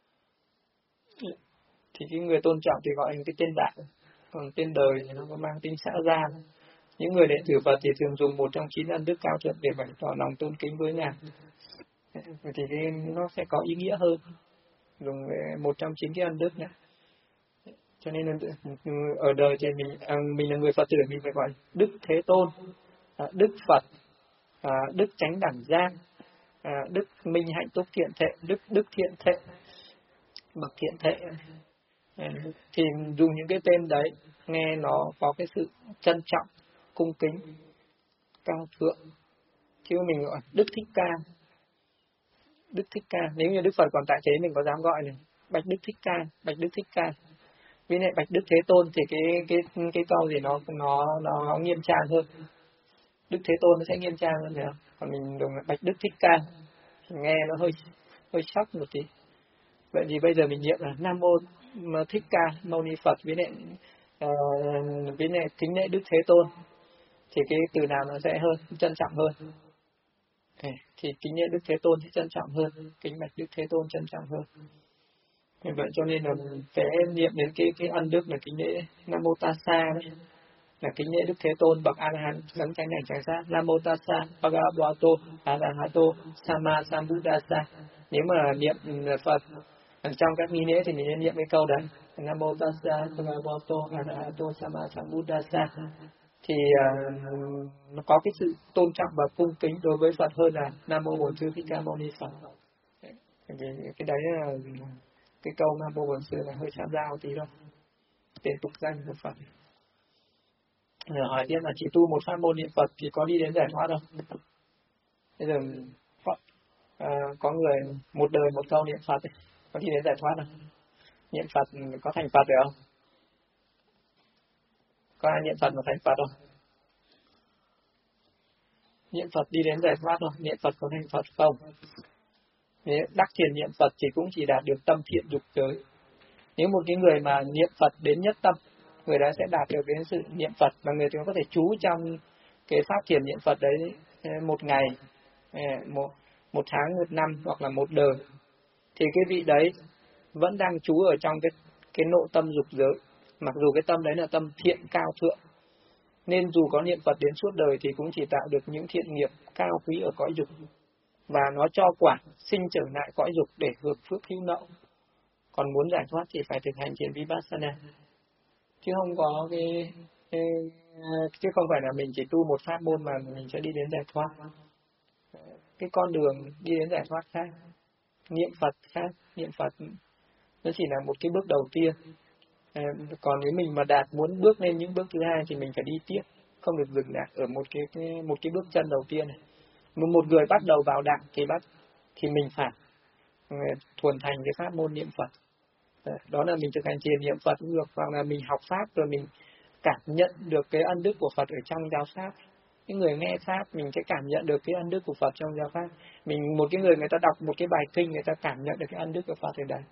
thì cái người tôn trọng thì gọi cái tên đạo, còn tên đời thì nó có mang tính xã giao. Những người đệ tử Phật thì thường dùng một trong 9 ân đức cao thượng để bày tỏ lòng tôn kính với Ngài, thì nó sẽ có ý nghĩa hơn, dùng một trong 9 cái ân đức này. Cho nên là ở đời thì mình là người Phật tử, mình phải gọi Đức Thế Tôn, Đức Phật, Đức Chánh Đẳng Giác, Đức Minh Hạnh Túc Thiện Thệ, Đức Thiện Thệ, Bậc Thiện Thệ. Thì dùng những cái tên đấy nghe nó có cái sự trân trọng, cung kính, cao thượng. Chứ mình gọi Đức Thích Ca, Đức Thích Ca. Nếu như Đức Phật còn tại thế mình có dám gọi này, Bạch Đức Thích Ca, Bạch Đức Thích Ca. Với lại Bạch Đức Thế Tôn thì cái câu gì nó nghiêm trang hơn. Đức Thế Tôn nó sẽ nghiêm trang hơn nữa. Còn mình dùng Bạch Đức Thích Ca, nghe nó hơi sốc một tí. Vậy thì bây giờ mình niệm là Nam Mô Thích Ca Mâu Ni Phật với lại kính lễ Đức Thế Tôn, thì cái từ nào nó sẽ hơn trân trọng hơn? Thì kính lễ Đức Thế Tôn sẽ trân trọng hơn, kính bạch Đức Thế Tôn trân trọng hơn. Vậy cho nên là phải niệm đến cái ân đức là kính lễ Nam Mô Tassa đấy, là kính lễ Đức Thế Tôn bậc A La Hán đấng chánh đẳng chánh giác. Nam Mô Tassa Bhagavato Arahato Sama Sambuddhassa. Nếu mà niệm Phật trong các nghi lễ thì mình nên niệm cái câu đấy, Nam Mô Tassa Bhagavato Arahato Sama Sambuddhassa. Thì nó có cái sự tôn trọng và cung kính đối với Phật hơn là Nam Mô Bổn Sư Thích Ca Mâu Ni Phật. Cái đấy là cái câu Nam Mô Bổn Sư là hơi xã giao tí thôi, tên tục danh của Phật. Hỏi tiếp là chỉ tu một pháp môn niệm Phật thì có đi đến giải thoát không? Bây giờ có người một đời một câu niệm Phật ấy, có đi đến giải thoát không? Niệm Phật có thành Phật được không? Có ai niệm Phật mà thành Phật không? Niệm Phật đi đến giải thoát rồi, niệm Phật có thành Phật không? Nếu đắc thiền niệm Phật thì cũng chỉ đạt được tâm thiện dục giới. Nếu một cái người mà niệm Phật đến nhất tâm, người đó sẽ đạt được đến sự niệm Phật, và người đó có thể trú trong cái pháp thiền niệm Phật đấy một ngày, một tháng, một năm hoặc là một đời, thì cái vị đấy vẫn đang trú ở trong cái nội tâm dục giới, mặc dù cái tâm đấy là tâm thiện cao thượng, nên dù có niệm Phật đến suốt đời thì cũng chỉ tạo được những thiện nghiệp cao quý ở cõi dục, và nó cho quả sinh trở lại cõi dục để hưởng phước hữu nậu. Còn muốn giải thoát thì phải thực hành thiền vipassana, chứ không có chứ không phải là mình chỉ tu một pháp môn mà mình sẽ đi đến giải thoát. Cái con đường đi đến giải thoát khác, niệm Phật khác. Niệm Phật nó chỉ là một cái bước đầu tiên. Còn nếu mình mà muốn bước lên những bước thứ hai thì mình phải đi tiếp, không được dừng lại ở một cái bước chân đầu tiên này. Một người bắt đầu vào đạo thì mình phải thuần thành cái pháp môn niệm Phật. Đó là mình thực hành thiền niệm Phật cũng được, hoặc là mình học pháp rồi mình cảm nhận được cái ân đức của Phật ở trong giáo pháp. Những người nghe pháp mình sẽ cảm nhận được cái ân đức của Phật trong giáo pháp. Một cái người ta đọc một cái bài kinh, người ta cảm nhận được cái ân đức của Phật ở đây,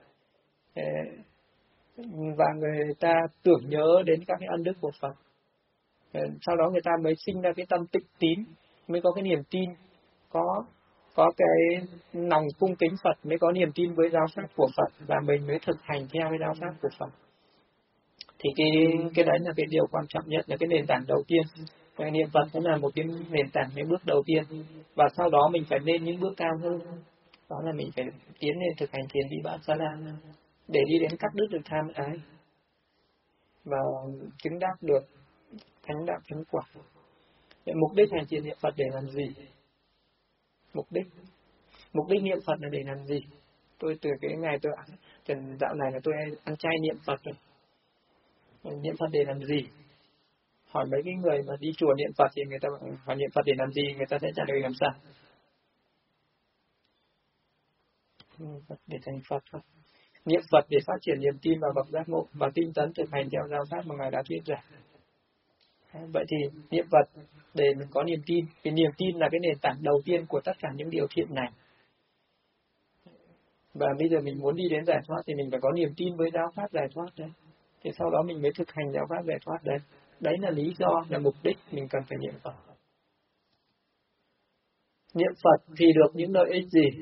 và người ta tưởng nhớ đến các cái ân đức của Phật. Sau đó người ta mới sinh ra cái tâm tịnh tín, mới có cái niềm tin, có cái lòng cung kính Phật, mới có niềm tin với giáo pháp của Phật, và mình mới thực hành theo cái giáo pháp của Phật. Thì cái đấy là cái điều quan trọng nhất, là cái nền tảng đầu tiên. Cái niệm Phật cũng là một cái nền tảng, cái bước đầu tiên, và sau đó mình phải lên những bước cao hơn. Đó là mình phải tiến lên thực hành thiền vipassana để đi đến cắt đứt được tham ái và chứng đắc được thánh đạo chứng quả. Mục đích hành thiền niệm Phật để làm gì? Mục đích niệm Phật là để làm gì? Tôi từ cái ngày tôi dạo này là tôi ăn chay niệm Phật rồi. Niệm Phật để làm gì? Hỏi mấy cái người mà đi chùa niệm Phật thì người ta hỏi niệm Phật để làm gì, người ta sẽ trả lời làm sao? Phật để thành Phật thôi. Niệm Phật để phát triển niềm tin vào bậc giác ngộ và tinh tấn thực hành theo giáo pháp mà Ngài đã thuyết giảng. Vậy thì niệm Phật để mình có niềm tin. Vì niềm tin là cái nền tảng đầu tiên của tất cả những điều thiện này. Và bây giờ mình muốn đi đến giải thoát thì mình phải có niềm tin với giáo pháp giải thoát đấy. Thì sau đó mình mới thực hành giáo pháp giải thoát đấy. Đấy là lý do, là mục đích mình cần phải niệm Phật. Niệm Phật thì được những lợi ích gì?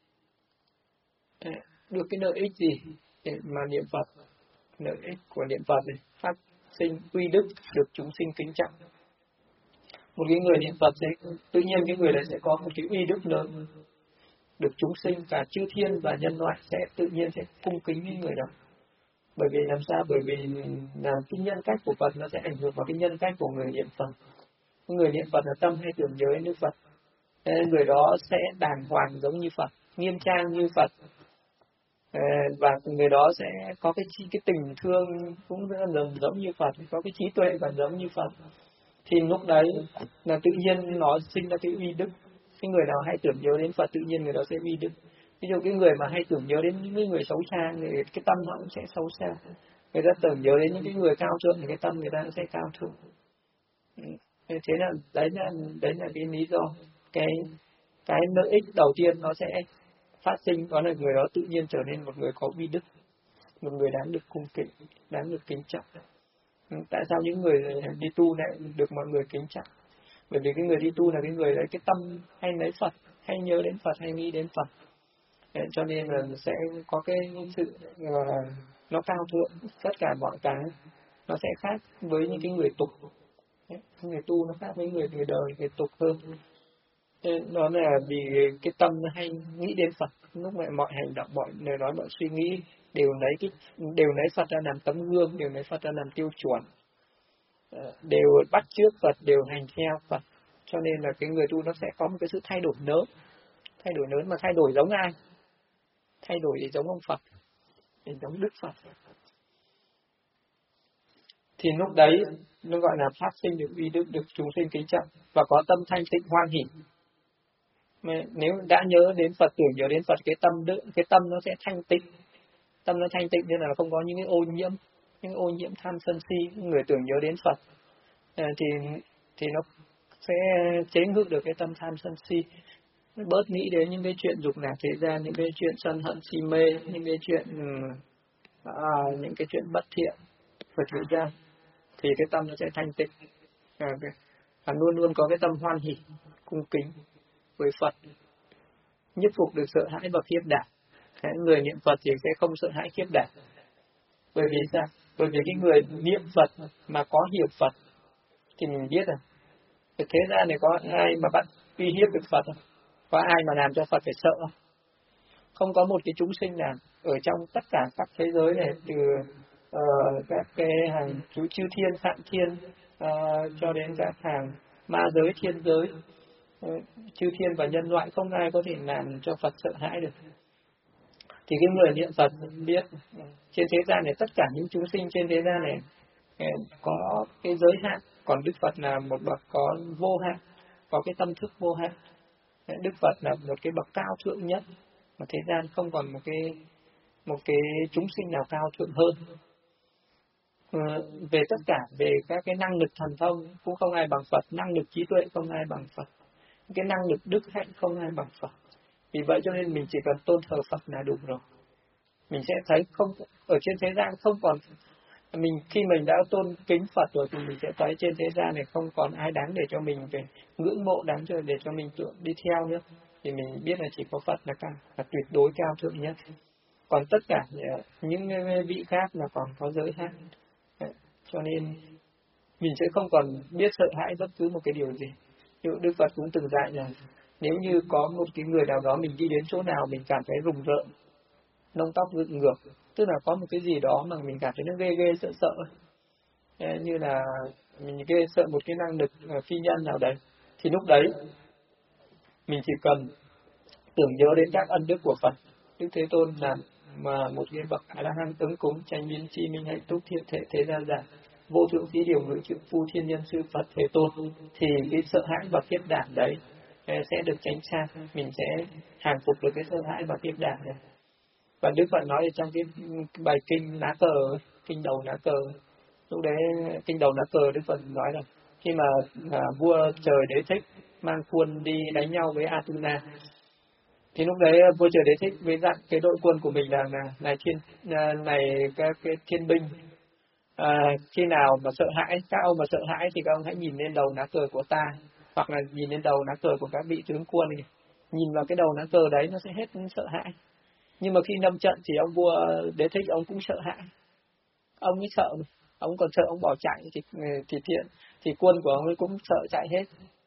Được cái lợi ích gì để mà niệm Phật? Lợi ích của niệm Phật này, phát sinh uy đức, được chúng sinh kính trọng. Một cái người niệm Phật sẽ tự nhiên cái người đấy sẽ có một cái uy đức lớn, được chúng sinh cả chư thiên và nhân loại sẽ tự nhiên sẽ cung kính cái người đó. Bởi vì làm sao? Bởi vì là cái nhân cách của Phật nó sẽ ảnh hưởng vào cái nhân cách của người niệm Phật. Người niệm Phật là tâm hay tưởng nhớ đến Đức Phật, nên người đó sẽ đàng hoàng giống như Phật, nghiêm trang như Phật, và người đó sẽ có cái tình thương cũng giống như Phật, có cái trí tuệ và giống như Phật. Thì lúc đấy là tự nhiên nó sinh ra cái uy đức. Cái người nào hay tưởng nhớ đến Phật tự nhiên người đó sẽ uy đức. Ví dụ cái người mà hay tưởng nhớ đến những người xấu xa, cái tâm họ cũng sẽ xấu xa. Người ta tưởng nhớ đến những cái người cao thượng thì cái tâm người ta sẽ cao thượng. Thế là đấy là cái lý do, cái lợi ích đầu tiên nó sẽ phát sinh, đó là người đó tự nhiên trở nên một người có uy đức, một người đáng được cung kính, đáng được kính trọng. Tại sao những người đi tu lại được mọi người kính trọng? Bởi vì cái người đi tu là cái người đấy cái tâm hay lấy Phật, hay nhớ đến Phật, hay nghĩ đến Phật. Cho nên là sẽ có cái sự nó cao thượng, tất cả mọi cái nó sẽ khác với những cái người tục. Người tu nó khác với người đời, người tục hơn. Đó là vì cái tâm nó hay nghĩ đến Phật, lúc mà mọi hành động, mọi lời nói, mọi suy nghĩ đều lấy Phật ra làm tấm gương, đều lấy Phật ra làm tiêu chuẩn, đều bắt chước Phật, đều hành theo Phật. Cho nên là cái người tu nó sẽ có một cái sự thay đổi lớn mà thay đổi giống ai? Thay đổi để giống ông Phật, để giống Đức Phật. Thì lúc đấy nó gọi là phát sinh được uy đức, được chúng sinh kính trọng và có tâm thanh tịnh hoan hỷ. Nếu đã nhớ đến Phật, tưởng nhớ đến Phật, cái tâm nó sẽ thanh tịnh. Tâm nó thanh tịnh nên là không có những cái ô nhiễm tham sân si. Người tưởng nhớ đến Phật thì nó sẽ chế ngự được cái tâm tham sân si, bớt nghĩ đến những cái chuyện dục lạc thế gian, những cái chuyện sân hận si mê, những cái chuyện những cái chuyện bất thiện của thế gian, thì cái tâm nó sẽ thanh tịnh, và luôn luôn có cái tâm hoan hỷ cung kính với Phật, nhất phục được sợ hãi và khiếp đảm. Người niệm Phật thì sẽ không sợ hãi khiếp đảm. Bởi vì sao? Bởi vì cái người niệm Phật mà có hiểu Phật thì mình biết rồi, cái thế gian này có ai mà bắt uy hiếp được Phật không? Có ai mà làm cho Phật phải sợ không? Không có một cái chúng sinh nào ở trong tất cả các thế giới này, từ các cái hàng chư thiên, phạm thiên, cho đến các hàng ma giới, thiên giới, chư thiên và nhân loại, không ai có thể làm cho Phật sợ hãi được. Thì cái người niệm Phật biết trên thế gian này tất cả những chúng sinh trên thế gian này có cái giới hạn, còn Đức Phật là một bậc có vô hạn, có cái tâm thức vô hạn. Đức Phật là một cái bậc cao thượng nhất mà thế gian không còn một cái chúng sinh nào cao thượng hơn. Về tất cả, về các cái năng lực thần thông cũng không ai bằng Phật, năng lực trí tuệ không ai bằng Phật, cái năng lực đức hạnh không ai bằng Phật. Vì vậy cho nên mình chỉ cần tôn thờ Phật là đủ rồi. Mình sẽ thấy không ở trên thế gian không còn khi mình đã tôn kính Phật rồi thì mình sẽ thấy trên thế gian này không còn ai đáng để cho mình về ngưỡng mộ, đáng để cho mình đi theo nữa. Thì mình biết là chỉ có Phật là tuyệt đối cao thượng nhất. Còn tất cả những vị khác là còn có giới hạn. Cho nên mình sẽ không còn biết sợ hãi bất cứ một cái điều gì. Đức Phật cũng từng dạy là nếu như có một cái người nào đó mình đi đến chỗ nào mình cảm thấy rùng rợn, lông tóc dựng ngược, tức là có một cái gì đó mà mình cảm thấy nó ghê ghê sợ sợ, như là mình ghê sợ một cái năng lực phi nhân nào đấy, thì lúc đấy mình chỉ cần tưởng nhớ đến các ân đức của Phật. Đức Thế Tôn là mà một cái bậc A La Hán ứng cúng tranh biến chi minh hạnh túc thiện thể thế gian giả vô thượng phí điều ngự trượng phu thiên nhân sư Phật Thế Tôn, thì cái sợ hãi và khiếp đảm đấy sẽ được tránh xa, mình sẽ hàng phục được cái sợ hãi và khiếp đảm này. Và Đức Phật nói trong cái bài kinh lá cờ, kinh đầu lá cờ, lúc đấy kinh đầu lá cờ Đức Phật nói là khi mà vua trời Đế Thích mang quân đi đánh nhau với Atuna, thì lúc đấy vua trời Đế Thích với dặn cái đội quân của mình là các cái thiên binh, khi nào mà sợ hãi, các ông mà sợ hãi thì các ông hãy nhìn lên đầu lá cờ của ta, hoặc là nhìn lên đầu lá cờ của các vị tướng quân này, nhìn vào cái đầu lá cờ đấy nó sẽ hết sợ hãi. Nhưng mà khi lâm trận thì ông vua Đế Thích ông cũng sợ hãi, ông ấy sợ, ông còn sợ ông bỏ chạy thì quân của ông ấy cũng sợ chạy hết.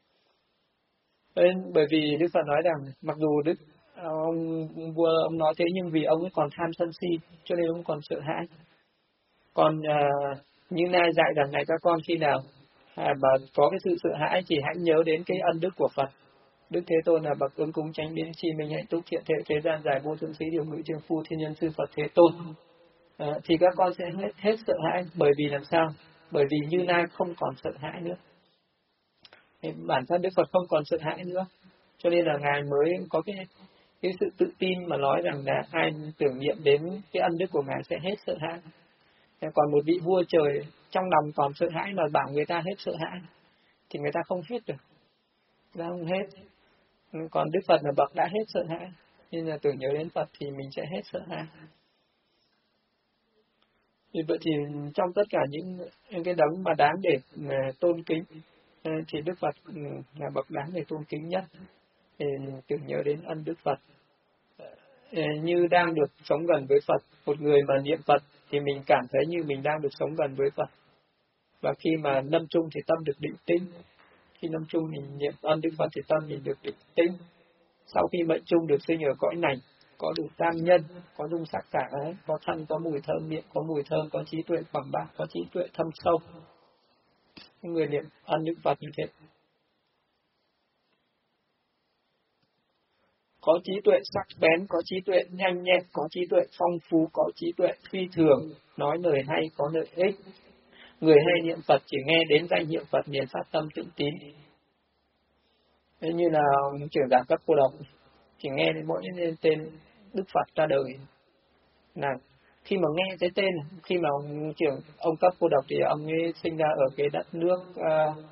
Nên bởi vì Đức Phật nói rằng mặc dù ông vua ông nói thế nhưng vì ông ấy còn tham sân si cho nên ông còn sợ hãi. Còn như Nai dạy rằng này các con, khi nào mà có cái sự sợ hãi thì hãy nhớ đến cái ân đức của Phật. Đức Thế Tôn là bậc ứng cúng chánh biến chi minh hạnh túc thiện thể thế gian giải vô thượng sĩ điều ngự trượng phu thiên nhân sư Phật Thế Tôn. Thì các con sẽ hết sợ hãi. Bởi vì làm sao? Bởi vì Như Lai không còn sợ hãi nữa. Bản thân Đức Phật không còn sợ hãi nữa, cho nên là Ngài mới có cái sự tự tin mà nói rằng là ai tưởng niệm đến cái ân đức của Ngài sẽ hết sợ hãi. Còn một vị vua trời trong lòng còn sợ hãi mà bảo người ta hết sợ hãi thì người ta không hết được, người ta không hết. Còn Đức Phật là bậc đã hết sợ hãi, nên là tưởng nhớ đến Phật thì mình sẽ hết sợ hãi. Vì vậy thì trong tất cả những cái đấng mà đáng để tôn kính thì Đức Phật là bậc đáng để tôn kính nhất. Thì tưởng nhớ đến ân Đức Phật, như đang được sống gần với Phật. Một người mà niệm Phật thì mình cảm thấy như mình đang được sống gần với Phật. Và khi mà lâm chung thì tâm được định tĩnh. Khi lâm chung mình niệm ân Đức Phật thì tâm mình được định tĩnh. Sau khi mệnh chung được sinh ở cõi này, có đủ tam nhân, có dung sắc cả ái, có thân, có mùi thơm, miệng có mùi thơm, có trí tuệ quảng bác, có trí tuệ thâm sâu. Người niệm ân Đức Phật như thế, có trí tuệ sắc bén, có trí tuệ nhanh nhẹn, có trí tuệ phong phú, có trí tuệ phi thường, nói lời hay, có lợi ích. Người hay niệm Phật chỉ nghe đến danh hiệu Phật liền phát tâm tịnh tín. Thế như là trưởng giả cấp cô độc, chỉ nghe đến mỗi tên Đức Phật ra đời. Là khi mà nghe cái tên, khi mà ông cấp cô độc thì ông ấy sinh ra ở cái đất nước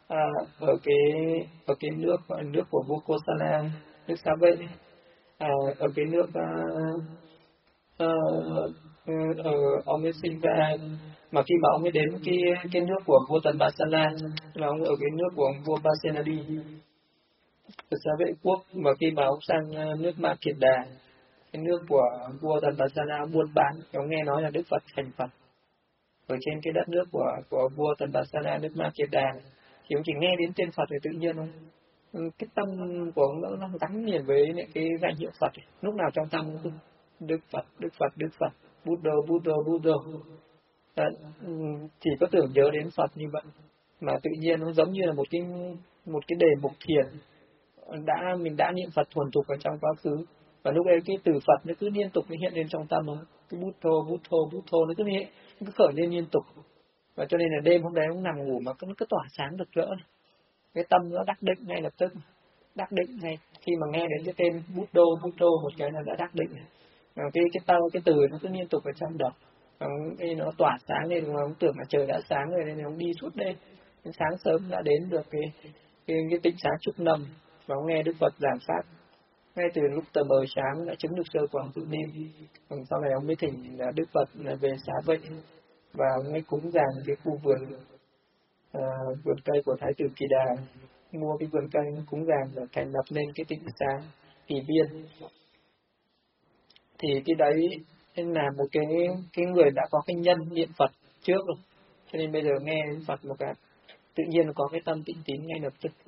à, ở cái nước gọi là nước của vua Kosala, nước Xá Vệ, ở cái nước ờ, ở ông ấy sinh ra, mà khi mà ông ấy đến cái nước của vua Tần Bà Sa La, là ông ở cái nước của ông vua Pasenadi, ở Xá Vệ quốc, mà khi mà ông sang nước Ma Kiệt Đà, cái nước của vua Tần Bà Sa La buôn bán, ông nghe nói là Đức Phật thành Phật ở trên cái đất nước của vua Tần Bà Sa La, nước Ma Kiệt Đà, thì ông chỉ nghe đến tên Phật thì tự nhiên không, cái tâm của ông nó gắn liền với cái danh hiệu Phật ấy. Lúc nào trong tâm cũng Đức Phật, Đức Phật, Đức Phật, Buddha, Buddha, Buddha. Đấy, chỉ có tưởng nhớ đến Phật như vậy, mà tự nhiên nó giống như là một cái đề mục thiền, mình đã niệm Phật thuần thục ở trong quá khứ, và lúc ấy cái từ Phật nó cứ liên tục nó hiện lên trong tâm, nó cái Buddha, Buddha, Buddha nó cứ khởi lên liên tục, và cho nên là đêm hôm đấy ông nằm ngủ mà nó cứ tỏa sáng rực rỡ, cái tâm nó đắc định ngay lập tức, đắc định ngay khi mà nghe đến cái tên Buddha, Buddha một cái là đã đắc định. Cái từ nó cứ liên tục ở trong đầu, khi nó tỏa sáng lên, mà ông tưởng là trời đã sáng rồi nên ông đi suốt đêm, đến sáng sớm đã đến được cái tịnh xá Trúc Lâm, và ông nghe Đức Phật giảng pháp ngay từ lúc tờ mờ sáng đã chứng được sơ quảng tự niệm. Còn sau này ông mới thỉnh là Đức Phật là về Xá Vệ, và ông ấy cúng dường cái khu vườn cây của Thái tử Kỳ Đà, mua cái vườn cây cúng dường và thành lập nên cái tịnh xá Kỳ Viên. Thì cái đấy là một cái người đã có cái nhân niệm Phật trước rồi, cho nên bây giờ nghe đến Phật một cái tự nhiên có cái tâm tịnh tín ngay lập tức.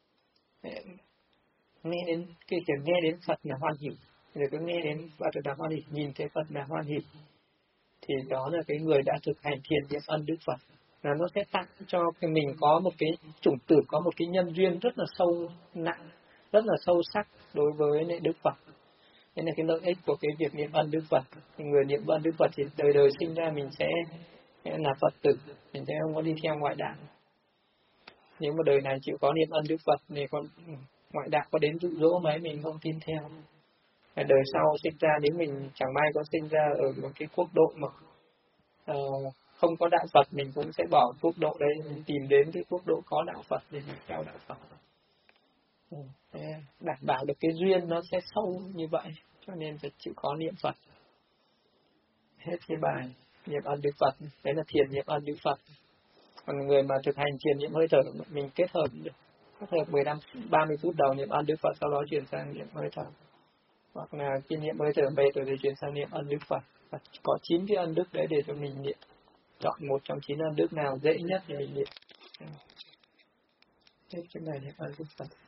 Nghe đến nghe đến Phật là hoan hỷ, rồi cứ nghe đến Phật là hoan hỷ, nhìn thấy Phật là hoan hỷ, thì đó là cái người đã thực hành thiền niệm ân Đức Phật, là nó sẽ tặng cho mình có một cái chủng tử, có một cái nhân duyên rất là sâu nặng, rất là sâu sắc đối với Đức Phật. Nên là cái lợi ích của cái việc niệm ân Đức Phật. Người niệm ân Đức Phật thì đời đời sinh ra mình sẽ là Phật tử, mình sẽ không có đi theo ngoại đạo. Nếu mà đời này chịu có niệm ân Đức Phật thì còn ngoại đạo có đến dụ dỗ mấy mình không tin theo. Đời sau sinh ra, nếu mình chẳng may có sinh ra ở một cái quốc độ mà không có đạo Phật, mình cũng sẽ bỏ quốc độ đấy, mình tìm đến cái quốc độ có đạo Phật để mình theo đạo Phật. Đảm bảo được cái duyên nó sẽ sâu như vậy, cho nên phải chịu có niệm Phật. Hết cái bài niệm ân Đức Phật, đấy là thiền niệm ân Đức Phật. Còn người mà thực hành thiền niệm hơi thở, mình kết hợp 15-30 phút đầu niệm ân Đức Phật, sau đó chuyển sang niệm hơi thở, hoặc là khi niệm hơi thở về rồi thì chuyển sang niệm ân Đức Phật. Và có 9 cái ân đức đấy để cho mình niệm, chọn một trong 9 ân đức nào dễ nhất để mình niệm. Hết cái này niệm ân Đức Phật.